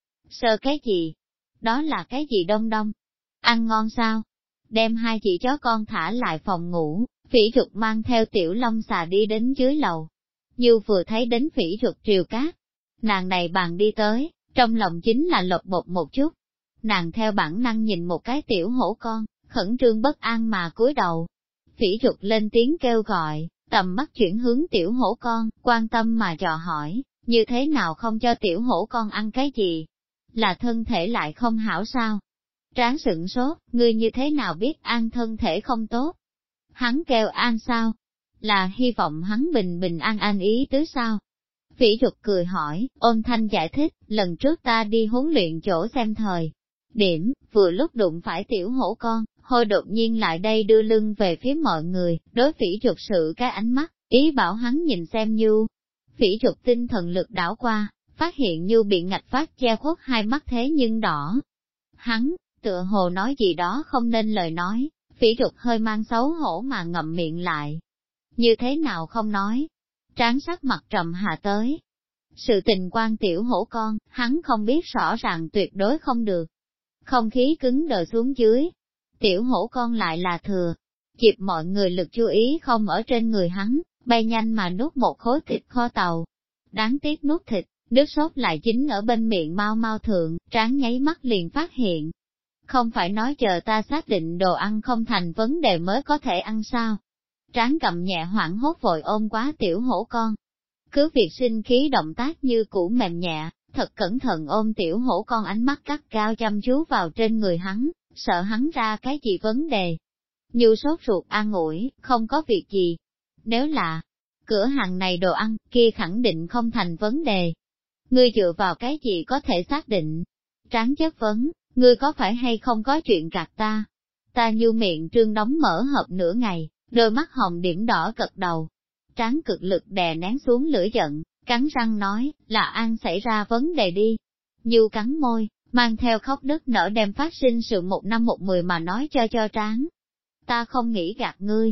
A: Sơ cái gì? Đó là cái gì đông đông? Ăn ngon sao? Đem hai chị chó con thả lại phòng ngủ, Phỉ Trục mang theo tiểu long xà đi đến dưới lầu. Như vừa thấy đến Phỉ Trục triều cát, nàng này bàn đi tới, trong lòng chính là lột bột một chút. Nàng theo bản năng nhìn một cái tiểu hổ con, khẩn trương bất an mà cúi đầu. Phỉ Trục lên tiếng kêu gọi, tầm mắt chuyển hướng tiểu hổ con, quan tâm mà dò hỏi, như thế nào không cho tiểu hổ con ăn cái gì? Là thân thể lại không hảo sao? Tráng sửng sốt, ngươi như thế nào biết an thân thể không tốt? Hắn kêu an sao? Là hy vọng hắn bình an ý tứ sao? Phỉ Trục cười hỏi, ôn thanh giải thích, lần trước ta đi huấn luyện chỗ xem thời. Điểm, vừa lúc đụng phải tiểu hổ con, hồi đột nhiên lại đây đưa lưng về phía mọi người, đối Phỉ Trục sự cái ánh mắt, ý bảo hắn nhìn xem Như. Phỉ Trục tinh thần lực đảo qua, phát hiện Như bị ngạch phát che khuất hai mắt thế nhưng đỏ. Hắn, tựa hồ nói gì đó không nên lời nói, Phỉ Trục hơi mang xấu hổ mà ngậm miệng lại. Như thế nào không nói? Tráng sắc mặt trầm hạ tới. Sự tình quan tiểu hổ con, hắn không biết rõ ràng tuyệt đối không được. Không khí cứng đờ xuống dưới. Tiểu hổ con lại là thừa. Dịp mọi người lực chú ý không ở trên người hắn, bay nhanh mà nuốt một khối thịt kho tàu. Đáng tiếc nuốt thịt, nước sốt lại chính ở bên miệng mau thượng, Tráng nháy mắt liền phát hiện. Không phải nói chờ ta xác định đồ ăn không thành vấn đề mới có thể ăn sao. Tráng cầm nhẹ hoảng hốt vội ôm quá tiểu hổ con. Cứ việc sinh khí động tác như cũ mềm nhẹ, thật cẩn thận ôm tiểu hổ con, ánh mắt cắt cao chăm chú vào trên người hắn, sợ hắn ra cái gì vấn đề. Như sốt ruột an ủi, không có việc gì. Nếu là cửa hàng này đồ ăn, kia khẳng định không thành vấn đề. Ngươi dựa vào cái gì có thể xác định? Tráng chất vấn, ngươi có phải hay không có chuyện gạt ta? Ta như miệng trương đóng mở hợp nửa ngày, đôi mắt hồng điểm đỏ cật đầu. Tráng cực lực đè nén xuống lửa giận, cắn răng nói, là An xảy ra vấn đề đi. Như cắn môi, mang theo khóc nức nở đem phát sinh sự 1 năm 1 10 mà nói cho Tráng. Ta không nghĩ gạt ngươi.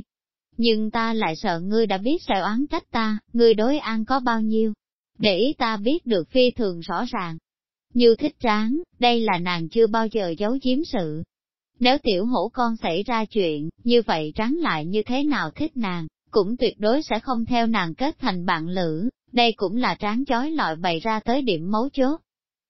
A: Nhưng ta lại sợ ngươi đã biết sẽ oán trách ta, ngươi đối An có bao nhiêu. Để ý ta biết được phi thường rõ ràng. Như thích Tráng, đây là nàng chưa bao giờ giấu giếm sự. Nếu tiểu hổ con xảy ra chuyện, như vậy Tráng lại như thế nào thích nàng, cũng tuyệt đối sẽ không theo nàng kết thành bạn lữ, đây cũng là Tráng chói lọi bày ra tới điểm mấu chốt.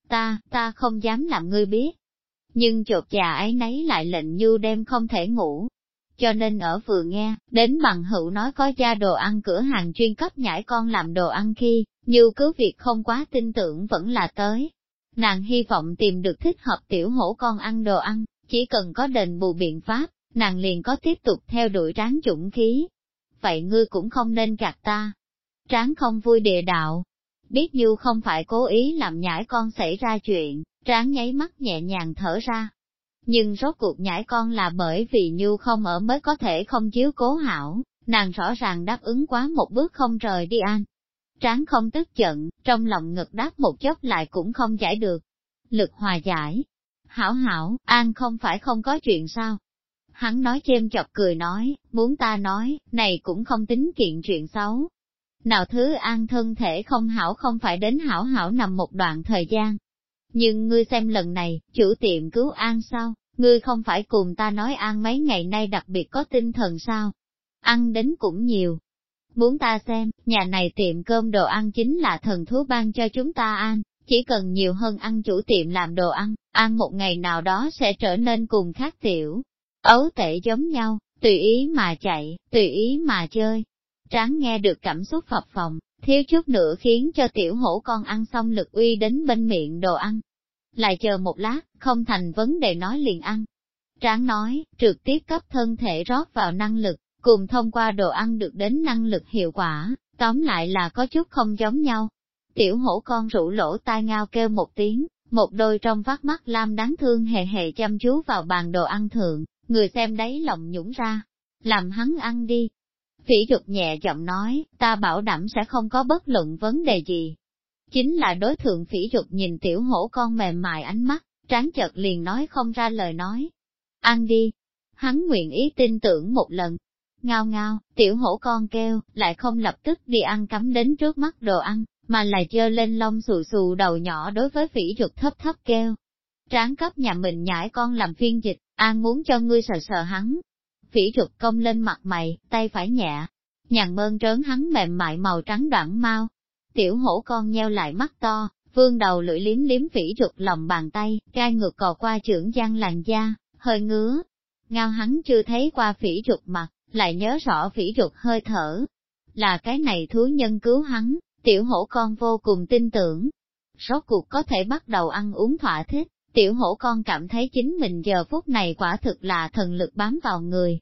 A: Ta không dám làm ngươi biết. Nhưng chột dạ ấy nấy lại lệnh Như đêm không thể ngủ. Cho nên ở vừa nghe, đến bằng hữu nói có gia đồ ăn cửa hàng chuyên cấp nhãi con làm đồ ăn khi, Như cứ việc không quá tin tưởng vẫn là tới. Nàng hy vọng tìm được thích hợp tiểu hổ con ăn đồ ăn, chỉ cần có đền bù biện pháp, nàng liền có tiếp tục theo đuổi Tráng dũng khí. Vậy ngươi cũng không nên gạt ta. Tráng không vui địa đạo. Biết Như không phải cố ý làm nhãi con xảy ra chuyện, Tráng nháy mắt nhẹ nhàng thở ra. Nhưng rốt cuộc nhãi con là bởi vì Như không ở mới có thể không chiếu cố hảo, nàng rõ ràng đáp ứng quá một bước không rời đi An. Tráng không tức giận, trong lòng ngực đáp một chốc lại cũng không giải được. Lực hòa giải. Hảo, An không phải không có chuyện sao? Hắn nói chêm chọc cười nói, muốn ta nói, này cũng không tính kiện chuyện xấu. Nào thứ An thân thể không hảo không phải đến hảo nằm một đoạn thời gian. Nhưng ngươi xem lần này, chủ tiệm cứu An sao, ngươi không phải cùng ta nói An mấy ngày nay đặc biệt có tinh thần sao? Ăn đến cũng nhiều. Muốn ta xem, nhà này tiệm cơm đồ ăn chính là thần thú ban cho chúng ta An, chỉ cần nhiều hơn ăn chủ tiệm làm đồ ăn, An một ngày nào đó sẽ trở nên cùng khác tiểu. Ấu tệ giống nhau, tùy ý mà chạy, tùy ý mà chơi. Tráng nghe được cảm xúc phập phồng, thiếu chút nữa khiến cho tiểu hổ con ăn xong lực uy đến bên miệng đồ ăn. Lại chờ một lát, không thành vấn đề nói liền ăn. Tráng nói, trực tiếp cấp thân thể rót vào năng lực, cùng thông qua đồ ăn được đến năng lực hiệu quả, tóm lại là có chút không giống nhau. Tiểu hổ con rũ lỗ tai ngao kêu một tiếng, một đôi trong vắt mắt lam đáng thương hề hề chăm chú vào bàn đồ ăn thượng, người xem đấy lòng nhũng ra. Làm hắn ăn đi. Phỉ Dục nhẹ giọng nói, ta bảo đảm sẽ không có bất luận vấn đề gì. Chính là đối thượng Phỉ Dục nhìn tiểu hổ con mềm mại ánh mắt, Tráng chợt liền nói không ra lời nói. Ăn đi. Hắn nguyện ý tin tưởng một lần. Ngao ngao, tiểu hổ con kêu, lại không lập tức đi ăn cắm đến trước mắt đồ ăn, mà lại giơ lên lông xù xù đầu nhỏ đối với Phỉ Dục thấp thấp kêu. Tráng cấp nhà mình nhãi con làm phiên dịch, An muốn cho ngươi sờ sờ hắn. Phỉ Dục cong lên mặt mày, tay phải nhẹ, nhàn mơn trớn hắn mềm mại màu trắng đoạn mau. Tiểu hổ con nheo lại mắt to, vươn đầu lưỡi liếm liếm Phỉ Dục lòng bàn tay, gai ngược cò qua chưởng giang làn da, hơi ngứa. Ngao hắn chưa thấy qua Phỉ Dục mặt, lại nhớ rõ Phỉ Dục hơi thở. Là cái này thú nhân cứu hắn, tiểu hổ con vô cùng tin tưởng. Rốt cuộc có thể bắt đầu ăn uống thỏa thích, tiểu hổ con cảm thấy chính mình giờ phút này quả thực là thần lực bám vào người.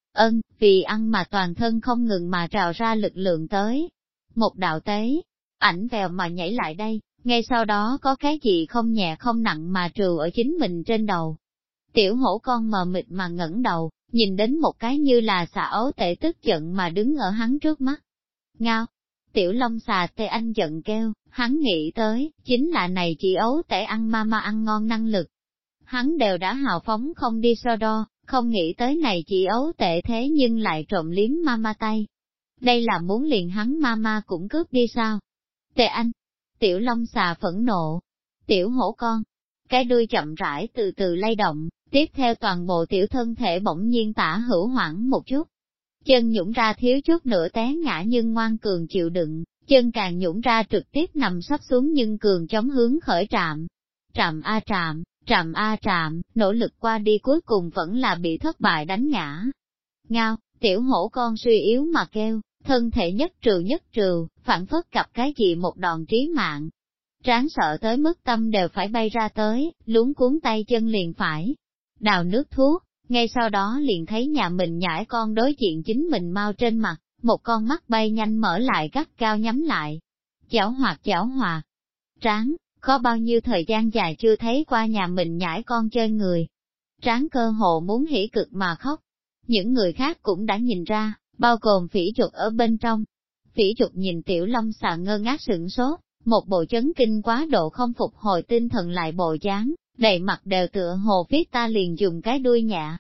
A: Vì ăn mà toàn thân không ngừng mà trào ra lực lượng tới. Một đạo tế, ảnh vèo mà nhảy lại đây, ngay sau đó có cái gì không nhẹ không nặng mà trừ ở chính mình trên đầu. Tiểu hổ con mờ mịt mà ngẩng đầu, nhìn đến một cái như là xà ấu tể tức giận mà đứng ở hắn trước mắt. Ngao! Tiểu Long xà tê anh giận kêu, hắn nghĩ tới, chính là này chỉ ấu tể ăn ma ăn ngon năng lực. Hắn đều đã hào phóng không đi so đo, không nghĩ tới này chỉ ấu tệ thế nhưng lại trộm liếm mama tay. Đây là muốn liền hắn mama cũng cướp đi sao? Tề anh! Tiểu Long xà phẫn nộ. Tiểu hổ con! Cái đuôi chậm rãi từ từ lay động, tiếp theo toàn bộ tiểu thân thể bỗng nhiên tả hữu hoảng một chút. Chân nhũng ra thiếu chút nữa té ngã nhưng ngoan cường chịu đựng, chân càng nhũng ra trực tiếp nằm sắp xuống nhưng cường chống hướng khởi trạm. Trạm a trạm, trạm a trạm, nỗ lực qua đi cuối cùng vẫn là bị thất bại đánh ngã. Ngao, tiểu hổ con suy yếu mà kêu, thân thể nhất trừ, phản phất gặp cái gì một đòn trí mạng. Tráng sợ tới mức tâm đều phải bay ra tới, luống cuốn tay chân liền phải đào nước thuốc, ngay sau đó liền thấy nhà mình nhãi con đối diện chính mình mau trên mặt, một con mắt bay nhanh mở lại gắt cao nhắm lại. Giảo hoạt. Tráng, có bao nhiêu thời gian dài chưa thấy qua nhà mình nhãi con chơi người. Tráng cơ hồ muốn hỉ cực mà khóc. Những người khác cũng đã nhìn ra, bao gồm Phỉ Dục ở bên trong. Phỉ Dục nhìn Tiểu Long xà ngơ ngác sửng sốt, một bộ chấn kinh quá độ không phục hồi tinh thần lại bộ dáng, đầy mặt đều tựa hồ viết ta liền dùng cái đuôi nhẹ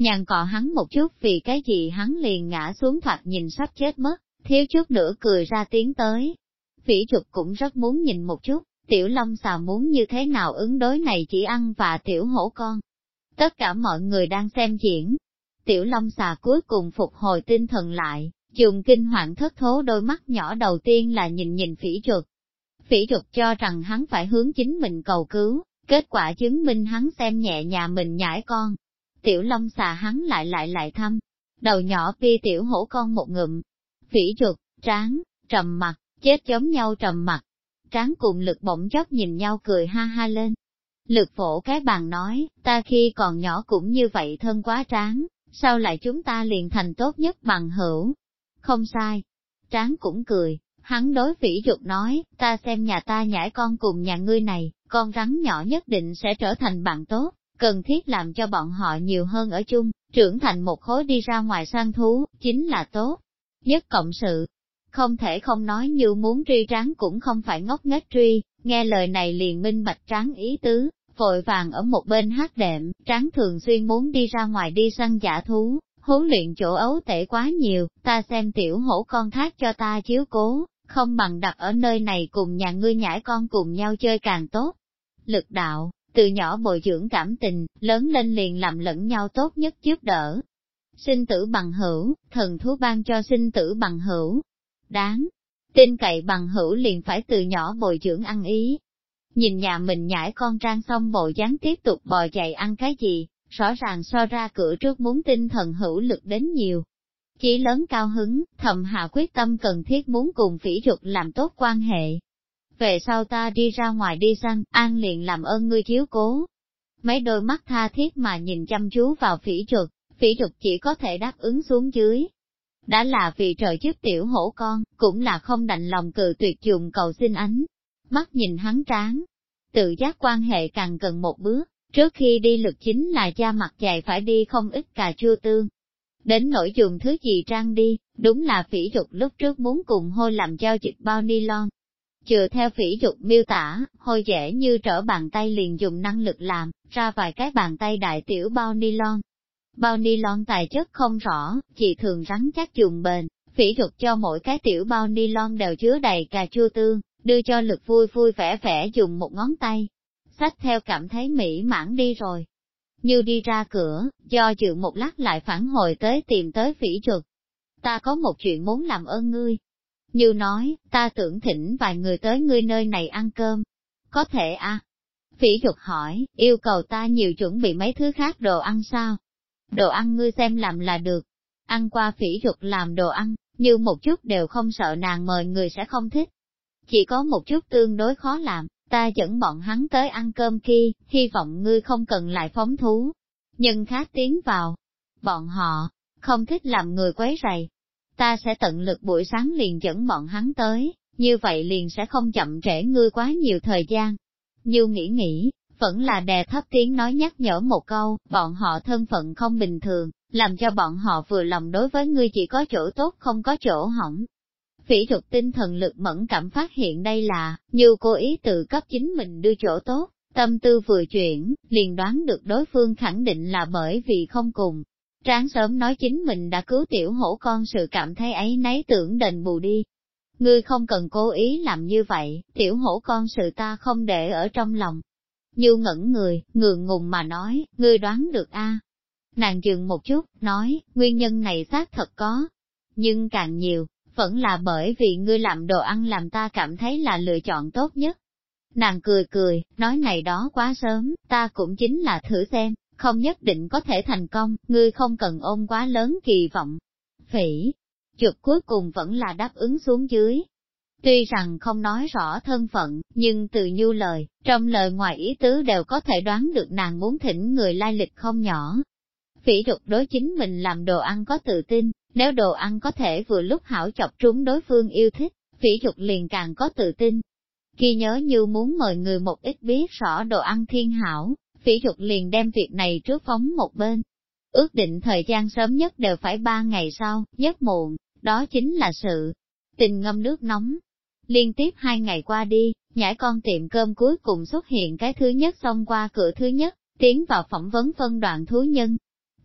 A: nhàn cọ hắn một chút vì cái gì hắn liền ngã xuống thoạt nhìn sắp chết mất, thiếu chút nữa cười ra tiếng tới. Phỉ Trục cũng rất muốn nhìn một chút, Tiểu Long Xà muốn như thế nào ứng đối này chỉ ăn và tiểu hổ con. Tất cả mọi người đang xem diễn. Tiểu Long Xà cuối cùng phục hồi tinh thần lại, dùng kinh hoàng thất thố đôi mắt nhỏ đầu tiên là nhìn Phỉ Trục. Phỉ Trục cho rằng hắn phải hướng chính mình cầu cứu, kết quả chứng minh hắn xem nhẹ nhà mình nhãi con. Tiểu Long Xà hắn lại thăm, đầu nhỏ pi tiểu hổ con một ngụm. Phỉ Trục, Tráng, trầm mặt, chết giống nhau trầm mặt. Tráng cùng Lực bỗng chốc nhìn nhau cười ha ha lên. Lực vỗ cái bàn nói, ta khi còn nhỏ cũng như vậy thân quá Tráng, sao lại chúng ta liền thành tốt nhất bằng hữu? Không sai. Tráng cũng cười, hắn đối Phỉ Trục nói, ta xem nhà ta nhãi con cùng nhà ngươi này, con rắn nhỏ nhất định sẽ trở thành bạn tốt, cần thiết làm cho bọn họ nhiều hơn ở chung, trưởng thành một khối đi ra ngoài săn thú, chính là tốt nhất cộng sự. Không thể không nói như muốn truy Tráng cũng không phải ngốc nghếch truy, nghe lời này liền minh bạch Tráng ý tứ, vội vàng ở một bên hát đệm. Tráng thường xuyên muốn đi ra ngoài đi săn dã thú, huấn luyện chỗ ấu tể quá nhiều, ta xem tiểu hổ con thác cho ta chiếu cố, không bằng đặt ở nơi này cùng nhà ngươi nhãi con cùng nhau chơi càng tốt. Lực đạo, từ nhỏ bồi dưỡng cảm tình, lớn lên liền làm lẫn nhau tốt nhất giúp đỡ. Sinh tử bằng hữu, thần thú ban cho sinh tử bằng hữu. Đáng tin cậy bằng hữu liền phải từ nhỏ bồi dưỡng ăn ý. Nhìn nhà mình nhãi con Trang xong bộ dáng tiếp tục bò chạy ăn cái gì, rõ ràng so ra cửa trước muốn tinh thần hữu lực đến nhiều. Chỉ lớn cao hứng, thầm hạ quyết tâm cần thiết muốn cùng Phỉ Trục làm tốt quan hệ. Về sau ta đi ra ngoài đi săn, An liền làm ơn ngươi chiếu cố. Mấy đôi mắt tha thiết mà nhìn chăm chú vào Phỉ Trục chỉ có thể đáp ứng xuống dưới. Đã là vì trời giúp tiểu hổ con, cũng là không đành lòng cự tuyệt dùng cầu xin ánh. Mắt nhìn hắn Tráng, tự giác quan hệ càng gần một bước, trước khi đi Lực chính là da mặt dày phải đi không ít cà chua tương. Đến nỗi dùng thứ gì trang đi, đúng là Phỉ Trục lúc trước muốn cùng Hôi làm giao dịch bao nylon. Chừa theo Phỉ Trục miêu tả, Hôi dễ như trở bàn tay liền dùng năng lực làm, ra vài cái bàn tay đại tiểu bao nylon. Bao nylon tài chất không rõ, chỉ thường rắn chắc dùng bền, Phỉ Trục cho mỗi cái tiểu bao nylon đều chứa đầy cà chua tương, đưa cho Lực vui vui vẻ vẻ dùng một ngón tay. Xách theo cảm thấy mỹ mãn đi rồi. Như đi ra cửa, do dự một lát lại phản hồi tới tìm tới Phỉ Trục. Ta có một chuyện muốn làm ơn ngươi. Như nói, ta tưởng thỉnh vài người tới ngươi nơi này ăn cơm. Có thể à? Phỉ Trục hỏi, yêu cầu ta nhiều chuẩn bị mấy thứ khác đồ ăn sao? Đồ ăn ngươi xem làm là được. Ăn qua Phỉ Trục làm đồ ăn, như một chút đều không sợ nàng mời người sẽ không thích. Chỉ có một chút tương đối khó làm, ta dẫn bọn hắn tới ăn cơm kia, hy vọng ngươi không cần lại phóng thú. Nhưng khác tiến vào, bọn họ, không thích làm người quấy rầy. Ta sẽ tận lực buổi sáng liền dẫn bọn hắn tới, như vậy liền sẽ không chậm trễ ngươi quá nhiều thời gian. Như nghĩ, vẫn là đè thấp tiếng nói nhắc nhở một câu, bọn họ thân phận không bình thường, làm cho bọn họ vừa lòng đối với ngươi chỉ có chỗ tốt không có chỗ hỏng. Phỉ Trục tinh thần lực mẫn cảm phát hiện đây là, như cố ý tự cấp chính mình đưa chỗ tốt, tâm tư vừa chuyển, liền đoán được đối phương khẳng định là bởi vì không cùng. Tráng sớm nói chính mình đã cứu tiểu hổ con sự cảm thấy ấy nấy tưởng đền bù đi. Ngươi không cần cố ý làm như vậy, tiểu hổ con sự ta không để ở trong lòng. Như ngẩn người, ngượng ngùng mà nói, ngươi đoán được a? Nàng dừng một chút, nói, nguyên nhân này xác thật có. Nhưng càng nhiều, vẫn là bởi vì ngươi làm đồ ăn làm ta cảm thấy là lựa chọn tốt nhất. Nàng cười, nói này đó quá sớm, ta cũng chính là thử xem, không nhất định có thể thành công, ngươi không cần ôm quá lớn kỳ vọng. Phỉ Trục cuối cùng vẫn là đáp ứng xuống dưới. Tuy rằng không nói rõ thân phận, nhưng từ Nhu lời, trong lời ngoài ý tứ đều có thể đoán được nàng muốn thỉnh người lai lịch không nhỏ. Phỉ Trục đối chính mình làm đồ ăn có tự tin, nếu đồ ăn có thể vừa lúc hảo chọc trúng đối phương yêu thích, Phỉ Trục liền càng có tự tin. Khi nhớ Như muốn mời người một ít biết rõ đồ ăn thiên hảo, Phỉ Trục liền đem việc này trước phóng một bên. Ước định thời gian sớm nhất đều phải 3 ngày sau, nhất muộn, đó chính là sự tình ngâm nước nóng. Liên tiếp 2 ngày qua đi, nhãi con tiệm cơm cuối cùng xuất hiện cái thứ nhất xông qua cửa thứ nhất, tiến vào phỏng vấn phân đoạn thú nhân.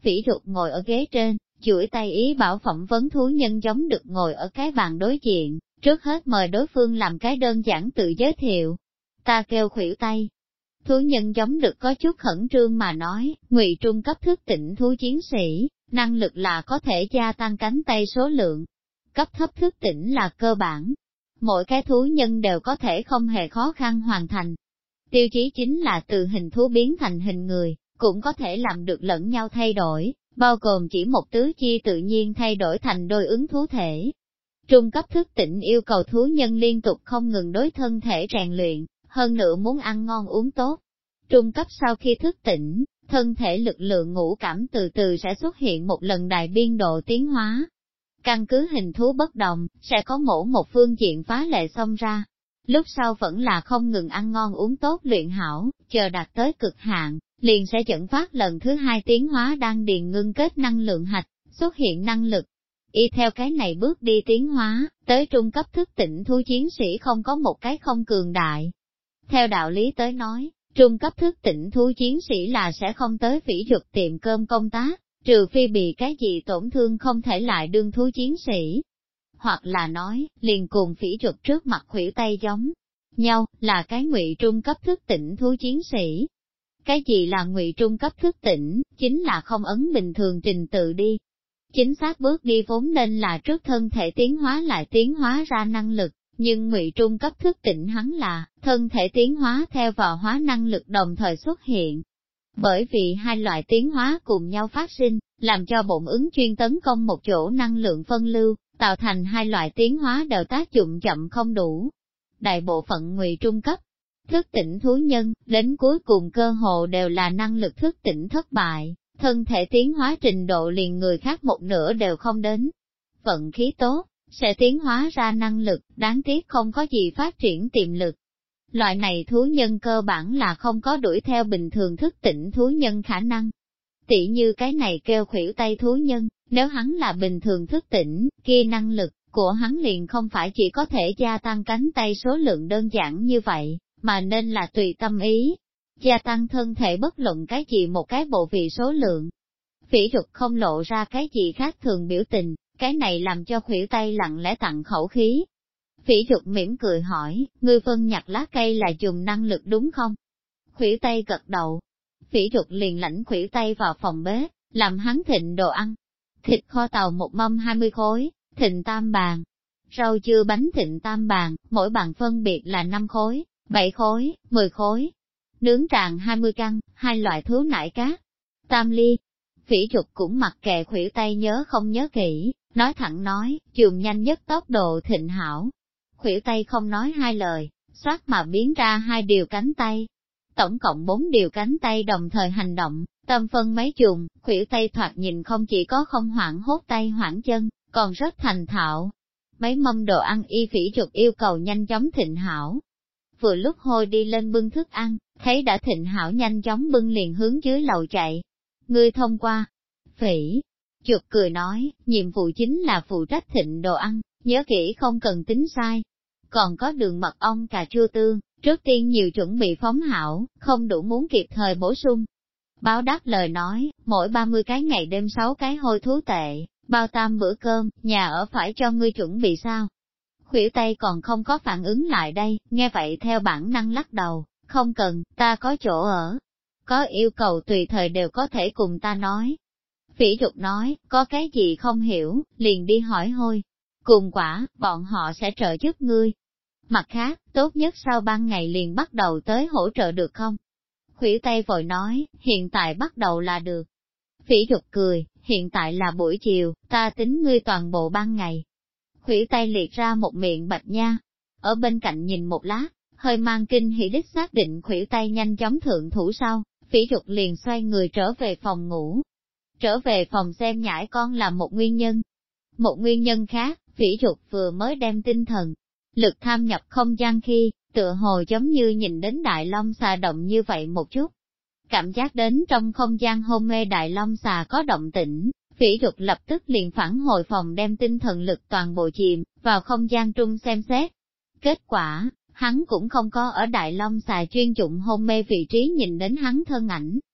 A: Phỉ Dục ngồi ở ghế trên, duỗi tay ý bảo phỏng vấn thú nhân giống được ngồi ở cái bàn đối diện, trước hết mời đối phương làm cái đơn giản tự giới thiệu. Ta kêu Khuỷu Tây. Thú nhân giống được có chút khẩn trương mà nói, ngụy trung cấp thức tỉnh thú chiến sĩ, năng lực là có thể gia tăng cánh tay số lượng. Cấp thấp thức tỉnh là cơ bản. Mỗi cái thú nhân đều có thể không hề khó khăn hoàn thành. Tiêu chí chính là từ hình thú biến thành hình người, cũng có thể làm được lẫn nhau thay đổi, bao gồm chỉ một tứ chi tự nhiên thay đổi thành đôi ứng thú thể. Trung cấp thức tỉnh yêu cầu thú nhân liên tục không ngừng đối thân thể rèn luyện, hơn nữa muốn ăn ngon uống tốt. Trung cấp sau khi thức tỉnh, thân thể lực lượng ngũ cảm từ từ sẽ xuất hiện một lần đại biên độ tiến hóa. Căn cứ hình thú bất đồng, sẽ có một phương diện phá lệ xông ra. Lúc sau vẫn là không ngừng ăn ngon uống tốt luyện hảo, chờ đạt tới cực hạn, liền sẽ dẫn phát lần thứ hai tiến hóa đan điền ngưng kết năng lượng hạch, xuất hiện năng lực. Y theo cái này bước đi tiến hóa, tới trung cấp thức tỉnh thú chiến sĩ không có một cái không cường đại. Theo đạo lý tới nói, trung cấp thức tỉnh thú chiến sĩ là sẽ không tới Phỉ Dục tiệm cơm công tác, trừ phi bị cái gì tổn thương không thể lại đương thú chiến sĩ. Hoặc là nói, liền cùng Phỉ Dục trước mặt Khuỷu Tây giống nhau, là cái ngụy trung cấp thức tỉnh thú chiến sĩ. Cái gì là ngụy trung cấp thức tỉnh, chính là không ấn bình thường trình tự đi. Chính xác bước đi vốn nên là trước thân thể tiến hóa lại tiến hóa ra năng lực, nhưng ngụy trung cấp thức tỉnh hắn là, thân thể tiến hóa theo vào hóa năng lực đồng thời xuất hiện. Bởi vì hai loại tiến hóa cùng nhau phát sinh, làm cho bổn ứng chuyên tấn công một chỗ năng lượng phân lưu, tạo thành hai loại tiến hóa đều tác dụng chậm không đủ. Đại bộ phận ngụy trung cấp thức tỉnh thú nhân, đến cuối cùng cơ hồ đều là năng lực thức tỉnh thất bại, thân thể tiến hóa trình độ liền người khác một nửa đều không đến. Vận khí tốt, sẽ tiến hóa ra năng lực, đáng tiếc không có gì phát triển tiềm lực. Loại này thú nhân cơ bản là không có đuổi theo bình thường thức tỉnh thú nhân khả năng. Tỉ như cái này kêu Khuỷu Tây thú nhân, nếu hắn là bình thường thức tỉnh, kia năng lực của hắn liền không phải chỉ có thể gia tăng cánh tay số lượng đơn giản như vậy, mà nên là tùy tâm ý, gia tăng thân thể bất luận cái gì một cái bộ vị số lượng. Phỉ Dục không lộ ra cái gì khác thường biểu tình, cái này làm cho Khuỷu Tây lặng lẽ tặng khẩu khí. Phỉ Dục mỉm cười hỏi, ngươi phân nhặt lá cây là dùng năng lực đúng không? Khuỷu Tây gật đầu. Phỉ Dục liền lãnh Khuỷu Tây vào phòng bếp, làm hắn thịnh đồ ăn. Thịt kho tàu một mâm 20 khối, thịnh tam bàn. Rau dưa bánh thịnh tam bàn, mỗi bàn phân biệt là 5 khối, 7 khối, 10 khối. Nướng tràng 20 căn, hai loại thú nải cá. Tam ly. Phỉ Dục cũng mặc kệ Khuỷu Tây nhớ không nhớ kỹ, nói thẳng nói, dùng nhanh nhất tốc độ thịnh hảo. Khuỷu Tây không nói hai lời, xoát mà biến ra hai điều cánh tay. Tổng cộng 4 điều cánh tay đồng thời hành động, tâm phân mấy chùm, Khuỷu Tây thoạt nhìn không chỉ có không hoảng hốt tay hoảng chân, còn rất thành thạo. Mấy mâm đồ ăn y Phỉ Dục yêu cầu nhanh chóng thịnh hảo. Vừa lúc Hôi đi lên bưng thức ăn, thấy đã thịnh hảo nhanh chóng bưng liền hướng dưới lầu chạy. Ngươi thông qua. Phỉ Dục cười nói, nhiệm vụ chính là phụ trách thịnh đồ ăn, nhớ kỹ không cần tính sai. Còn có đường mật ong cà chua tương, trước tiên nhiều chuẩn bị phóng hảo, không đủ muốn kịp thời bổ sung. Báo đáp lời nói, mỗi 30 cái ngày đêm 6 cái hôi thú tệ, bao tam bữa cơm, nhà ở phải cho ngươi chuẩn bị sao? Khuỷu Tây còn không có phản ứng lại đây, nghe vậy theo bản năng lắc đầu, không cần, ta có chỗ ở. Có yêu cầu tùy thời đều có thể cùng ta nói. Phỉ Dục nói, có cái gì không hiểu, liền đi hỏi Hôi. Cùng quả, bọn họ sẽ trợ giúp ngươi. Mặt khác, tốt nhất sau ban ngày liền bắt đầu tới hỗ trợ được không? Khuỷu Tây vội nói, hiện tại bắt đầu là được. Phỉ Dục cười, hiện tại là buổi chiều, ta tính ngươi toàn bộ ban ngày. Khuỷu Tây liệt ra một miệng bạch nha, ở bên cạnh nhìn một lát, hơi mang kinh hỉ đích xác định Khuỷu Tây nhanh chóng thượng thủ sau, Phỉ Dục liền xoay người trở về phòng ngủ. Trở về phòng xem nhãi con là một nguyên nhân. Một nguyên nhân khác, Phỉ Dục vừa mới đem tinh thần, lực tham nhập không gian khi, tựa hồ giống như nhìn đến đại long xà động như vậy một chút. Cảm giác đến trong không gian hôn mê đại long xà có động tĩnh, Phỉ Dục lập tức liền phản hồi phòng đem tinh thần lực toàn bộ chìm vào không gian trung xem xét. Kết quả, hắn cũng không có ở đại long xà chuyên dụng hôn mê vị trí nhìn đến hắn thân ảnh.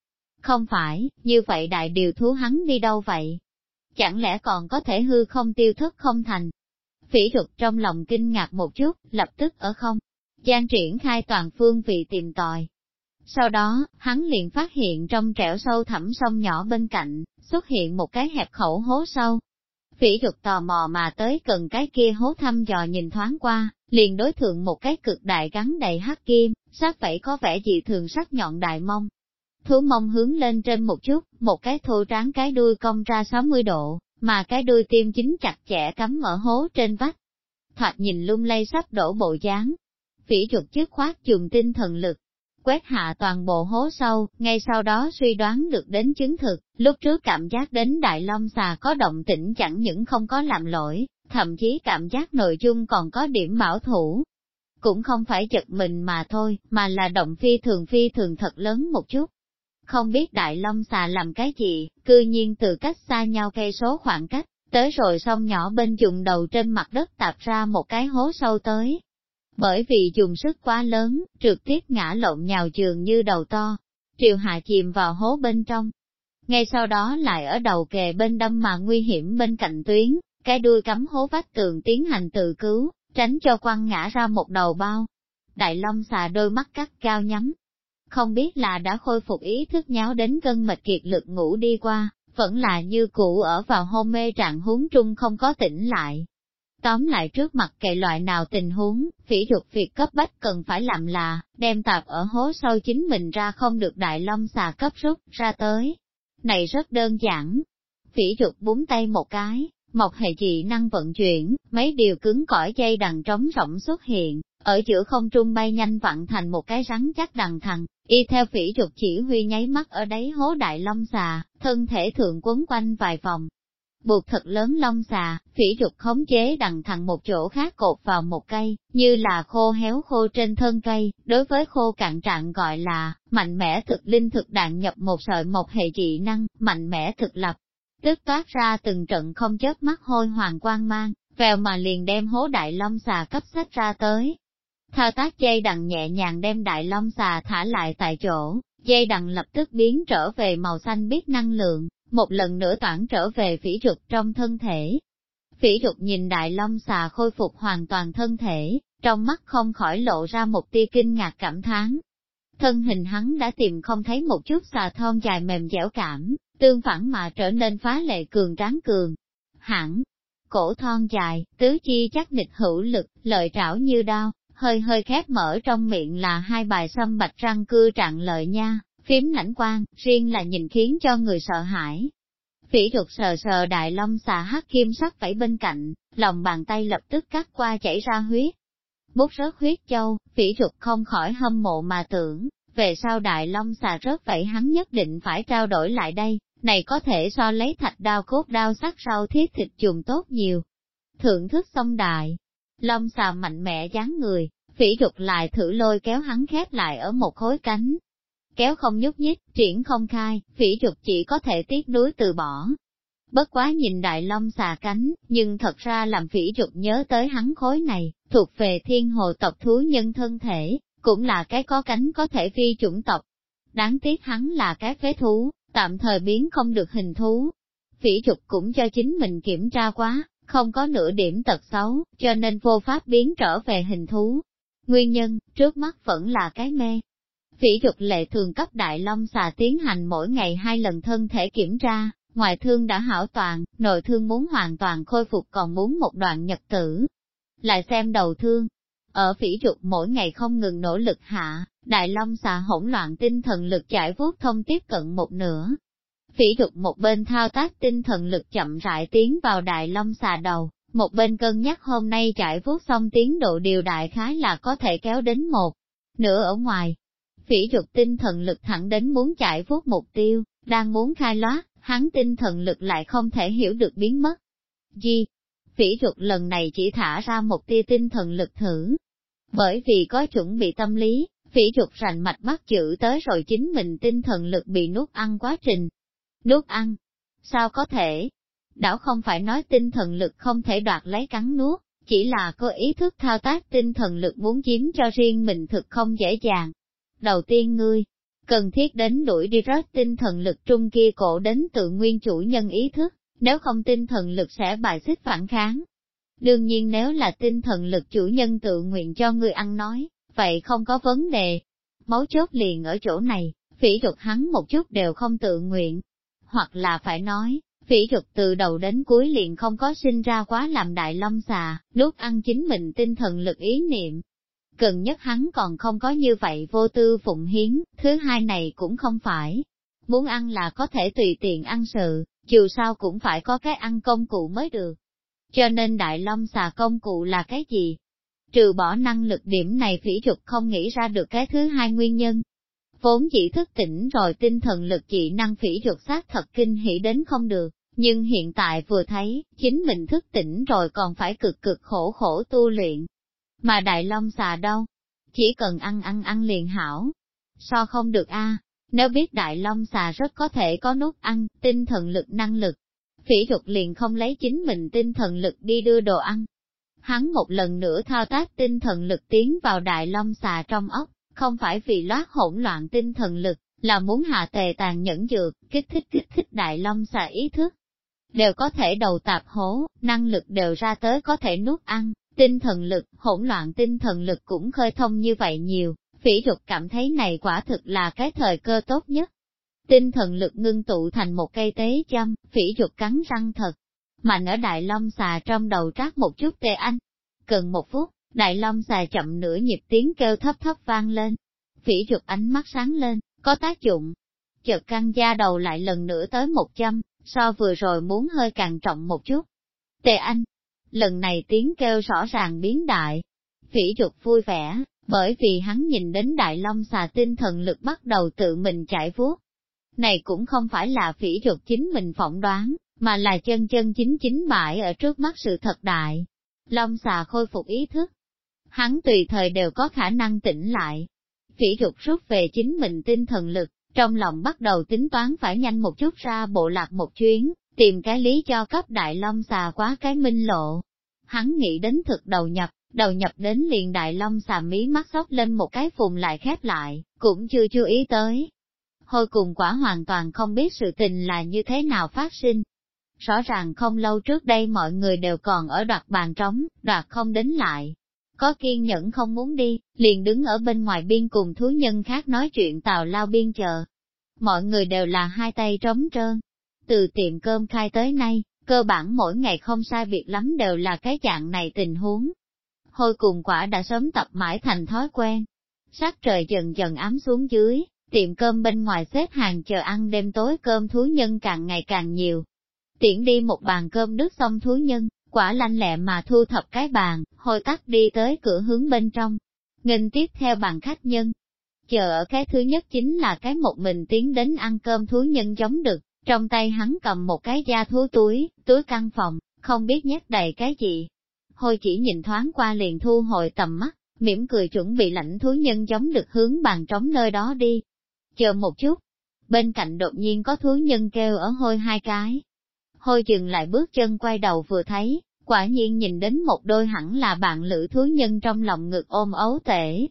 A: Không phải, như vậy đại điều thú hắn đi đâu vậy? Chẳng lẽ còn có thể hư không tiêu thất không thành? Phỉ Trục trong lòng kinh ngạc một chút, lập tức ở không gian triển khai toàn phương vị tìm tòi. Sau đó, hắn liền phát hiện trong trẻo sâu thẳm sông nhỏ bên cạnh, xuất hiện một cái hẹp khẩu hố sâu. Phỉ Trục tò mò mà tới gần cái kia hố thăm dò nhìn thoáng qua, liền đối thượng một cái cực đại gắn đầy hắc kim, sát vảy có vẻ dị thường sắc nhọn đại mông. Thú mông hướng lên trên một chút, một cái thô tráng cái đuôi cong ra 60 độ, mà cái đuôi tiêm chính chặt chẽ cắm ở hố trên vách. Thoạt nhìn lung lay sắp đổ bộ dáng. Phỉ Trục dứt khoát dùng tinh thần lực, quét hạ toàn bộ hố sâu, ngay sau đó suy đoán được đến chứng thực, lúc trước cảm giác đến đại long xà có động tĩnh chẳng những không có làm lỗi, thậm chí cảm giác nội dung còn có điểm bảo thủ. Cũng không phải giật mình mà thôi, mà là động phi thường thật lớn một chút. Không biết đại long xà làm cái gì, cư nhiên từ cách xa nhau cây số khoảng cách, tới rồi sông nhỏ bên dùng đầu trên mặt đất tạp ra một cái hố sâu tới. Bởi vì dùng sức quá lớn, trực tiếp ngã lộn nhào chường như đầu to, triều hạ chìm vào hố bên trong. Ngay sau đó lại ở đầu kề bên đâm mà nguy hiểm bên cạnh tuyến, cái đuôi cắm hố vách tường tiến hành tự cứu, tránh cho quăng ngã ra một đầu bao. Đại long xà đôi mắt cắt cao nhắm. Không biết là đã khôi phục ý thức nháo đến gân mệt kiệt lực ngủ đi qua, vẫn là như cũ ở vào hôn mê trạng huống trung không có tỉnh lại. Tóm lại trước mặt kệ loại nào tình huống, Phỉ Trục việc cấp bách cần phải làm là, đem tạp ở hố sâu chính mình ra không được đại long xà cấp rút ra tới. Này rất đơn giản. Phỉ Trục búng tay một cái, một hệ dị năng vận chuyển, mấy điều cứng cỏi dây đằng trống rỗng xuất hiện, ở giữa không trung bay nhanh vặn thành một cái rắn chắc đằng thằng, y theo Phỉ Trục chỉ huy nháy mắt ở đáy hố đại long xà, thân thể thượng quấn quanh vài vòng. Buộc thật lớn long xà, Phỉ Trục khống chế đằng thằng một chỗ khác cột vào một cây, như là khô héo khô trên thân cây, đối với khô cạn trạng gọi là, mạnh mẽ thực linh thực đạn nhập một sợi một hệ dị năng, mạnh mẽ thực lập. Tức toát ra từng trận không chớp mắt hôi hoàng quang mang, vèo mà liền đem hố đại long xà cấp sách ra tới. Thao tác dây đằng nhẹ nhàng đem đại long xà thả lại tại chỗ, dây đằng lập tức biến trở về màu xanh biếc năng lượng, một lần nữa toản trở về Phỉ Trục trong thân thể. Phỉ Trục nhìn đại long xà khôi phục hoàn toàn thân thể, trong mắt không khỏi lộ ra một tia kinh ngạc cảm thán. Thân hình hắn đã tìm không thấy một chút xà thon dài mềm dẻo cảm, tương phản mà trở nên phá lệ cường tráng cường. Hẳn, cổ thon dài, tứ chi chắc nịch hữu lực, lợi trảo như đao, hơi khép mở trong miệng là hai bài xâm bạch răng cưa trạng lợi nha, phím lãnh quang, riêng là nhìn khiến cho người sợ hãi. Phỉ Trục sờ sờ đại long xà hắc kim sắc vẫy bên cạnh, lòng bàn tay lập tức cắt qua chảy ra huyết. Bút rớt huyết châu, Phỉ Trục không khỏi hâm mộ mà tưởng, về sau đại long xà rớt vẫy hắn nhất định phải trao đổi lại đây, này có thể so lấy thạch đao cốt đao sắc rau thiết thịt dùng tốt nhiều. Thưởng thức xong đại, long xà mạnh mẽ dáng người, Phỉ Trục lại thử lôi kéo hắn khép lại ở một khối cánh. Kéo không nhúc nhích, triển không khai, Phỉ Trục chỉ có thể tiếc nuối từ bỏ. Bất quá nhìn đại long xà cánh, nhưng thật ra làm Phỉ Trục nhớ tới hắn khối này, thuộc về thiên hồ tộc thú nhân thân thể, cũng là cái có cánh có thể phi chủng tộc. Đáng tiếc hắn là cái phế thú, tạm thời biến không được hình thú. Phỉ Trục cũng cho chính mình kiểm tra quá, không có nửa điểm tật xấu, cho nên vô pháp biến trở về hình thú. Nguyên nhân, trước mắt vẫn là cái mê. Phỉ Trục lệ thường cấp đại long xà tiến hành mỗi ngày 2 lần thân thể kiểm tra, ngoại thương đã hảo toàn, nội thương muốn hoàn toàn khôi phục còn muốn một đoạn nhật tử. Lại xem đầu thương, ở Phỉ Trục mỗi ngày không ngừng nỗ lực hạ, đại long xà hỗn loạn tinh thần lực chải vuốt thông tiếp cận một nửa. Phỉ Trục một bên thao tác tinh thần lực chậm rãi tiến vào đại long xà đầu, một bên cân nhắc hôm nay chải vuốt xong tiến độ điều đại khái là có thể kéo đến một nửa ở ngoài. Phỉ Trục tinh thần lực thẳng đến muốn chải vuốt mục tiêu, đang muốn khai loát, hắn tinh thần lực lại không thể hiểu được biến mất. Gì? Phỉ Trục lần này chỉ thả ra một tia tinh thần lực thử. Bởi vì có chuẩn bị tâm lý, Phỉ Trục rành mạch bắt chữ tới rồi chính mình tinh thần lực bị nuốt ăn quá trình. Nuốt ăn? Sao có thể? Đảo không phải nói tinh thần lực không thể đoạt lấy cắn nuốt, chỉ là có ý thức thao tác tinh thần lực muốn chiếm cho riêng mình thực không dễ dàng. Đầu tiên ngươi, cần thiết đến đuổi đi rớt tinh thần lực trung kia cổ đến tự nguyên chủ nhân ý thức, nếu không tinh thần lực sẽ bài xích phản kháng. Đương nhiên nếu là tinh thần lực chủ nhân tự nguyện cho người ăn nói, vậy không có vấn đề. Mấu chốt liền ở chỗ này, Phỉ Duật hắn một chút đều không tự nguyện. Hoặc là phải nói, Phỉ Duật từ đầu đến cuối liền không có sinh ra quá làm đại long xà, nuốt ăn chính mình tinh thần lực ý niệm. Gần nhất hắn còn không có như vậy vô tư phụng hiến, thứ hai này cũng không phải. Muốn ăn là có thể tùy tiện ăn sự, dù sao cũng phải có cái ăn công cụ mới được. Cho nên đại long xà công cụ là cái gì? Trừ bỏ năng lực điểm này Phỉ Duật không nghĩ ra được cái thứ hai nguyên nhân. Vốn chỉ thức tỉnh rồi tinh thần lực dị năng Phỉ Duật xác thật kinh hỉ đến không được, nhưng hiện tại vừa thấy, chính mình thức tỉnh rồi còn phải cực cực khổ khổ tu luyện. Mà đại long xà đâu? Chỉ cần ăn liền hảo. So không được a. Nếu biết đại long xà rất có thể có nuốt ăn, tinh thần lực năng lực, Phỉ Duật liền không lấy chính mình tinh thần lực đi đưa đồ ăn. Hắn một lần nữa thao tác tinh thần lực tiến vào đại long xà trong ốc, không phải vì loát hỗn loạn tinh thần lực, là muốn hạ tề tàn nhẫn dược, kích thích đại long xà ý thức. Đều có thể đầu tạp hố, năng lực đều ra tới có thể nuốt ăn, tinh thần lực, hỗn loạn tinh thần lực cũng khơi thông như vậy nhiều, Phỉ Duật cảm thấy này quả thực là cái thời cơ tốt nhất. Tinh thần lực ngưng tụ thành một cây tế châm, Phỉ Duật cắn răng thật mạnh ở đại long xà trong đầu trát một chút tê anh. Cần một phút, đại long xà chậm nửa nhịp tiếng kêu thấp thấp vang lên. Phỉ Duật ánh mắt sáng lên, có tác dụng. Chợt căng da đầu lại lần nữa tới một châm, so vừa rồi muốn hơi càng trọng một chút. Tê anh, lần này tiếng kêu rõ ràng biến đại. Phỉ Duật vui vẻ, bởi vì hắn nhìn đến đại long xà tinh thần lực bắt đầu tự mình chạy vuốt. Này cũng không phải là Phỉ Duật chính mình phỏng đoán, mà là chân chân chính bại ở trước mắt sự thật đại. Long xà khôi phục ý thức. Hắn tùy thời đều có khả năng tỉnh lại. Phỉ Duật rút về chính mình tinh thần lực, trong lòng bắt đầu tính toán phải nhanh một chút ra bộ lạc một chuyến, tìm cái lý cho cấp đại long xà quá cái minh lộ. Hắn nghĩ đến thực đầu nhập đến liền đại long xà mí mắt sóc lên một cái phùng lại khép lại, cũng chưa chú ý tới. Hồi cùng quả hoàn toàn không biết sự tình là như thế nào phát sinh. Rõ ràng không lâu trước đây mọi người đều còn ở đoạt bàn trống, đoạt không đến lại. Có kiên nhẫn không muốn đi, liền đứng ở bên ngoài biên cùng thú nhân khác nói chuyện tào lao biên chờ. Mọi người đều là hai tay trống trơn. Từ tiệm cơm khai tới nay, cơ bản mỗi ngày không sai biệt lắm đều là cái dạng này tình huống. Hồi cùng quả đã sớm tập mãi thành thói quen. Sắc trời dần dần ám xuống dưới, tiệm cơm bên ngoài xếp hàng chờ ăn đêm tối cơm thú nhân càng ngày càng nhiều. Tiễn đi một bàn cơm nước xong thú nhân, quả lanh lẹ mà thu thập cái bàn, hồi tắt đi tới cửa hướng bên trong. Nghênh tiếp theo bàn khách nhân. Chờ ở cái thứ nhất chính là cái một mình tiến đến ăn cơm thú nhân giống đực, trong tay hắn cầm một cái da thú túi căn phòng, không biết nhét đầy cái gì. Hồi chỉ nhìn thoáng qua liền thu hồi tầm mắt, mỉm cười chuẩn bị lãnh thú nhân giống đực hướng bàn trống nơi đó đi. Chờ một chút, bên cạnh đột nhiên có thú nhân kêu ở Hôi hai cái. Hôi dừng lại bước chân quay đầu vừa thấy, quả nhiên nhìn đến một đôi hẳn là bạn lữ thú nhân trong lòng ngực ôm ấu tể.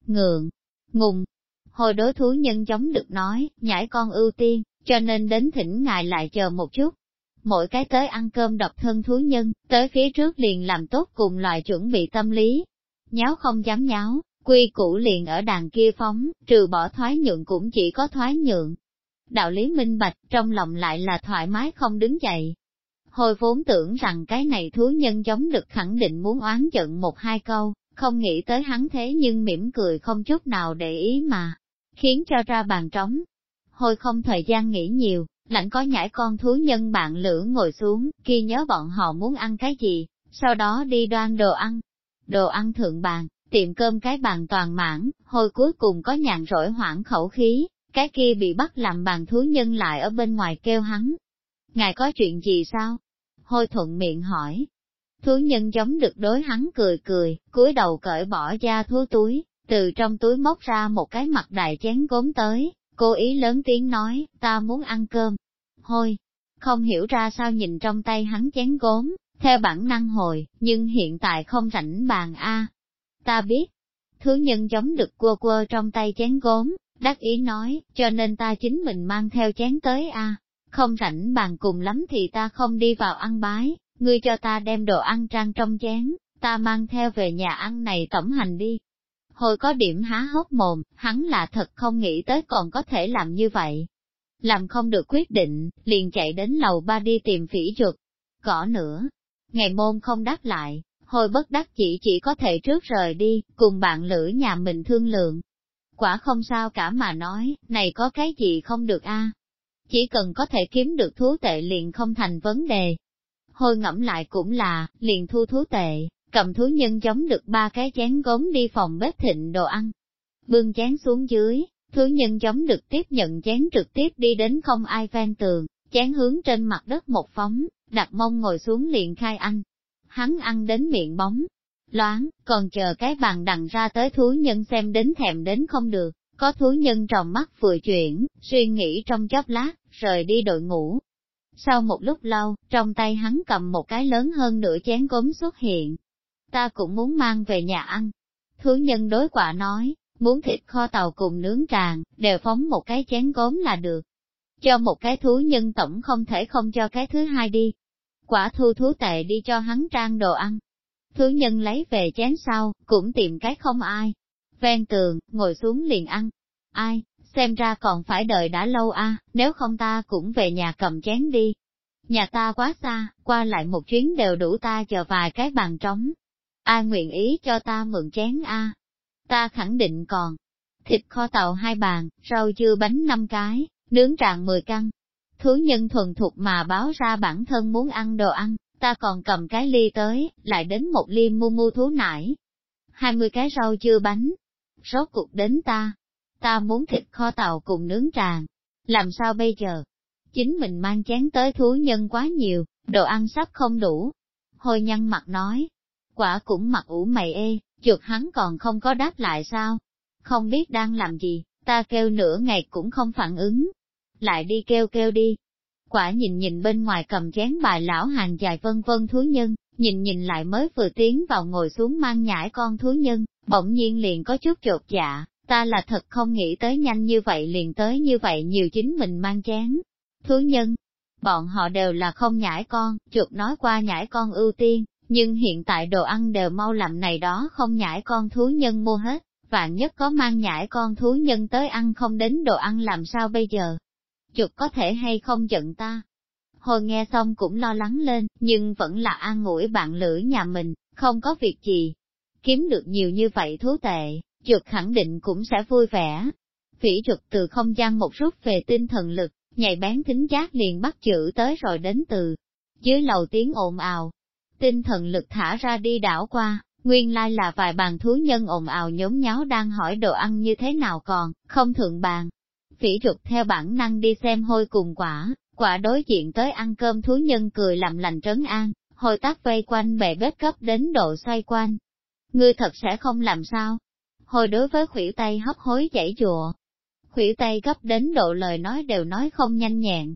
A: Ngùng. Hôi đối thú nhân giống được nói, nhãi con ưu tiên, cho nên đến thỉnh ngài lại chờ một chút. Mỗi cái tới ăn cơm độc thân thú nhân, tới phía trước liền làm tốt cùng loại chuẩn bị tâm lý. Nháo không dám nháo, quy củ liền ở đàn kia phóng, trừ bỏ thoái nhượng cũng chỉ có thoái nhượng. Đạo lý minh bạch, trong lòng lại là thoải mái không đứng dậy. Hồi vốn tưởng rằng cái này thú nhân giống được khẳng định muốn oán giận một hai câu, không nghĩ tới hắn thế nhưng mỉm cười không chút nào để ý mà, khiến cho ra bàn trống. Hồi không thời gian nghĩ nhiều, lãnh có nhảy con thú nhân bạn lữ ngồi xuống, kia nhớ bọn họ muốn ăn cái gì, sau đó đi đoan đồ ăn. Đồ ăn thượng bàn, tiệm cơm cái bàn toàn mãn, hồi cuối cùng có nhàn rỗi hoảng khẩu khí, cái kia bị bắt làm bàn thú nhân lại ở bên ngoài kêu hắn. Ngài có chuyện gì sao? Hôi thuận miệng hỏi. Thú nhân giống được đối hắn cười, cúi đầu cởi bỏ da thú túi, từ trong túi móc ra một cái mặt đại chén gốm tới, cố ý lớn tiếng nói, ta muốn ăn cơm. Hôi, không hiểu ra sao nhìn trong tay hắn chén gốm, theo bản năng hồi, nhưng hiện tại không rảnh bàn a. Ta biết. Thú nhân giống được cua trong tay chén gốm, đắc ý nói, cho nên ta chính mình mang theo chén tới a. Không rảnh bàn cùng lắm thì ta không đi vào ăn bái, ngươi cho ta đem đồ ăn trang trong chén, ta mang theo về nhà ăn này tổng hành đi. Hồi có điểm há hốc mồm, hắn là thật không nghĩ tới còn có thể làm như vậy. Làm không được quyết định, liền chạy đến lầu ba đi tìm Phỉ Duật. Gõ nữa, ngày môn không đáp lại, hồi bất đắc chỉ có thể trước rời đi, cùng bạn lữ nhà mình thương lượng. Quả không sao cả mà nói, này có cái gì không được a? Chỉ cần có thể kiếm được thú tệ liền không thành vấn đề. Hồi ngẫm lại cũng là, liền thu thú tệ, cầm thú nhân giống được 3 cái chén gốm đi phòng bếp thịnh đồ ăn. Bưng chén xuống dưới, thú nhân giống được tiếp nhận chén trực tiếp đi đến không ai ven tường, chén hướng trên mặt đất một phóng, đặt mông ngồi xuống liền khai ăn. Hắn ăn đến miệng bóng, loáng, còn chờ cái bàn đằng ra tới thú nhân xem đến thèm đến không được, có thú nhân tròng mắt vừa chuyển, suy nghĩ trong chốc lát, rời đi đội ngũ. Sau một lúc lâu, trong tay hắn cầm một cái lớn hơn nửa chén gốm xuất hiện. Ta cũng muốn mang về nhà ăn. Thú nhân đối quả nói, muốn thịt kho tàu cùng nướng tràng, đều phóng một cái chén gốm là được. Cho một cái thú nhân tổng không thể không cho cái thứ hai đi. Quả thu thú tệ đi cho hắn trang đồ ăn. Thú nhân lấy về chén sau, cũng tìm cái không ai. Ven tường, ngồi xuống liền ăn. Ai, xem ra còn phải đợi đã lâu a, nếu không ta cũng về nhà cầm chén đi. Nhà ta quá xa, qua lại một chuyến đều đủ ta chờ vài cái bàn trống. Ai nguyện ý cho ta mượn chén a? Ta khẳng định còn. Thịt kho tàu 2 bàn, rau dưa bánh 5 cái, nướng tràng 10 căn. Thú nhân thuần thục mà báo ra bản thân muốn ăn đồ ăn, ta còn cầm cái ly tới, lại đến một ly mu thú nải. 20 cái rau dưa bánh. Rốt cuộc đến ta muốn thịt kho tàu cùng nướng tràng. Làm sao bây giờ? Chính mình mang chén tới thú nhân quá nhiều, đồ ăn sắp không đủ. Hồi nhăn mặt nói, quả cũng mặt ủ mày ê, chuột hắn còn không có đáp lại sao? Không biết đang làm gì, ta kêu nửa ngày cũng không phản ứng. Lại đi kêu đi. Quả nhìn bên ngoài cầm chén bài lão hàng dài vân vân thú nhân, nhìn lại mới vừa tiến vào ngồi xuống mang nhãi con thú nhân, bỗng nhiên liền có chút chột dạ, ta là thật không nghĩ tới nhanh như vậy liền tới như vậy nhiều chính mình mang chén. Thú nhân, bọn họ đều là không nhãi con, chuột nói qua nhãi con ưu tiên, nhưng hiện tại đồ ăn đều mau làm này đó không nhãi con thú nhân mua hết, vạn nhất có mang nhãi con thú nhân tới ăn không đến đồ ăn làm sao bây giờ? Chuột có thể hay không giận ta? Hồi nghe xong cũng lo lắng lên, nhưng vẫn là an ủi bạn lữ nhà mình, không có việc gì. Kiếm được nhiều như vậy thú tệ, chuột khẳng định cũng sẽ vui vẻ. Phỉ chuột từ không gian một rút về tinh thần lực, nhạy bén thính giác liền bắt chữ tới rồi đến từ dưới lầu tiếng ồn ào. Tinh thần lực thả ra đi đảo qua, nguyên lai là vài bàn thú nhân ồn ào nhốn nháo đang hỏi đồ ăn như thế nào còn, không thượng bàn. Phỉ chuột theo bản năng đi xem hôi cùng quả đối diện tới ăn cơm thú nhân cười làm lành trấn an, hồi tác vây quanh bệ bếp cấp đến độ xoay quanh. Ngươi thật sẽ không làm sao? Hồi đối với khuỷu tay hấp hối chảy chùa. Khuỷu tay gấp đến độ lời nói đều nói không nhanh nhẹn,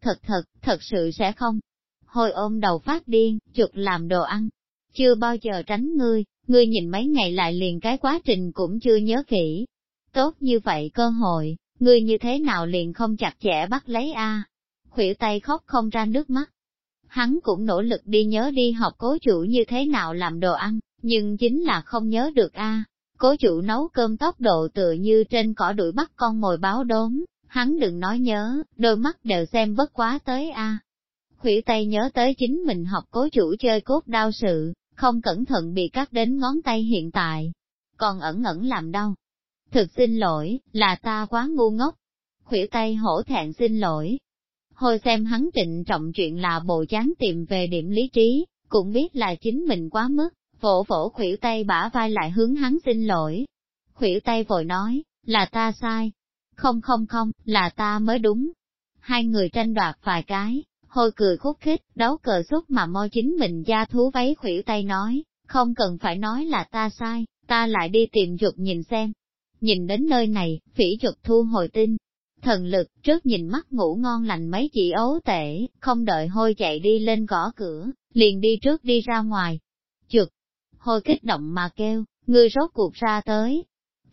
A: thật sự sẽ không. Hồi ôm đầu phát điên, chuột làm đồ ăn. Chưa bao giờ tránh ngươi nhìn mấy ngày lại liền cái quá trình cũng chưa nhớ kỹ. Tốt như vậy cơ hội, ngươi như thế nào liền không chặt chẽ bắt lấy a? Khuỷu tay khóc không ra nước mắt. Hắn cũng nỗ lực đi nhớ đi học cố chủ như thế nào làm đồ ăn, nhưng chính là không nhớ được a. Cố chủ nấu cơm tốc độ tựa như trên cỏ đuổi bắt con mồi báo đốm, hắn đừng nói nhớ, đôi mắt đều xem bất quá tới a. Khuỷu tay nhớ tới chính mình học cố chủ chơi cốt đao sự, không cẩn thận bị cắt đến ngón tay hiện tại, còn ẩn làm đau. Thực xin lỗi, là ta quá ngu ngốc. Khuỷu tay hổ thẹn xin lỗi. Hồi xem hắn trịnh trọng chuyện là bộ dáng tìm về điểm lý trí, cũng biết là chính mình quá mức, vỗ khuỷu tay bả vai lại hướng hắn xin lỗi. Khuỷu tay vội nói, là ta sai. Không, là ta mới đúng. Hai người tranh đoạt vài cái, hồi cười khúc khích, đấu cờ xúc mà môi chính mình da thú váy. Khuỷu tay nói, không cần phải nói là ta sai, ta lại đi tìm chuột nhìn xem. Nhìn đến nơi này, Phỉ chuột thu hồi tinh thần lực, trước nhìn mắt ngủ ngon lành mấy chị ấu tể, không đợi hôi chạy đi lên gõ cửa, liền đi trước đi ra ngoài. Chuột, hôi kích động mà kêu, ngươi rốt cuộc ra tới.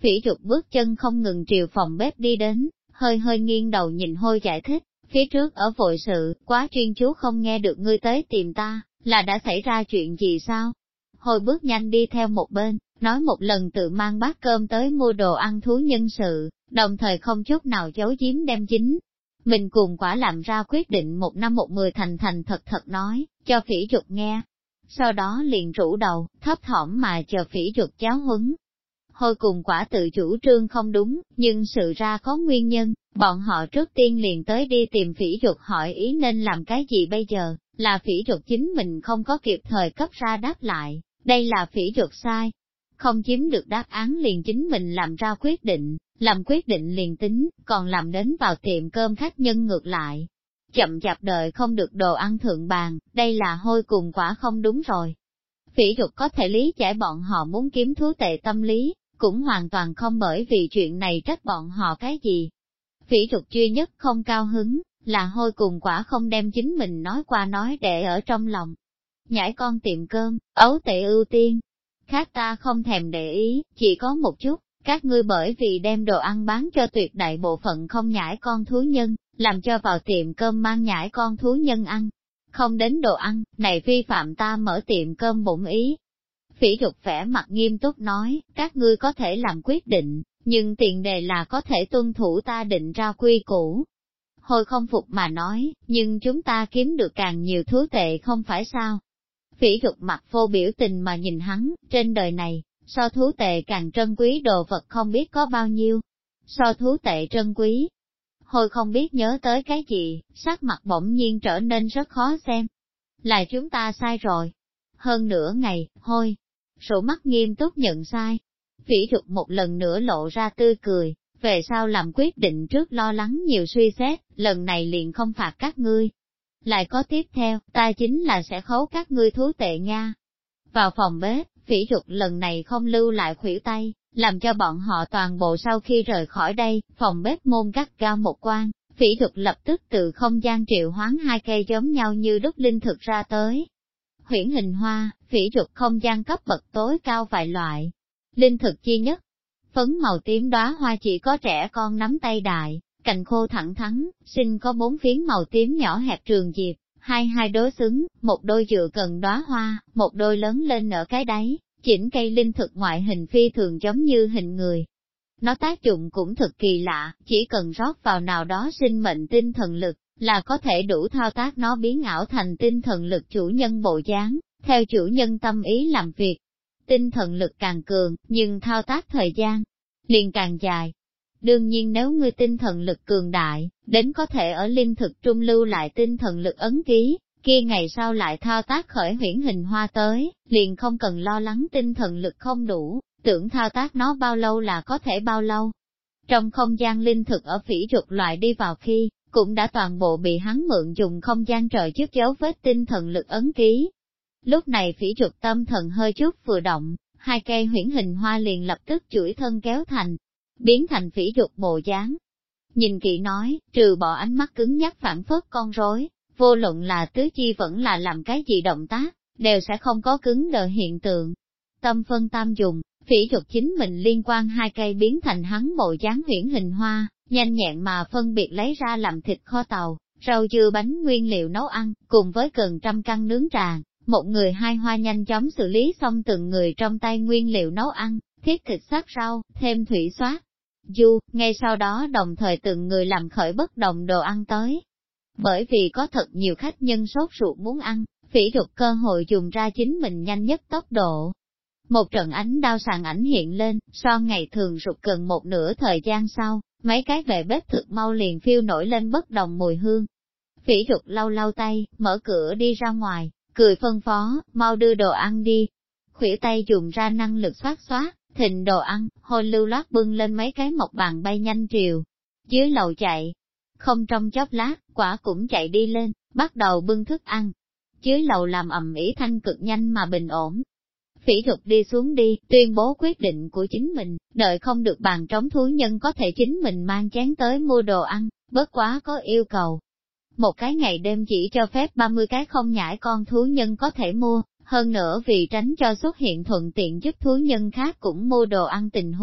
A: Phỉ Trục bước chân không ngừng triều phòng bếp đi đến, hơi hơi nghiêng đầu nhìn Hôi giải thích, phía trước ở vội sự, quá chuyên chú không nghe được ngươi tới tìm ta, là đã xảy ra chuyện gì sao? Hôi bước nhanh đi theo một bên, nói một lần tự mang bát cơm tới mua đồ ăn thú nhân sự, đồng thời không chút nào giấu giếm đem chính. Mình cùng quả làm ra quyết định 1 năm 1 10 thành thành thật thật nói, cho Phỉ Trục nghe. Sau đó liền rũ đầu, thấp thỏm mà chờ Phỉ Trục giáo huấn. Hôi cùng quả tự chủ trương không đúng, nhưng sự ra có nguyên nhân, bọn họ trước tiên liền tới đi tìm Phỉ Trục hỏi ý nên làm cái gì bây giờ, là Phỉ Trục chính mình không có kịp thời cấp ra đáp lại, đây là Phỉ Trục sai. Không chiếm được đáp án liền chính mình làm ra quyết định, làm quyết định liền tính, còn làm đến vào tiệm cơm khách nhân ngược lại. Chậm chạp đợi không được đồ ăn thượng bàn, đây là Hôi cùng quả không đúng rồi. Phỉ Trục có thể lý giải bọn họ muốn kiếm thú tệ tâm lý, cũng hoàn toàn không bởi vì chuyện này trách bọn họ cái gì. Phỉ Trục duy nhất không cao hứng, là Hôi cùng quả không đem chính mình nói qua nói để ở trong lòng. Nhãi con tiệm cơm, ấu tệ ưu tiên. Khác ta không thèm để ý, chỉ có một chút, các ngươi bởi vì đem đồ ăn bán cho tuyệt đại bộ phận không nhãi con thú nhân, làm cho vào tiệm cơm mang nhãi con thú nhân ăn. Không đến đồ ăn, này vi phạm ta mở tiệm cơm bổn ý. Phỉ Trục vẻ mặt nghiêm túc nói, các ngươi có thể làm quyết định, nhưng tiền đề là có thể tuân thủ ta định ra quy củ. Hồi không phục mà nói, nhưng chúng ta kiếm được càng nhiều thú tệ không phải sao? Phỉ Trục mặt vô biểu tình mà nhìn hắn, trên đời này, so thú tệ càng trân quý đồ vật không biết có bao nhiêu. So thú tệ trân quý. Hồi không biết nhớ tới cái gì, sắc mặt bỗng nhiên trở nên rất khó xem. Là chúng ta sai rồi. Hơn nửa ngày, Hôi, sổ mắt nghiêm túc nhận sai. Phỉ Trục một lần nữa lộ ra tươi cười, về sau làm quyết định trước lo lắng nhiều suy xét, lần này liền không phạt các ngươi. Lại có tiếp theo, ta chính là sẽ khấu các ngươi thú tệ Nga. Vào phòng bếp, Phỉ Trục lần này không lưu lại khuỷu tay, làm cho bọn họ toàn bộ sau khi rời khỏi đây, phòng bếp môn gắt gao một quan, Phỉ Trục lập tức từ không gian triệu hoán 2 cây giống nhau như đúc linh thực ra tới. Huyễn hình hoa, Phỉ Trục không gian cấp bậc tối cao vài loại. Linh thực chi nhất, phấn màu tím đóa hoa chỉ có trẻ con nắm tay đại, cành khô thẳng thắn, sinh có 4 phiến màu tím nhỏ hẹp trường diệp, hai đối xứng, một đôi dựa cần đóa hoa, một đôi lớn lên ở cái đáy, chỉnh cây linh thực ngoại hình phi thường giống như hình người. Nó tác dụng cũng thực kỳ lạ, chỉ cần rót vào nào đó sinh mệnh tinh thần lực, là có thể đủ thao tác nó biến ảo thành tinh thần lực chủ nhân bộ dáng, theo chủ nhân tâm ý làm việc. Tinh thần lực càng cường, nhưng thao tác thời gian liền càng dài. Đương nhiên nếu ngươi tinh thần lực cường đại, đến có thể ở linh thực trung lưu lại tinh thần lực ấn ký, kia ngày sau lại thao tác khởi huyễn hình hoa tới, liền không cần lo lắng tinh thần lực không đủ, tưởng thao tác nó bao lâu là có thể bao lâu. Trong không gian linh thực ở Phỉ Trục loại đi vào khi, cũng đã toàn bộ bị hắn mượn dùng không gian trời trước dấu vết tinh thần lực ấn ký. Lúc này Phỉ Trục tâm thần hơi chút vừa động, 2 cây huyễn hình hoa liền lập tức chuỗi thân kéo thành, biến thành Phỉ Trục bộ dáng. Nhìn kỹ nói, trừ bỏ ánh mắt cứng nhắc phản phất con rối, vô luận là tứ chi vẫn là làm cái gì động tác, đều sẽ không có cứng đờ hiện tượng. Tâm phân tam dùng, Phỉ Trục chính mình liên quan 2 cây biến thành hắn bộ dáng huyễn hình hoa, nhanh nhẹn mà phân biệt lấy ra làm thịt kho tàu, rau dưa bánh nguyên liệu nấu ăn, cùng với gần 100 căn nướng trà. Một người 2 hoa nhanh chóng xử lý xong từng người trong tay nguyên liệu nấu ăn, thiết thịt sát rau, thêm thủy xoát. Ngay sau đó đồng thời từng người làm khởi bất đồng đồ ăn tới. Bởi vì có thật nhiều khách nhân sốt ruột muốn ăn, Phỉ Trục cơ hội dùng ra chính mình nhanh nhất tốc độ. Một trận ánh đao sàn ảnh hiện lên, so ngày thường rụt gần một nửa thời gian sau, mấy cái vệ bếp thực mau liền phiêu nổi lên bất đồng mùi hương. Phỉ Trục lau lau tay, mở cửa đi ra ngoài, cười phân phó, mau đưa đồ ăn đi. Khuỷu tay dùng ra năng lực xoát, thịnh đồ ăn, Hôi lưu loát bưng lên mấy cái mộc bàn bay nhanh triều. Dưới lầu chạy, không trong chốc lát, quả cũng chạy đi lên, bắt đầu bưng thức ăn. Dưới lầu làm ầm ĩ thanh cực nhanh mà bình ổn. Phỉ Trục đi xuống đi, tuyên bố quyết định của chính mình, đợi không được bàn trống thú nhân có thể chính mình mang chén tới mua đồ ăn, bất quá có yêu cầu. Một cái ngày đêm chỉ cho phép 30 cái không nhãi con thú nhân có thể mua, hơn nữa vì tránh cho xuất hiện thuận tiện giúp thú nhân khác cũng mua đồ ăn tình huống,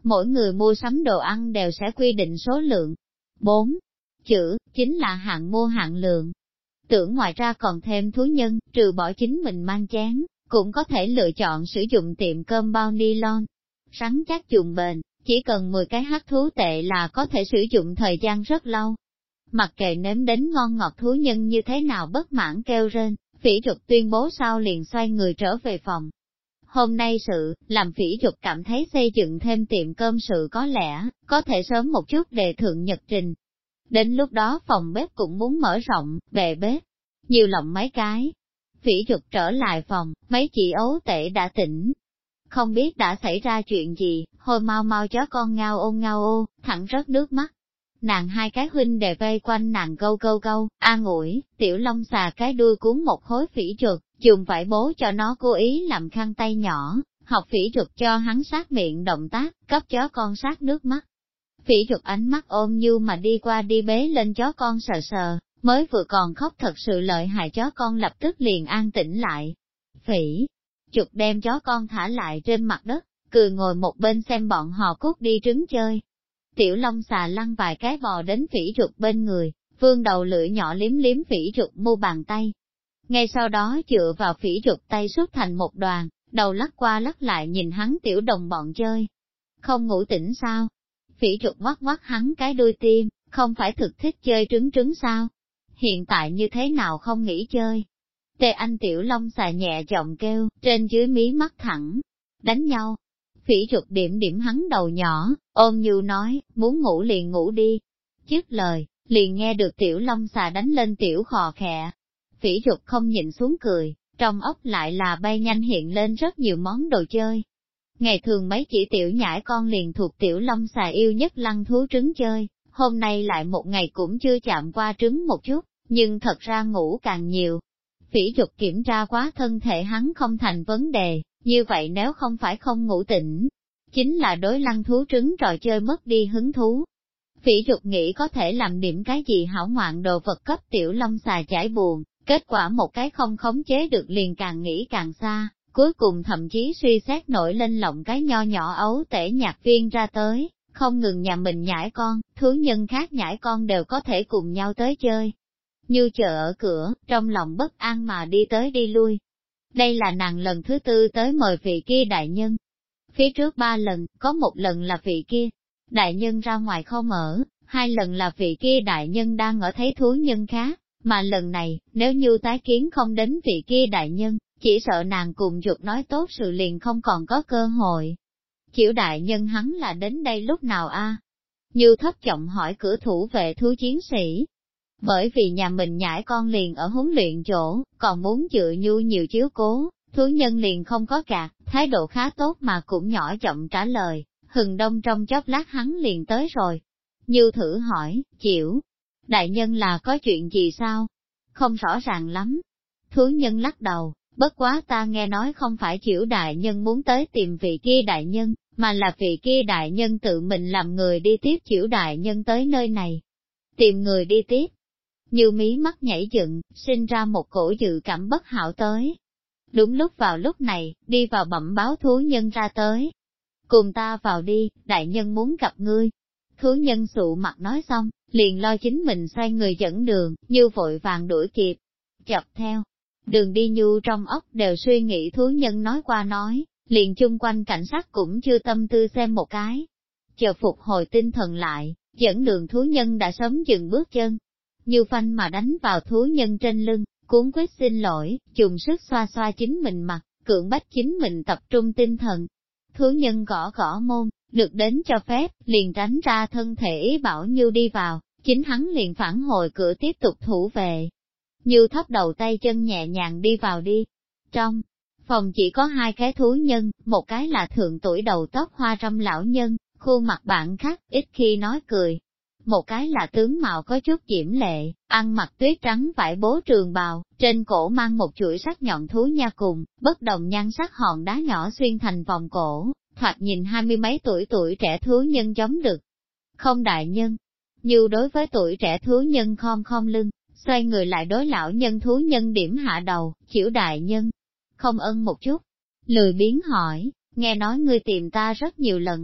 A: mỗi người mua sắm đồ ăn đều sẽ quy định số lượng. 4 chữ, chính là hạn mua hạn lượng. Tưởng ngoài ra còn thêm thú nhân, trừ bỏ chính mình mang chén, cũng có thể lựa chọn sử dụng tiệm cơm bao nylon. Rắn chắc dùng bền, chỉ cần 10 cái hắc thú tệ là có thể sử dụng thời gian rất lâu. Mặc kệ nếm đến ngon ngọt thú nhân như thế nào bất mãn kêu rên, Phỉ Trục tuyên bố sau liền xoay người trở về phòng. Hôm nay sự, làm Phỉ Trục cảm thấy xây dựng thêm tiệm cơm sự có lẽ, có thể sớm một chút đề thượng nhật trình. Đến lúc đó phòng bếp cũng muốn mở rộng, về bếp, nhiều lộng mấy cái. Phỉ Trục trở lại phòng, mấy chị ấu tể đã tỉnh. Không biết đã xảy ra chuyện gì, hồi mau mau chó con ngao ô, thẳng rớt nước mắt. Nàng hai cái huynh đề vây quanh nàng câu câu câu, an ủi, Tiểu Long xà cái đuôi cuốn một khối Phỉ Trục, dùng vải bố cho nó cố ý làm khăn tay nhỏ, học Phỉ Trục cho hắn sát miệng động tác, cấp chó con sát nước mắt. Phỉ Trục ánh mắt ôm như mà đi qua đi bế lên chó con sờ sờ, mới vừa còn khóc thật sự lợi hại chó con lập tức liền an tĩnh lại. Phỉ Trục đem chó con thả lại trên mặt đất, cười ngồi một bên xem bọn họ cút đi trứng chơi. Tiểu Long xà lăn vài cái bò đến Phỉ Trục bên người, vươn đầu lưỡi nhỏ liếm liếm Phỉ Trục mu bàn tay. Ngay sau đó dựa vào Phỉ Trục tay xúc thành một đoàn, đầu lắc qua lắc lại nhìn hắn tiểu đồng bọn chơi. Không ngủ tỉnh sao? Phỉ Trục ngoắc ngoắc hắn cái đuôi tim, không phải thực thích chơi trứng sao? Hiện tại như thế nào không nghỉ chơi? Tề Anh Tiểu Long xà nhẹ giọng kêu, trên dưới mí mắt thẳng, đánh nhau. Phỉ Trục điểm điểm hắn đầu nhỏ, ôm như nói, muốn ngủ liền ngủ đi. Dứt lời, liền nghe được Tiểu Long xà đánh lên tiểu khò khẹ. Phỉ Trục không nhìn xuống cười, trong ốc lại là bay nhanh hiện lên rất nhiều món đồ chơi. Ngày thường mấy chỉ tiểu nhãi con liền thuộc Tiểu Long xà yêu nhất lăn thú trứng chơi, hôm nay lại một ngày cũng chưa chạm qua trứng một chút, nhưng thật ra ngủ càng nhiều. Phỉ Trục kiểm tra quá thân thể hắn không thành vấn đề, như vậy nếu không phải không ngủ tỉnh, chính là đối lăn thú trứng trò chơi mất đi hứng thú. Phỉ Trục nghĩ có thể làm điểm cái gì hảo ngoạn đồ vật cấp Tiểu Long xà giải buồn, kết quả một cái không khống chế được liền càng nghĩ càng xa, cuối cùng thậm chí suy xét nổi lên lộng cái nho nhỏ ấu tể nhạc viên ra tới, không ngừng nhà mình nhãi con, thú nhân khác nhãi con đều có thể cùng nhau tới chơi. Như chờ ở cửa, trong lòng bất an mà đi tới đi lui. Đây là nàng lần thứ 4 tới mời vị kia đại nhân. Phía trước 3 lần, có một lần là vị kia đại nhân ra ngoài không ở, 2 lần là vị kia đại nhân đang ở thấy thú nhân khác, mà lần này, nếu như tái kiến không đến vị kia đại nhân, chỉ sợ nàng cùng Dục nói tốt sự liền không còn có cơ hội. Chịu đại nhân hắn là đến đây lúc nào a? Như thấp giọng hỏi cửa thủ vệ thú chiến sĩ. Bởi vì nhà mình nhãi con liền ở huấn luyện chỗ, còn muốn dựa nhu nhiều chiếu cố, thú nhân liền không có gạt, thái độ khá tốt mà cũng nhỏ giọng trả lời, hừng đông trong chốc lát hắn liền tới rồi. Như thử hỏi, chịu, đại nhân là có chuyện gì sao? Không rõ ràng lắm. Thú nhân lắc đầu, bất quá ta nghe nói không phải chịu đại nhân muốn tới tìm vị kia đại nhân, mà là vị kia đại nhân tự mình làm người đi tiếp chịu đại nhân tới nơi này. Tìm người đi tiếp. Như mí mắt nhảy dựng, sinh ra một cổ dự cảm bất hảo tới. Đúng lúc vào lúc này, đi vào bẩm báo thú nhân ra tới. Cùng ta vào đi, đại nhân muốn gặp ngươi. Thú nhân sụ mặt nói xong, liền lo chính mình xoay người dẫn đường, như vội vàng đuổi kịp. Chập theo, đường đi nhu trong ốc đều suy nghĩ thú nhân nói qua nói, liền chung quanh cảnh sát cũng chưa tâm tư xem một cái. Chờ phục hồi tinh thần lại, dẫn đường thú nhân đã sớm dừng bước chân. Như phanh mà đánh vào thú nhân trên lưng, cuốn quyết xin lỗi, dùng sức xoa xoa chính mình mặt, cưỡng bách chính mình tập trung tinh thần. Thú nhân gõ gõ môn, được đến cho phép, liền tránh ra thân thể ý bảo Như đi vào, chính hắn liền phản hồi cửa tiếp tục thủ vệ. Như thấp đầu tay chân nhẹ nhàng đi vào đi. Trong phòng chỉ có 2 cái thú nhân, một cái là thượng tuổi đầu tóc hoa râm lão nhân, khuôn mặt bạn khắc, ít khi nói cười. Một cái là tướng mạo có chút diễm lệ, ăn mặc tuyết trắng vải bố trường bào, trên cổ mang một chuỗi sắc nhọn thú nha cùng, bất đồng nhan sắc hòn đá nhỏ xuyên thành vòng cổ, thoạt nhìn 20 mấy tuổi trẻ thú nhân giống được. Không đại nhân, như đối với tuổi trẻ thú nhân khom lưng, xoay người lại đối lão nhân thú nhân điểm hạ đầu, chịu đại nhân. Không ân một chút, lười biếng hỏi, nghe nói ngươi tìm ta rất nhiều lần.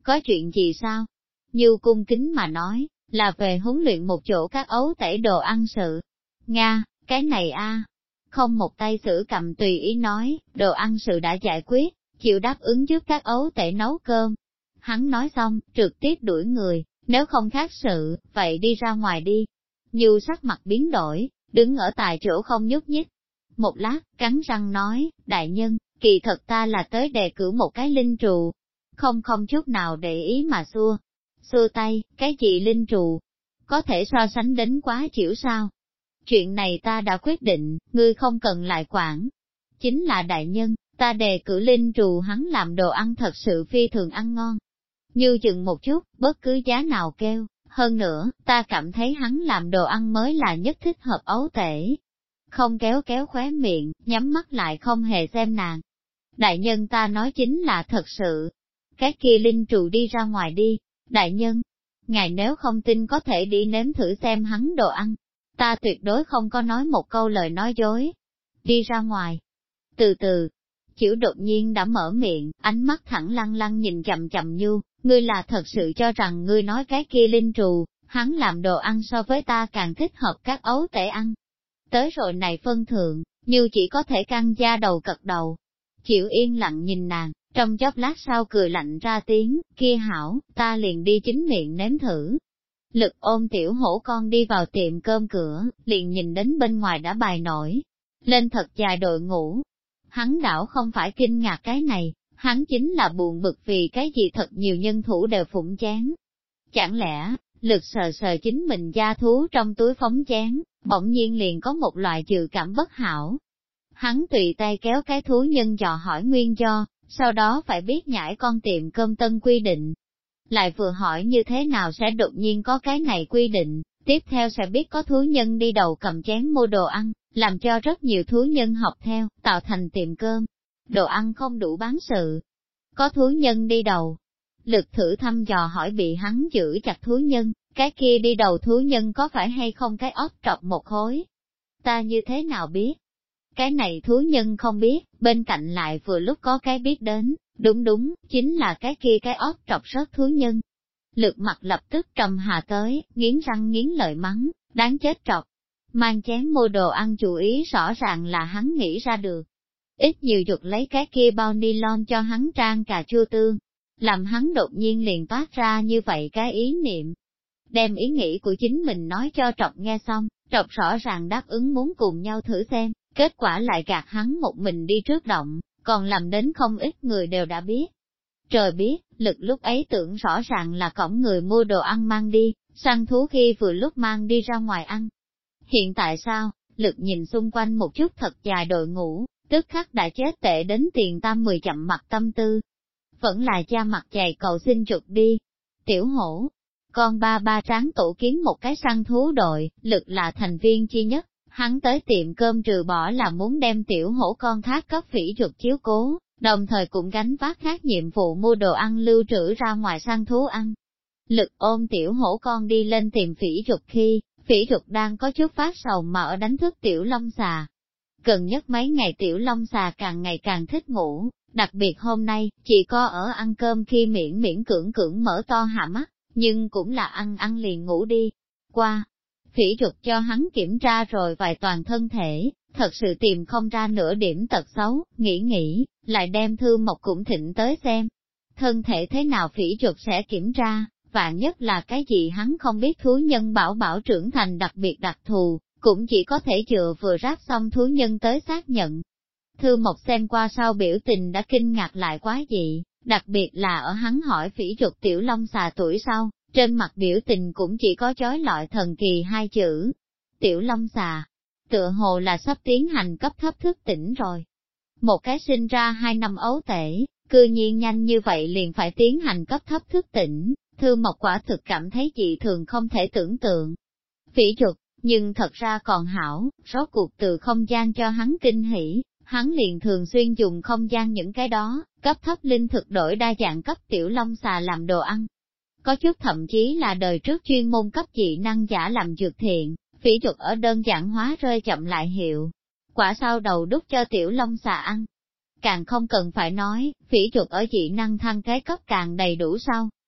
A: có chuyện gì sao? Như cung kính mà nói, là về huấn luyện một chỗ các ấu tể đồ ăn sự. Nga, cái này không một tay xử cầm tùy ý nói, đồ ăn sự đã giải quyết, chịu đáp ứng giúp các ấu tể nấu cơm. Hắn nói xong, trực tiếp đuổi người, nếu không khác sự, vậy đi ra ngoài đi. Như sắc mặt biến đổi, đứng ở tại chỗ không nhúc nhích. Một lát, cắn răng nói, đại nhân, kỳ thật ta là tới đề cử một cái linh trụ. Không chút nào để ý mà xua tay, cái gì linh trụ? Có thể so sánh đến quá chịu sao? Chuyện này ta đã quyết định, ngươi không cần lại quản. Chính là đại nhân, ta đề cử linh trù hắn làm đồ ăn thật sự phi thường ăn ngon. Như chừng một chút, bất cứ giá nào kêu, hơn nữa, ta cảm thấy hắn làm đồ ăn mới là nhất thích hợp ấu tể. Không kéo khóe miệng, nhắm mắt lại không hề xem nàng. Đại nhân ta nói chính là thật sự. Cái kia linh trù đi ra ngoài đi, đại nhân. Ngài nếu không tin có thể đi nếm thử xem hắn đồ ăn. Ta tuyệt đối không có nói một câu lời nói dối. Đi ra ngoài. Từ từ, Chịu đột nhiên đã mở miệng, ánh mắt thẳng lăng lăng nhìn chậm chậm Nhu, ngươi là thật sự cho rằng ngươi nói cái kia linh trù, hắn làm đồ ăn so với ta càng thích hợp các ấu tể ăn. Tới rồi này phân thượng, Như chỉ có thể căng da đầu cật đầu. Chịu yên lặng nhìn nàng, trong chốc lát sau cười lạnh ra tiếng, kia hảo, ta liền đi chính miệng nếm thử. Lực ôm tiểu hổ con đi vào tiệm cơm cửa, liền nhìn đến bên ngoài đã bài nổi lên thật dài đội ngũ. Hắn đảo không phải kinh ngạc cái này, hắn chính là buồn bực vì cái gì thật nhiều nhân thủ đều phụng chán. Chẳng lẽ, Lực sờ sờ chính mình da thú trong túi phóng chán, bỗng nhiên liền có một loại dự cảm bất hảo. Hắn tùy tay kéo cái thú nhân dò hỏi nguyên do, sau đó phải biết nhảy con tiệm cơm tân quy định. Lại vừa hỏi như thế nào sẽ đột nhiên có cái này quy định, tiếp theo sẽ biết có thú nhân đi đầu cầm chén mua đồ ăn, làm cho rất nhiều thú nhân học theo, tạo thành tiệm cơm. Đồ ăn không đủ bán sự. Có thú nhân đi đầu. Lực thử thăm dò hỏi bị hắn giữ chặt thú nhân, cái kia đi đầu thú nhân có phải hay không cái óc trọc một khối. Ta như thế nào biết? Cái này thú nhân không biết, bên cạnh lại vừa lúc có cái biết đến, đúng, chính là cái kia cái óc trọc rớt thú nhân. Lực mặt lập tức trầm hà tới, nghiến răng nghiến lợi mắng, đáng chết trọc. Mang chén mua đồ ăn chủ ý rõ ràng là hắn nghĩ ra được. Ít nhiều dục lấy cái kia bao ni lon cho hắn trang cà chua tương, làm hắn đột nhiên liền toát ra như vậy cái ý niệm. Đem ý nghĩ của chính mình nói cho trọc nghe xong, trọc rõ ràng đáp ứng muốn cùng nhau thử xem, kết quả lại gạt hắn một mình đi trước động, còn làm đến không ít người đều đã biết. Trời biết, Lực lúc ấy tưởng rõ ràng là cổng người mua đồ ăn mang đi, săn thú khi vừa lúc mang đi ra ngoài ăn. Hiện tại sao, Lực nhìn xung quanh một chút thật dài đội ngũ, tức khắc đã chết tệ đến tiền tam 10 chậm mặt tâm tư. Vẫn là cha mặt dày cầu xin chuột đi. Tiểu hổ, con ba tráng tổ kiến một cái săn thú đội, Lực là thành viên chi nhất, hắn tới tiệm cơm trừ bỏ là muốn đem tiểu hổ con thác cấp phỉ chuột chiếu cố, đồng thời cũng gánh vác khác nhiệm vụ mua đồ ăn lưu trữ ra ngoài săn thú ăn. Lực ôm tiểu hổ con đi lên tìm phỉ chuột khi, phỉ chuột đang có chút phát sầu mà ở đánh thức tiểu long xà. Gần nhất mấy ngày tiểu long xà càng ngày càng thích ngủ, đặc biệt hôm nay, chỉ có ở ăn cơm khi miễn cưỡng mở to hạ mắt, nhưng cũng là ăn liền ngủ đi. Qua, phỉ chuột cho hắn kiểm tra rồi vài toàn thân thể, thật sự tìm không ra nửa điểm tật xấu, nghĩ, lại đem Thư Mộc cũng thịnh tới xem. Thân thể thế nào phỉ chuột sẽ kiểm tra, vạn nhất là cái gì hắn không biết thú nhân bảo trưởng thành đặc biệt đặc thù, cũng chỉ có thể chừa vừa ráp xong thú nhân tới xác nhận. Thư Mộc xem qua sau biểu tình đã kinh ngạc lại quá dị, đặc biệt là ở hắn hỏi phỉ chuột tiểu long xà tuổi sau, trên mặt biểu tình cũng chỉ có chói lọi thần kỳ hai chữ. Tiểu long xà, tựa hồ là sắp tiến hành cấp thấp thức tỉnh rồi. Một cái sinh ra 2 năm ấu tể, cư nhiên nhanh như vậy liền phải tiến hành cấp thấp thức tỉnh, Thư Mộc quả thực cảm thấy dị thường không thể tưởng tượng. Phỉ chuột, nhưng thật ra còn hảo, rốt cuộc từ không gian cho hắn kinh hỉ, hắn liền thường xuyên dùng không gian những cái đó, cấp thấp linh thực đổi đa dạng cấp tiểu long xà làm đồ ăn. Có chút thậm chí là đời trước chuyên môn cấp dị năng giả làm dược thiện, phỉ chuột ở đơn giản hóa rơi chậm lại hiệu. Quả sau đầu đút cho tiểu long xà ăn. Càng không cần phải nói, phỉ chuột ở dị năng thăng cái cấp càng đầy đủ sau,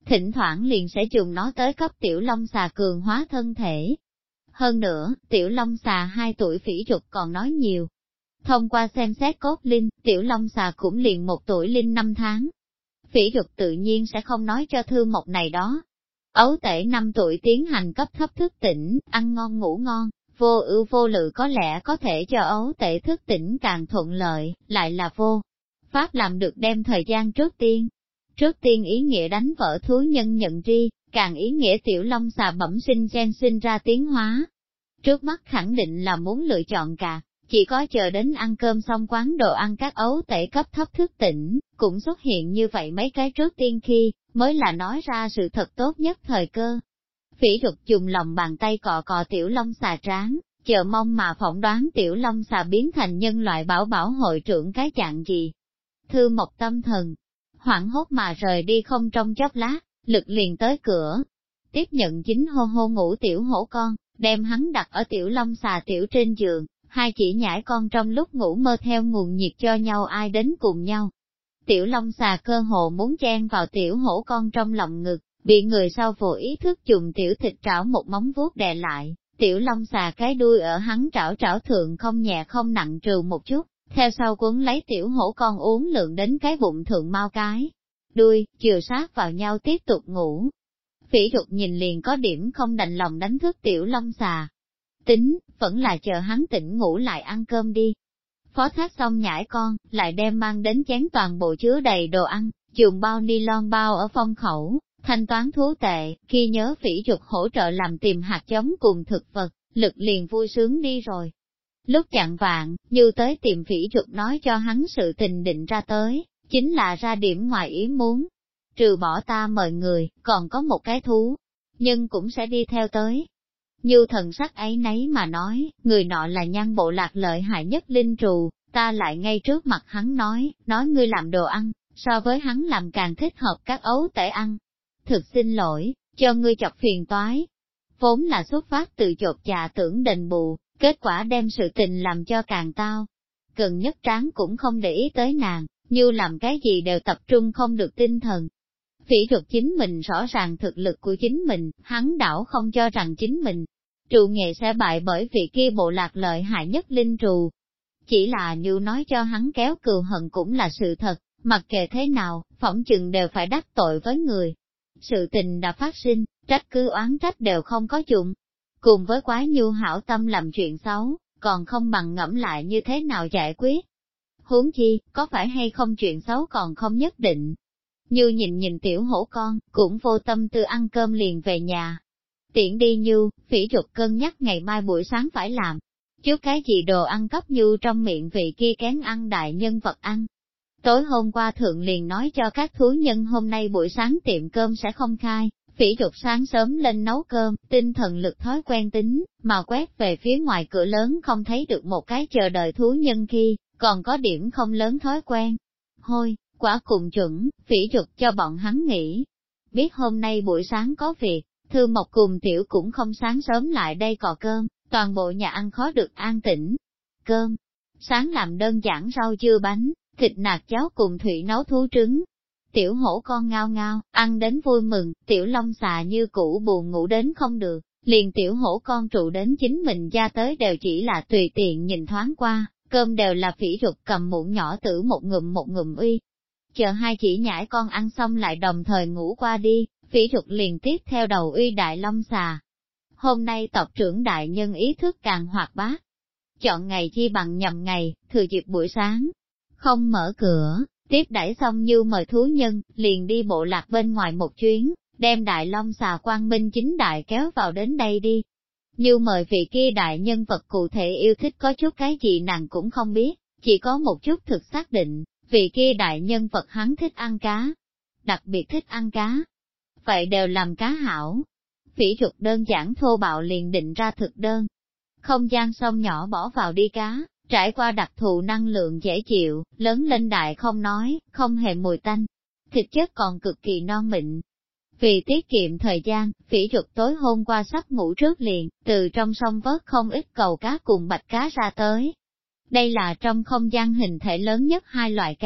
A: thỉnh thoảng liền sẽ dùng nó tới cấp tiểu long xà cường hóa thân thể. Hơn nữa, tiểu long xà 2 tuổi Phỉ Trục còn nói nhiều. Thông qua xem xét cốt linh, tiểu long xà cũng liền 1 tuổi linh 5 tháng. Phỉ Trục tự nhiên sẽ không nói cho Thư Mộc này đó. Ấu tể 5 tuổi tiến hành cấp thấp thức tỉnh, ăn ngon ngủ ngon, vô ưu vô lự có lẽ có thể cho ấu tể thức tỉnh càng thuận lợi, lại là vô pháp làm được đem thời gian trước tiên. Trước tiên ý nghĩa đánh vỡ thú nhân nhận tri, càng ý nghĩa tiểu long xà bẩm sinh gen sinh ra tiến hóa. Trước mắt khẳng định là muốn lựa chọn cả, chỉ có chờ đến ăn cơm xong quán đồ ăn các ấu tể cấp thấp thức tỉnh, cũng xuất hiện như vậy mấy cái trước tiên khi, mới là nói ra sự thật tốt nhất thời cơ. Phỉ Trục dùng lòng bàn tay cọ cọ tiểu long xà trán, chờ mong mà phỏng đoán tiểu long xà biến thành nhân loại bảo bảo hội trưởng cái dạng gì. Thư Mộc tâm thần, hoảng hốt mà rời đi không trong chốc lát, lực liền tới cửa. Tiếp nhận chính hô hô ngủ tiểu hổ con, đem hắn đặt ở tiểu long xà tiểu trên giường, 2 chỉ nhãi con trong lúc ngủ mơ theo nguồn nhiệt cho nhau ai đến cùng nhau. Tiểu long xà cơ hồ muốn chen vào tiểu hổ con trong lòng ngực, bị người sau vô ý thức dùng tiểu thịt trảo một móng vuốt đè lại, tiểu long xà cái đuôi ở hắn trảo thượng không nhẹ không nặng trừ một chút, theo sau quấn lấy tiểu hổ con uốn lượn đến cái bụng thượng mau cái đuôi, chừa sát vào nhau tiếp tục ngủ. Phỉ Trục nhìn liền có điểm không đành lòng đánh thức tiểu long xà. Tính, vẫn là chờ hắn tỉnh ngủ lại ăn cơm đi. Phó thác xong nhãi con, lại đem mang đến chén toàn bộ chứa đầy đồ ăn, dùng bao ni lon bao ở phong khẩu, thanh toán thú tệ, khi nhớ Phỉ Trục hỗ trợ làm tìm hạt giống cùng thực vật, lực liền vui sướng đi rồi. Lúc chạng vạn, Như tới tìm Phỉ Trục nói cho hắn sự tình định ra tới, chính là ra điểm ngoài ý muốn. Trừ bỏ ta mời người, còn có một cái thú, nhưng cũng sẽ đi theo tới. Như thần sắc ấy nấy mà nói, người nọ là Nhan bộ lạc lợi hại nhất linh trù, ta lại ngay trước mặt hắn nói ngươi làm đồ ăn, so với hắn làm càng thích hợp các ấu tể ăn. Thực xin lỗi, cho ngươi chọc phiền toái. Vốn là xuất phát từ chột dạ tưởng đền bù, kết quả đem sự tình làm cho càng tao. Cần nhất Tráng cũng không để ý tới nàng, Như làm cái gì đều tập trung không được tinh thần. Phỉ Trục chính mình rõ ràng thực lực của chính mình, hắn đảo không cho rằng chính mình trù nghệ sẽ bại bởi vì kia bộ lạc lợi hại nhất linh trù. Chỉ là Như nói cho hắn kéo cừu hận cũng là sự thật, mặc kệ thế nào, phỏng chừng đều phải đắc tội với người. Sự tình đã phát sinh, trách cứ oán trách đều không có dụng. Cùng với quái Như hảo tâm làm chuyện xấu, còn không bằng ngẫm lại như thế nào giải quyết. Huống chi, có phải hay không chuyện xấu còn không nhất định. Như nhìn tiểu hổ con, cũng vô tâm tư ăn cơm liền về nhà. Tiễn đi Như, Phỉ Trục cân nhắc ngày mai buổi sáng phải làm chút cái gì đồ ăn cấp Như trong miệng vị kia kén ăn đại nhân vật ăn. Tối hôm qua thượng liền nói cho các thú nhân hôm nay buổi sáng tiệm cơm sẽ không khai, Phỉ Trục sáng sớm lên nấu cơm, tinh thần lực thói quen tính, mà quét về phía ngoài cửa lớn không thấy được một cái chờ đợi thú nhân khi, còn có điểm không lớn thói quen. Hôi, quả cùng chuẩn, Phỉ Trục cho bọn hắn nghỉ. Biết hôm nay buổi sáng có việc, Thư Mộc cùng Tiểu cũng không sáng sớm lại đây cọ cơm, toàn bộ nhà ăn khó được an tĩnh. Cơm, sáng làm đơn giản rau dưa bánh, thịt nạc cháo cùng thủy nấu thú trứng. Tiểu hổ con ngao ngao, ăn đến vui mừng, tiểu long xà như cũ buồn ngủ đến không được, liền tiểu hổ con trụ đến chính mình ra tới đều chỉ là tùy tiện nhìn thoáng qua, cơm đều là Phỉ Trục cầm muỗng nhỏ tử một ngụm uy. Chờ 2 chỉ nhãi con ăn xong lại đồng thời ngủ qua đi, Phỉ Trục liền tiếp theo đầu uy đại long xà. Hôm nay tộc trưởng đại nhân ý thức càng hoạt bát. Chọn ngày chi bằng nhằm ngày, thừa dịp buổi sáng. Không mở cửa, tiếp đãi xong Như mời thú nhân, liền đi bộ lạc bên ngoài một chuyến, đem đại long xà quang minh chính đại kéo vào đến đây đi. Như mời vị kia đại nhân vật cụ thể yêu thích có chút cái gì nàng cũng không biết, chỉ có một chút thực xác định, vị kia đại nhân vật hắn thích ăn cá. Đặc biệt thích ăn cá. Vậy đều làm cá hảo. Phỉ Trục đơn giản thô bạo liền định ra thực đơn. Không gian sông nhỏ bỏ vào đi cá, trải qua đặc thù năng lượng dễ chịu, lớn lên đại không nói, không hề mùi tanh. Thịt chất còn cực kỳ non mịn. Vì tiết kiệm thời gian, Phỉ Trục tối hôm qua sắp ngủ trước liền, từ trong sông vớt không ít cầu cá cùng bạch cá ra tới. Đây là trong không gian hình thể lớn nhất 2 loại cá,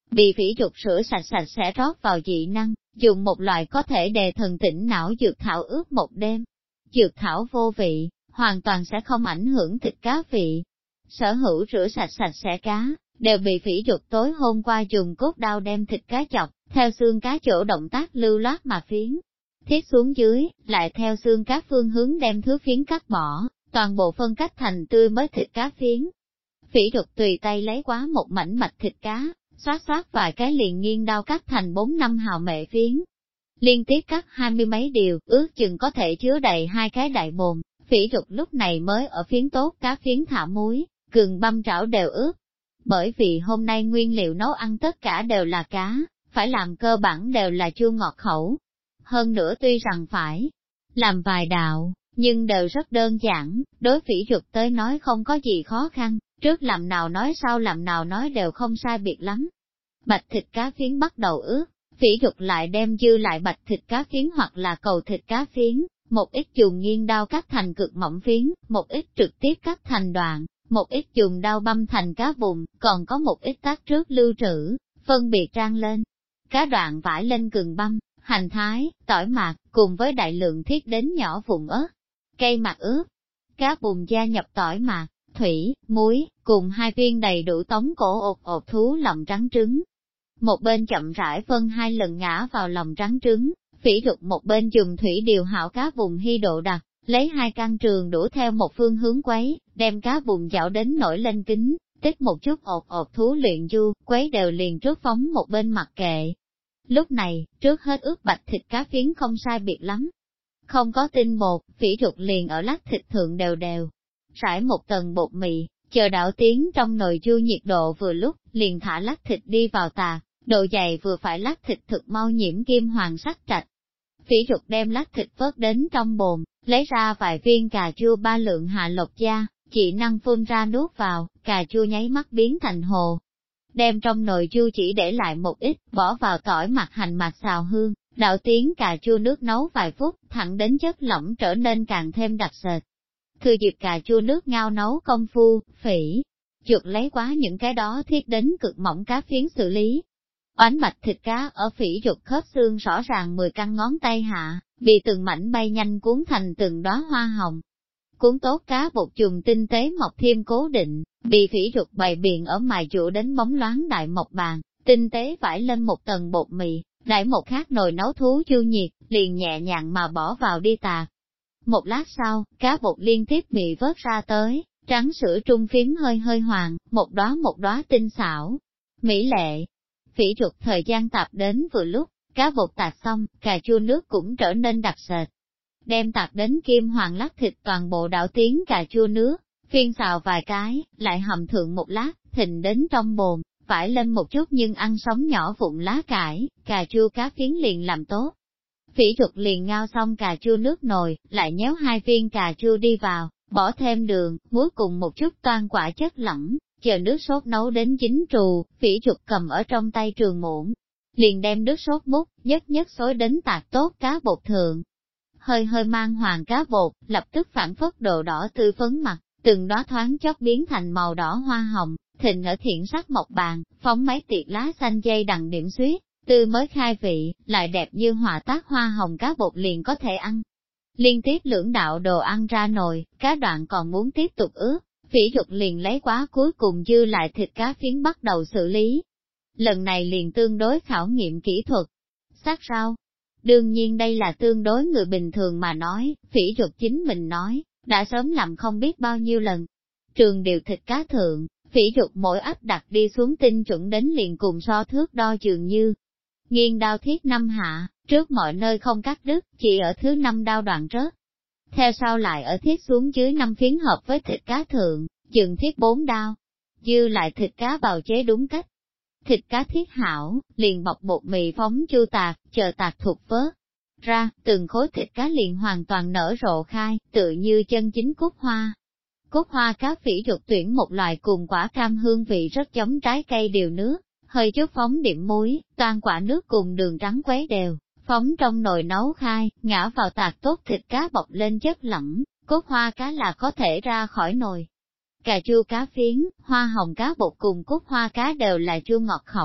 A: bị phỉ trục rửa sạch sạch sẽ rót vào dị năng, dùng một loại có thể đề thần tỉnh não dược thảo ướp một đêm. Dược thảo vô vị, hoàn toàn sẽ không ảnh hưởng thịt cá vị. Sở hữu rửa sạch sạch sẽ cá, đều bị phỉ trục tối hôm qua dùng cốt đao đem thịt cá chọc, theo xương cá chỗ động tác lưu loát mà phiến. Thiết xuống dưới, lại theo xương cá phương hướng đem thứ phiến cắt bỏ, toàn bộ phân cách thành tươi mới thịt cá phiến. Phỉ trục tùy tay lấy quá một mảnh mạch thịt cá, xoát xoát vài cái liền nghiêng đao cắt thành 4-5 hào mệ phiến. Liên tiếp cắt 20 mấy điều, ước chừng có thể chứa đầy 2 cái đại bồn, phỉ trục lúc này mới ở phiến tốt cá phiến thả muối, gừng băm trảo đều ướp. Bởi vì hôm nay nguyên liệu nấu ăn tất cả đều là cá, phải làm cơ bản đều là chua ngọt khẩu. Hơn nữa tuy rằng phải làm vài đạo, nhưng đều rất đơn giản, đối phỉ trục tới nói không có gì khó khăn, trước làm nào nói sau làm nào nói đều không sai biệt lắm. Bạch thịt cá phiến bắt đầu ướp, phỉ trục lại đem dư lại bạch thịt cá phiến hoặc là cầu thịt cá phiến, một ít dùng nghiêng đao cắt thành cực mỏng phiến, một ít trực tiếp cắt thành đoạn, một ít dùng đao băm thành cá vùng, còn có một ít tác trước lưu trữ, phân biệt trang lên. Cá đoạn vải lên gừng băm, hành thái, tỏi mạt, cùng với đại lượng thiết đến nhỏ vụn ớt, cây mạt ướp. Cá vùng gia nhập tỏi mạt, thủy, muối, cùng 2 viên đầy đủ tống cổ ột thú lòng trắng trứng. Một bên chậm rãi phân 2 lần ngã vào lòng trắng trứng, phỉ trục một bên dùng thủy điều hảo cá vùng hy độ đặc, lấy 2 căn trường đũa theo một phương hướng quấy, đem cá vùng dạo đến nổi lên kính, tích một chút ột thú luyện du, quấy đều liền trước phóng một bên mặc kệ. Lúc này, trước hết ướp bạch thịt cá phiến không sai biệt lắm. Không có tinh bột, phỉ trục liền ở lát thịt thượng đều đều. Rải một tầng bột mì, chờ đảo tiến trong nồi chua nhiệt độ vừa lúc, liền thả lát thịt đi vào tạc, độ dày vừa phải lát thịt thực mau nhiễm kim hoàng sắc trạch. Phỉ trục đem lát thịt vớt đến trong bồn, lấy ra vài viên cà chua 3 lượng hạ lộc gia, chị năng phun ra nuốt vào, cà chua nháy mắt biến thành hồ. Đem trong nồi chua chỉ để lại một ít, bỏ vào tỏi mặt hành mạt xào hương, đạo tiến cà chua nước nấu vài phút, thẳng đến chất lỏng trở nên càng thêm đặc sệt. Thừa dịp cà chua nước ngao nấu công phu, phỉ trục lấy quá những cái đó thiết đến cực mỏng cá phiến xử lý. Oánh bạch thịt cá ở phỉ trục khớp xương rõ ràng 10 căn ngón tay hạ, bị từng mảnh bay nhanh cuốn thành từng đóa hoa hồng. Cuốn tốt cá bột chùm tinh tế mọc thêm cố định, bị phỉ trục bày biện ở mài dụ đến bóng loáng đại mộc bàn, tinh tế vải lên một tầng bột mì, đãi một khát nồi nấu thú chua nhiệt, liền nhẹ nhàng mà bỏ vào đi tạc. Một lát sau, cá bột liên tiếp bị vớt ra tới, trắng sữa trung phím hơi hơi hoàng, một đóa tinh xảo, mỹ lệ. Phỉ trục thời gian tạp đến vừa lúc, cá bột tạc xong, cà chua nước cũng trở nên đặc sệt. Đem tạc đến kim hoàng lát thịt toàn bộ đảo tiến cà chua nước, phiên xào vài cái, lại hầm thượng một lát, thịnh đến trong bồn, phải lên một chút nhưng ăn sống nhỏ vụn lá cải, cà chua cá phiến liền làm tốt. Phỉ trục liền ngao xong cà chua nước nồi, lại nhéo 2 viên cà chua đi vào, bỏ thêm đường, muối cùng một chút toan quả chất lỏng, chờ nước sốt nấu đến chín trù, phỉ trục cầm ở trong tay trường muỗng, liền đem nước sốt múc, nhất xối đến tạc tốt cá bột thượng. Hơi hơi mang hoàng cá bột, lập tức phản phất độ đỏ tươi phấn mặt, từng đóa thoáng chốc biến thành màu đỏ hoa hồng, thịnh ở thiện sắc mộc bàn, phóng mấy tiệt lá xanh dây đằng điểm xuyết, tươi mới khai vị, lại đẹp như hòa tác hoa hồng cá bột liền có thể ăn. Liên tiếp lưỡng đạo đồ ăn ra nồi, cá đoạn còn muốn tiếp tục ướp, phỉ trục liền lấy quá cuối cùng dư lại thịt cá phiến bắt đầu xử lý. Lần này liền tương đối khảo nghiệm kỹ thuật. Sát rau. Đương nhiên đây là tương đối người bình thường mà nói, phỉ trục chính mình nói, đã sớm làm không biết bao nhiêu lần. Trường điều thịt cá thượng, phỉ trục mỗi ấp đặt đi xuống tinh chuẩn đến liền cùng so thước đo dường như. Nghiêng đao thiết 5 hạ, trước mọi nơi không cắt đứt, chỉ ở thứ 5 đao đoạn rớt. Theo sau lại ở thiết xuống dưới 5 phiến hợp với thịt cá thượng, dừng thiết 4 đao. Dư lại thịt cá bào chế đúng cách. Thịt cá thiết hảo, liền bọc bột mì phóng chu tạc, chờ tạc thuộc vớt ra, từng khối thịt cá liền hoàn toàn nở rộ khai, tự như chân chính cúc hoa. Cúc hoa cá phỉ trục tuyển một loại cùng quả cam hương vị rất giống trái cây điều nước, hơi chút phóng điểm muối, toan quả nước cùng đường trắng quấy đều, phóng trong nồi nấu khai, ngã vào tạc tốt thịt cá bọc lên chất lỏng, cốt hoa cá là có thể ra khỏi nồi. Cà chua cá phiến, hoa hồng cá bột cùng cốt hoa cá đều là chua ngọt khẩu,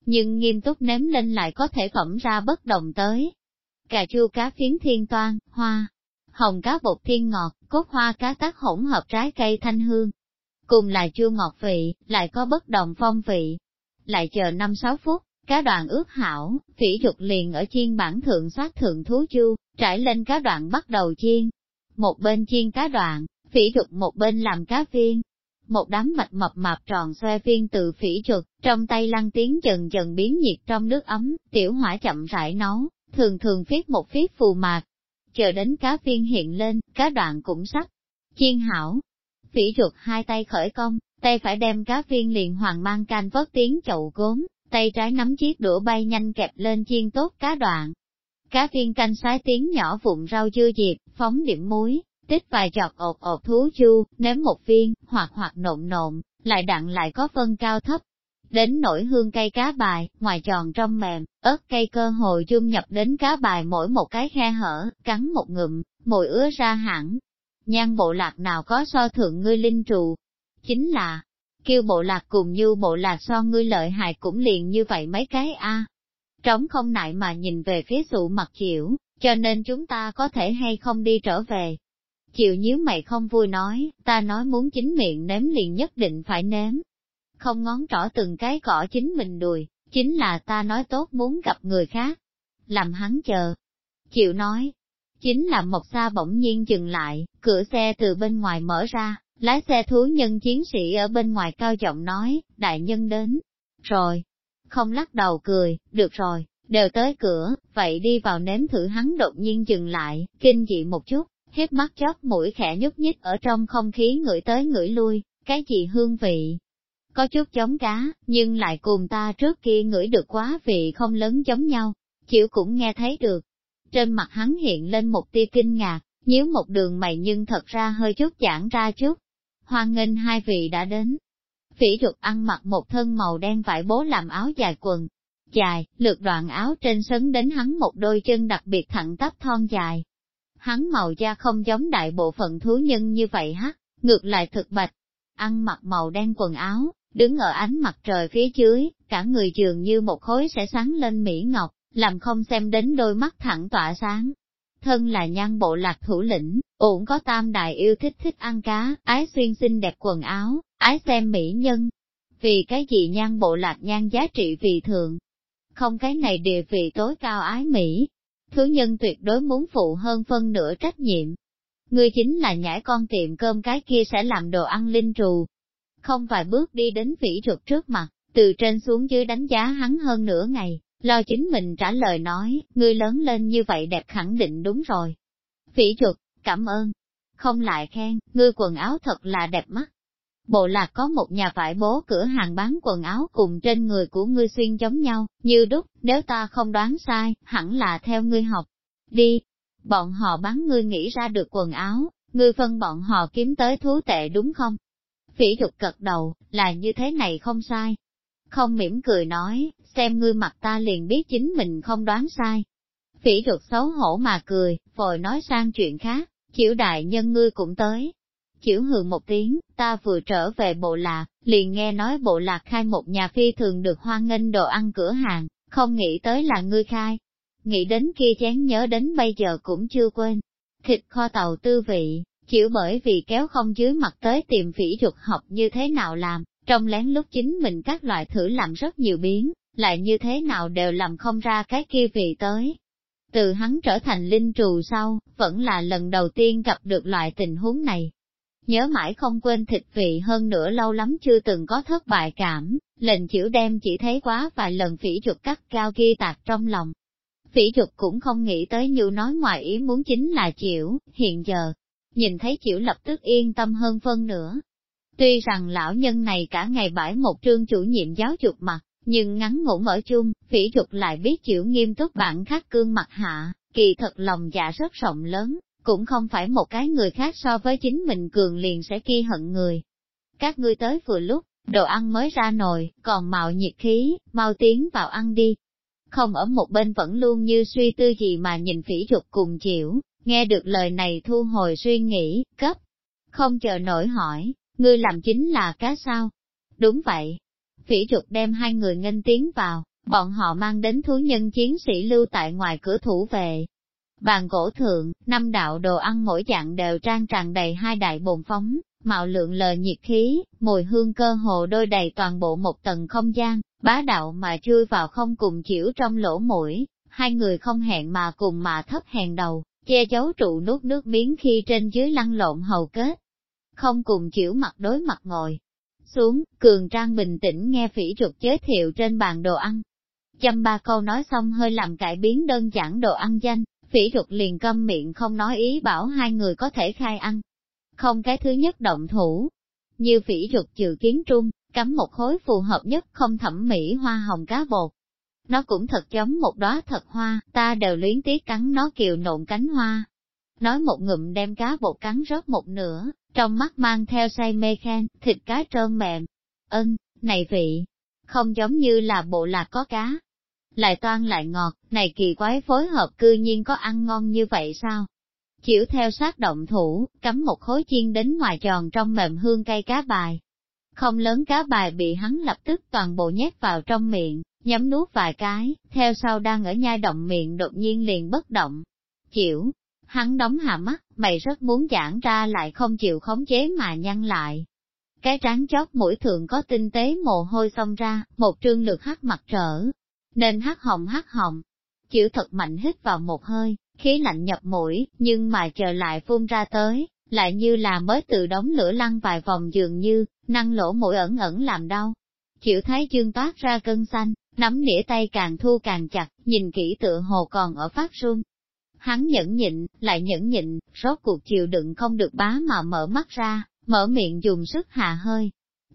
A: nhưng nghiêm túc nếm lên lại có thể phẩm ra bất đồng tới. Cà chua cá phiến thiên toan, hoa, hồng cá bột thiên ngọt, cốt hoa cá tác hỗn hợp trái cây thanh hương. Cùng là chua ngọt vị, lại có bất đồng phong vị. Lại chờ 5-6 phút, cá đoạn ướp hảo, phỉ dục liền ở chiên bản thượng xoát thượng thú chu, trải lên cá đoạn bắt đầu chiên. Một bên chiên cá đoạn, phỉ dục một bên làm cá viên. Một đám mạch mập mạp tròn xoe viên từ phỉ dục, trong tay lăn tiếng dần dần biến nhiệt trong nước ấm, tiểu hỏa chậm rãi nấu, thường thường phiết một phiết phù mạc. Chờ đến cá viên hiện lên, cá đoạn cũng sắp chiên hảo. Phỉ dục hai tay khởi công, tay phải đem cá viên liền hoàng mang canh vớt tiếng chậu gốm, tay trái nắm chiếc đũa bay nhanh kẹp lên chiên tốt cá đoạn. Cá viên canh sái tiếng nhỏ vụn rau dưa diệp, phóng điểm muối, tích vài giọt ột ột thú chu, nếm một viên, hoặc nộn nộn, lại đặn lại có phân cao thấp. Đến nổi hương cây cá bài, ngoài tròn trong mềm, ớt cây cơ hồ dung nhập đến cá bài mỗi một cái khe hở, cắn một ngụm, mùi ứa ra hẳn. Nhan bộ lạc nào có so thượng ngươi linh trù, chính là, kêu bộ lạc cùng như bộ lạc so ngươi lợi hại cũng liền như vậy mấy cái a. Trống không nại mà nhìn về phía Sụ Mặt Chiểu, cho nên chúng ta có thể hay không đi trở về. Chiều nhíu mày không vui nói, ta nói muốn chính miệng nếm liền nhất định phải nếm. Không ngón trỏ từng cái cỏ chính mình đùi, chính là ta nói tốt muốn gặp người khác. Làm hắn chờ. Chiều nói, chính là Mộc Xa bỗng nhiên dừng lại, cửa xe từ bên ngoài mở ra, lái xe thú nhân chiến sĩ ở bên ngoài cao giọng nói, đại nhân đến. Rồi. Không lắc đầu cười, được rồi, đều tới cửa, vậy đi vào nếm thử. Hắn đột nhiên dừng lại, kinh dị một chút, hiếp mắt chóp mũi khẽ nhúc nhích ở trong không khí ngửi tới ngửi lui, cái gì hương vị? Có chút giống cá, nhưng lại cùng ta trước kia ngửi được quá vị không lớn giống nhau, Chiểu cũng nghe thấy được. Trên mặt hắn hiện lên một tia kinh ngạc, nhíu một đường mày nhưng thật ra hơi chút giãn ra chút. Hoan nghênh hai vị đã đến. Phỉ Dục ăn mặc một thân màu đen vải bố làm áo dài quần dài, lượt đoạn áo trên sấn đến hắn một đôi chân đặc biệt thẳng tắp thon dài. Hắn màu da không giống đại bộ phận thú nhân như vậy hắc, ngược lại thực bạch. Ăn mặc màu đen quần áo, đứng ở ánh mặt trời phía dưới, cả người dường như một khối sẽ sáng lên mỹ ngọc, làm không xem đến đôi mắt thẳng tỏa sáng. Thân là Nhan bộ lạc thủ lĩnh, ổn có tam đại yêu thích ăn cá, ái xuyên xinh đẹp quần áo, ái xem mỹ nhân. Vì cái gì Nhan bộ lạc Nhan giá trị vì thượng? Không cái này địa vị tối cao ái mỹ. Thứ nhân tuyệt đối muốn phụ hơn phân nửa trách nhiệm. Ngươi chính là nhãi con tiệm cơm cái kia sẽ làm đồ ăn linh trù. Không vài bước đi đến Phỉ Dục trước mặt, từ trên xuống dưới đánh giá hắn hơn nửa ngày, lo chính mình trả lời nói, ngươi lớn lên như vậy đẹp khẳng định đúng rồi. Phỉ Dục, cảm ơn. Không lại khen, ngươi quần áo thật là đẹp mắt. Bộ lạc có một nhà vải bố cửa hàng bán quần áo cùng trên người của ngươi xuyên giống nhau, như đúc, nếu ta không đoán sai, hẳn là theo ngươi học. Đi, bọn họ bán ngươi nghĩ ra được quần áo, ngươi phân bọn họ kiếm tới thú tệ đúng không? Phỉ Dục gật đầu, là như thế này không sai. Không mỉm cười nói, xem ngươi mặt ta liền biết chính mình không đoán sai. Phỉ Dục xấu hổ mà cười, vội nói sang chuyện khác, Chiểu đại nhân ngươi cũng tới. Chiểu hừ một tiếng, ta vừa trở về bộ lạc, liền nghe nói bộ lạc khai một nhà phi thường được hoan nghênh đồ ăn cửa hàng, không nghĩ tới là ngươi khai. Nghĩ đến kia chén nhớ đến bây giờ cũng chưa quên. Thịt kho tàu tư vị, Chiểu bởi vì kéo không dưới mặt tới tìm Phỉ Dục học như thế nào làm, trong lén lúc chính mình các loại thử làm rất nhiều biến, lại như thế nào đều làm không ra cái kia vị tới. Từ hắn trở thành linh trù sau, vẫn là lần đầu tiên gặp được loại tình huống này. Nhớ mãi không quên thịt vị hơn nữa lâu lắm chưa từng có thất bại cảm, lệnh Chiểu đem chỉ thấy quá vài lần Phỉ Dục cắt cao ghi tạc trong lòng. Phỉ Dục cũng không nghĩ tới như nói ngoài ý muốn chính là Chiểu, hiện giờ, nhìn thấy Chiểu lập tức yên tâm hơn phân nữa. Tuy rằng lão nhân này cả ngày bãi một trương chủ nhiệm giáo dục mặt, nhưng ngắn ngủn ở chung, Phỉ Dục lại biết Chiểu nghiêm túc bản khắc cương mặt hạ, kỳ thật lòng dạ rất rộng lớn, cũng không phải một cái người khác so với chính mình cường liền sẽ ghi hận người. Các ngươi tới vừa lúc, đồ ăn mới ra nồi, còn mạo nhiệt khí, mau tiến vào ăn đi. Không ở một bên vẫn luôn như suy tư gì mà nhìn Phỉ Dục cùng Chiểu, nghe được lời này thu hồi suy nghĩ, cấp. Không chờ nổi hỏi, ngươi làm chính là cá sao? Đúng vậy. Phỉ Dục đem hai người nghênh tiến vào, Bọn họ mang đến thú nhân chiến sĩ lưu tại ngoài cửa thủ vệ. Bàn gỗ thượng, 5 đạo đồ ăn mỗi dạng đều tràn đầy 2 đại bồn phóng, mạo lượng lờ nhiệt khí, mùi hương cơ hồ đôi đầy toàn bộ một tầng không gian, bá đạo mà chui vào không cùng chịu trong lỗ mũi, hai người không hẹn mà cùng mà thấp hèn đầu, che giấu trụ nuốt nước miếng khi trên dưới lăn lộn hầu kết. Không cùng chịu mặt đối mặt ngồi xuống, Cường Trang bình tĩnh nghe Phỉ Trục giới thiệu trên bàn đồ ăn. Chăm 3 câu nói xong hơi làm cải biến đơn giản đồ ăn danh, Phỉ Trục liền câm miệng không nói ý bảo hai người có thể khai ăn. Không cái thứ nhất động thủ. Như Phỉ Trục dự kiến trung, cắm một khối phù hợp nhất không thẩm mỹ hoa hồng cá bột. Nó cũng thật giống một đóa thật hoa, ta đều luyến tiếc cắn nó kiều nộn cánh hoa. Nói một ngụm đem cá bột cắn rớt một nửa, trong mắt mang theo say mê khen, thịt cá trơn mềm. Này vị, không giống như là bộ lạc có cá. Lại toan lại ngọt, này kỳ quái phối hợp cư nhiên có ăn ngon như vậy sao? Chịu theo sát động thủ, cắm một khối chiên đến ngoài tròn trong mềm hương cây cá bài. Không lớn cá bài bị hắn lập tức toàn bộ nhét vào trong miệng, nhấm nuốt vài cái, theo sau đang ở nhai động miệng đột nhiên liền bất động. Chịu, hắn đóng hạ mắt, mày rất muốn giãn ra lại không chịu khống chế mà nhăn lại. Cái trán chót mũi thường có tinh tế mồ hôi xông ra, một trương lược hắc mặt trở, nên hắc hồng. Chịu thật mạnh hít vào một hơi, khí lạnh nhập mũi, nhưng mà chờ lại phun ra tới, lại như là mới từ đống lửa lăn vài vòng dường như, năng lỗ mũi ẩn ẩn làm đau. Chịu thấy dương toát ra cơn xanh, nắm đĩa tay càng thu càng chặt, nhìn kỹ tựa hồ còn ở phát run. Hắn nhẫn nhịn, lại nhẫn nhịn, rốt cuộc chịu đựng không được bá mà mở mắt ra, mở miệng dùng sức hạ hơi.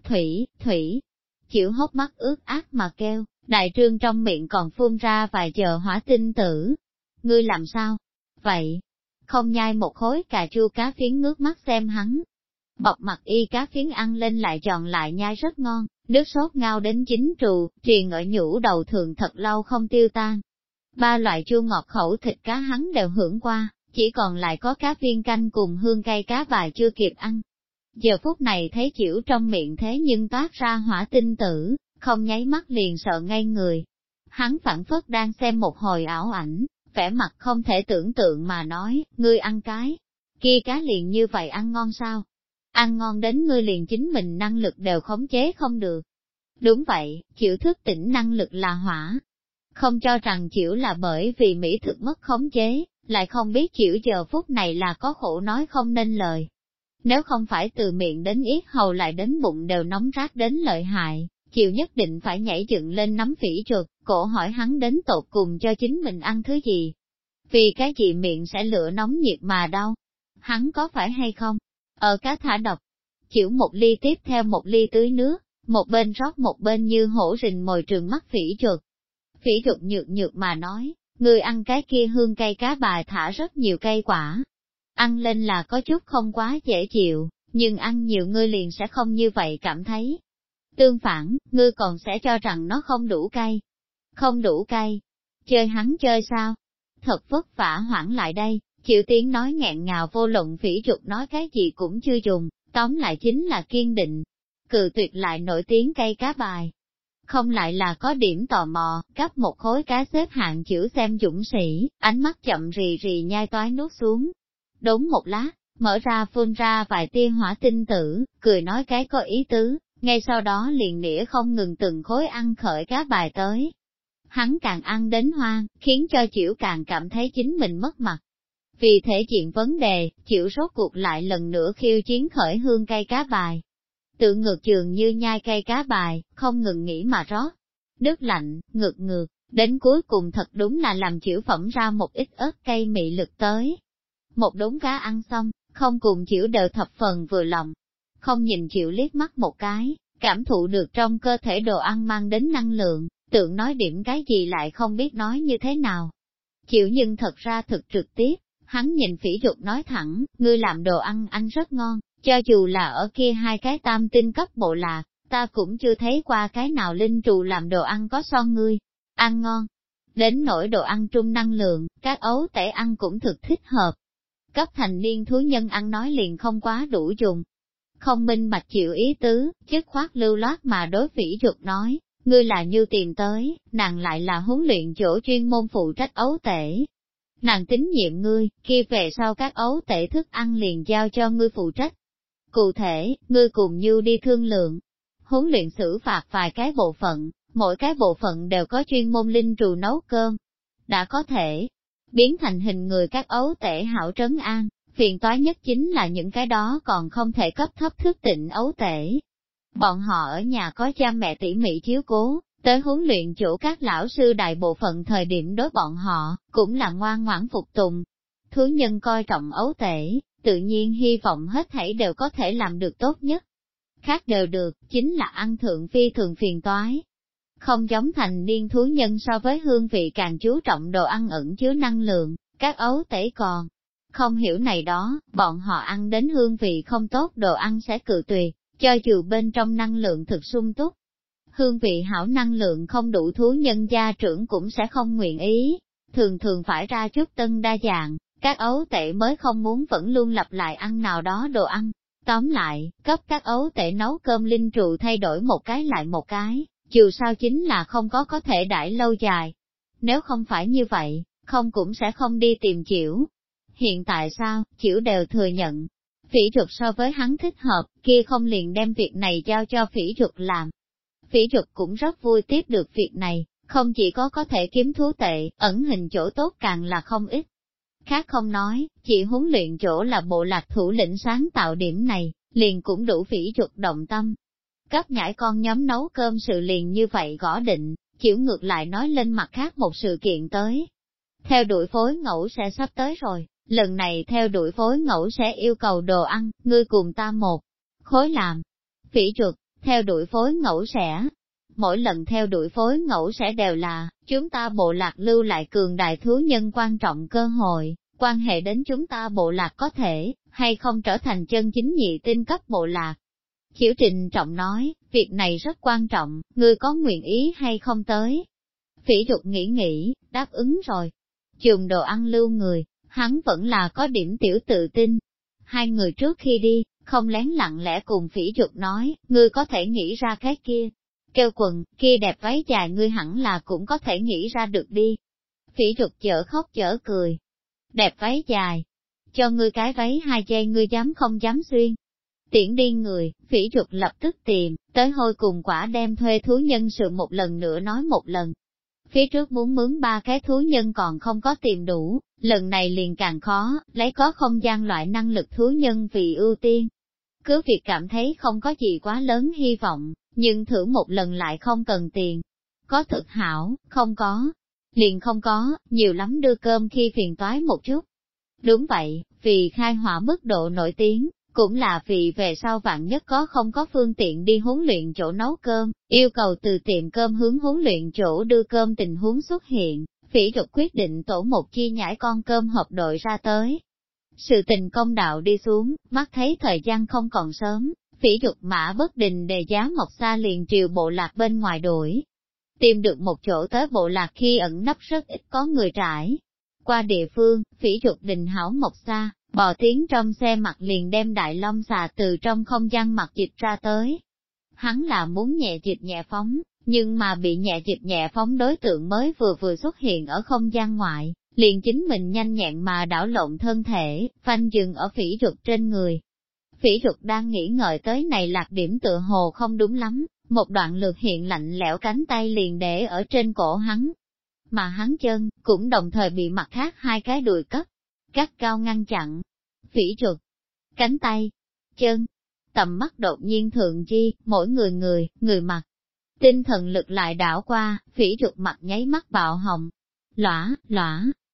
A: Thủy, chịu hốc mắt ướt át mà kêu, đại trương trong miệng còn phun ra vài giờ hỏa tinh tử. Ngươi làm sao? Vậy, không nhai một khối cà chua cá phiến ngước mắt xem hắn. Bọc mặt y cá phiến ăn lên lại giòn lại nhai rất ngon, nước sốt ngao đến chín trù, triền ở nhũ đầu thường thật lâu không tiêu tan. 3 loại chua ngọt khẩu thịt cá hắn đều hưởng qua, chỉ còn lại có cá viên canh cùng hương cay cá vài chưa kịp ăn. Giờ phút này thấy chịu trong miệng thế nhưng toát ra hỏa tinh tử, không nháy mắt liền sợ ngây người. Hắn phản phất đang xem một hồi ảo ảnh, vẻ mặt không thể tưởng tượng mà nói, ngươi ăn cái kia cá liền như vậy ăn ngon sao? Ăn ngon đến ngươi liền chính mình năng lực đều khống chế không được. Đúng vậy, chịu thức tỉnh năng lực là hỏa. Không cho rằng chịu là bởi vì mỹ thực mất khống chế, lại không biết chịu giờ phút này là có khổ nói không nên lời. Nếu không phải từ miệng đến yết hầu lại đến bụng đều nóng rát đến lợi hại, chịu nhất định phải nhảy dựng lên nắm Phỉ Trục, cổ hỏi hắn đến tột cùng cho chính mình ăn thứ gì. Vì cái gì miệng sẽ lửa nóng nhiệt mà đau? Hắn có phải hay không? Cá thả độc. Chịu một ly tiếp theo một ly tưới nước, một bên rót một bên như hổ rình mồi trừng mắt Phỉ Trục. Phỉ Trục nhược mà nói, người ăn cái kia hương cây cá bài thả rất nhiều cây quả. Ăn lên là có chút không quá dễ chịu, nhưng ăn nhiều ngươi liền sẽ không như vậy cảm thấy. Tương phản, ngươi còn sẽ cho rằng nó không đủ cay. Không đủ cay. Chơi hắn chơi sao? Thật vất vả hoãn lại đây, chịu tiếng nói nghẹn ngào vô luận Phỉ Trục nói cái gì cũng chưa dùng, tóm lại chính là kiên định. Cự tuyệt lại nổi tiếng cây cá bài. Không lại là có điểm tò mò, cắp một khối cá xếp hạng chữ xem dũng sĩ, ánh mắt chậm rì rì nhai toái nuốt xuống. Đốn một lát, mở ra phun ra vài tia hỏa tinh tử, cười nói cái có ý tứ, ngay sau đó liền nĩa không ngừng từng khối ăn khởi cá bài tới. Hắn càng ăn đến hoang, khiến cho Chịu càng cảm thấy chính mình mất mặt. Vì thể diện vấn đề, Chịu rốt cuộc lại lần nữa khiêu chiến khởi hương cây cá bài. Tự ngược trường như nhai cây cá bài, không ngừng nghĩ mà rót. Nước lạnh, ngược, đến cuối cùng thật đúng là làm Chịu phẩm ra một ít ớt cây mị lực tới. Một đống cá ăn xong, không cùng Chịu đều thập phần vừa lòng. Không nhìn Chịu liếc mắt một cái, cảm thụ được trong cơ thể đồ ăn mang đến năng lượng, tưởng nói điểm cái gì lại không biết nói như thế nào. Chịu nhưng thật ra thực trực tiếp, hắn nhìn Phỉ Trục nói thẳng, ngươi làm đồ ăn anh rất ngon, cho dù là ở kia 2 cái tam tinh cấp bộ lạc, ta cũng chưa thấy qua cái nào linh trù làm đồ ăn có so ngươi, ăn ngon. Đến nỗi đồ ăn trung năng lượng, các ấu tể ăn cũng thực thích hợp. Cấp thành niên thú nhân ăn nói liền không quá đủ dùng. Không minh bạch Chịu ý tứ, chất khoát lưu loát mà đối Phỉ Trục nói, ngươi là như tìm tới, nàng lại là huấn luyện chỗ chuyên môn phụ trách ấu tể. Nàng tín nhiệm ngươi, kia về sau các ấu tể thức ăn liền giao cho ngươi phụ trách. Cụ thể, ngươi cùng Như đi thương lượng. Huấn luyện xử phạt vài cái bộ phận, mỗi cái bộ phận đều có chuyên môn linh trù nấu cơm. Đã có thể biến thành hình người các ấu tể hảo trấn an, phiền toái nhất chính là những cái đó còn không thể cấp thấp thức tỉnh ấu tể. Bọn họ ở nhà có cha mẹ tỉ mỉ chiếu cố, tới huấn luyện chỗ các lão sư đại bộ phận thời điểm đối bọn họ, cũng là ngoan ngoãn phục tùng. Thú nhân coi trọng ấu tể, tự nhiên hy vọng hết thảy đều có thể làm được tốt nhất. Khác đều được, chính là ăn thượng phi thường phiền toái. Không giống thành niên thú nhân so với hương vị càng chú trọng đồ ăn ẩn chứa năng lượng, các ấu tể còn không hiểu này đó, bọn họ ăn đến hương vị không tốt đồ ăn sẽ cự tuyệt, cho dù bên trong năng lượng thực sung túc. Hương vị hảo năng lượng không đủ thú nhân gia trưởng cũng sẽ không nguyện ý, thường thường phải ra chút tân đa dạng, các ấu tể mới không muốn vẫn luôn lặp lại ăn nào đó đồ ăn. Tóm lại, cấp các ấu tể nấu cơm linh trụ thay đổi một cái lại một cái, dù sao chính là không có thể đãi lâu dài. Nếu không phải như vậy, không cũng sẽ không đi tìm Chiểu. Hiện tại sao, Chiểu đều thừa nhận. Phỉ Trục so với hắn thích hợp, kia không liền đem việc này giao cho Phỉ Trục làm. Phỉ Trục cũng rất vui tiếp được việc này, không chỉ có thể kiếm thú tệ, ẩn hình chỗ tốt càng là không ít. Khác không nói, chỉ huấn luyện chỗ là bộ lạc thủ lĩnh sáng tạo điểm này, liền cũng đủ Phỉ Trục động tâm. Cấp nhãi con nhóm nấu cơm sự liền như vậy gõ định, Chiểu ngược lại nói lên mặt khác một sự kiện tới. Theo đuổi phối ngẫu sẽ sắp tới rồi, lần này theo đuổi phối ngẫu sẽ yêu cầu đồ ăn, ngươi cùng ta một khối làm. Phỉ Trục, theo đuổi phối ngẫu sẽ. Mỗi lần theo đuổi phối ngẫu sẽ đều là, chúng ta bộ lạc lưu lại cường đại thú nhân quan trọng cơ hội, quan hệ đến chúng ta bộ lạc có thể, hay không trở thành chân chính nhị tinh cấp bộ lạc. Chiểu Trịnh trọng nói, việc này rất quan trọng, ngươi có nguyện ý hay không tới? Phỉ Trục nghĩ, đáp ứng rồi. Chùm đồ ăn lưu người, hắn vẫn là có điểm tiểu tự tin. Hai người trước khi đi, không lén lặng lẽ cùng Phỉ Trục nói, ngươi có thể nghĩ ra cái kia. Kêu quần, kia đẹp váy dài ngươi hẳn là cũng có thể nghĩ ra được đi. Phỉ Trục chở khóc chở cười. Đẹp váy dài. Cho ngươi cái váy 2 giây ngươi dám không dám xuyên. Tiễn đi người, Phỉ Trục lập tức tìm, tới hôi cùng quả đem thuê thú nhân sự một lần nữa nói một lần. Phía trước muốn mướn 3 cái thú nhân còn không có tìm đủ, lần này liền càng khó, lấy có không gian loại năng lực thú nhân vì ưu tiên. Cứ việc cảm thấy không có gì quá lớn hy vọng, nhưng thử một lần lại không cần tiền. Có thực hảo, không có, liền không có, nhiều lắm đưa cơm khi phiền toái một chút. Đúng vậy, vì khai hỏa mức độ nổi tiếng, cũng là vì về sau vạn nhất có không có phương tiện đi huấn luyện chỗ nấu cơm, yêu cầu từ tiệm cơm hướng huấn luyện chỗ đưa cơm tình huống xuất hiện, Phỉ Trục quyết định tổ một chi nhãi con cơm hộp đội ra tới. Sự tình công đạo đi xuống, mắt thấy thời gian không còn sớm, Phỉ Trục mã bất định đề giá Mộc Xa liền triều bộ lạc bên ngoài đuổi. Tìm được một chỗ tới bộ lạc khi ẩn nấp rất ít có người trải. Qua địa phương, Phỉ Trục định hảo Mộc Xa, bò tiến trong xe mặt liền đem đại long xà từ trong không gian mặt dịch ra tới. Hắn là muốn nhẹ dịch nhẹ phóng, nhưng mà bị nhẹ dịch nhẹ phóng đối tượng mới vừa xuất hiện ở không gian ngoại, liền chính mình nhanh nhẹn mà đảo lộn thân thể, phanh dừng ở Phỉ Trục trên người. Phỉ Trục đang nghĩ ngợi tới này lạc điểm tựa hồ không đúng lắm, một đoạn lượt hiện lạnh lẽo cánh tay liền để ở trên cổ hắn. Mà hắn chân, cũng đồng thời bị mặt khác 2 cái đùi cắt cao ngăn chặn. Phỉ Trục, cánh tay, chân, tầm mắt đột nhiên thượng chi, mỗi người mặt. Tinh thần lực lại đảo qua, Phỉ Trục mặt nháy mắt bạo hồng. Lõa,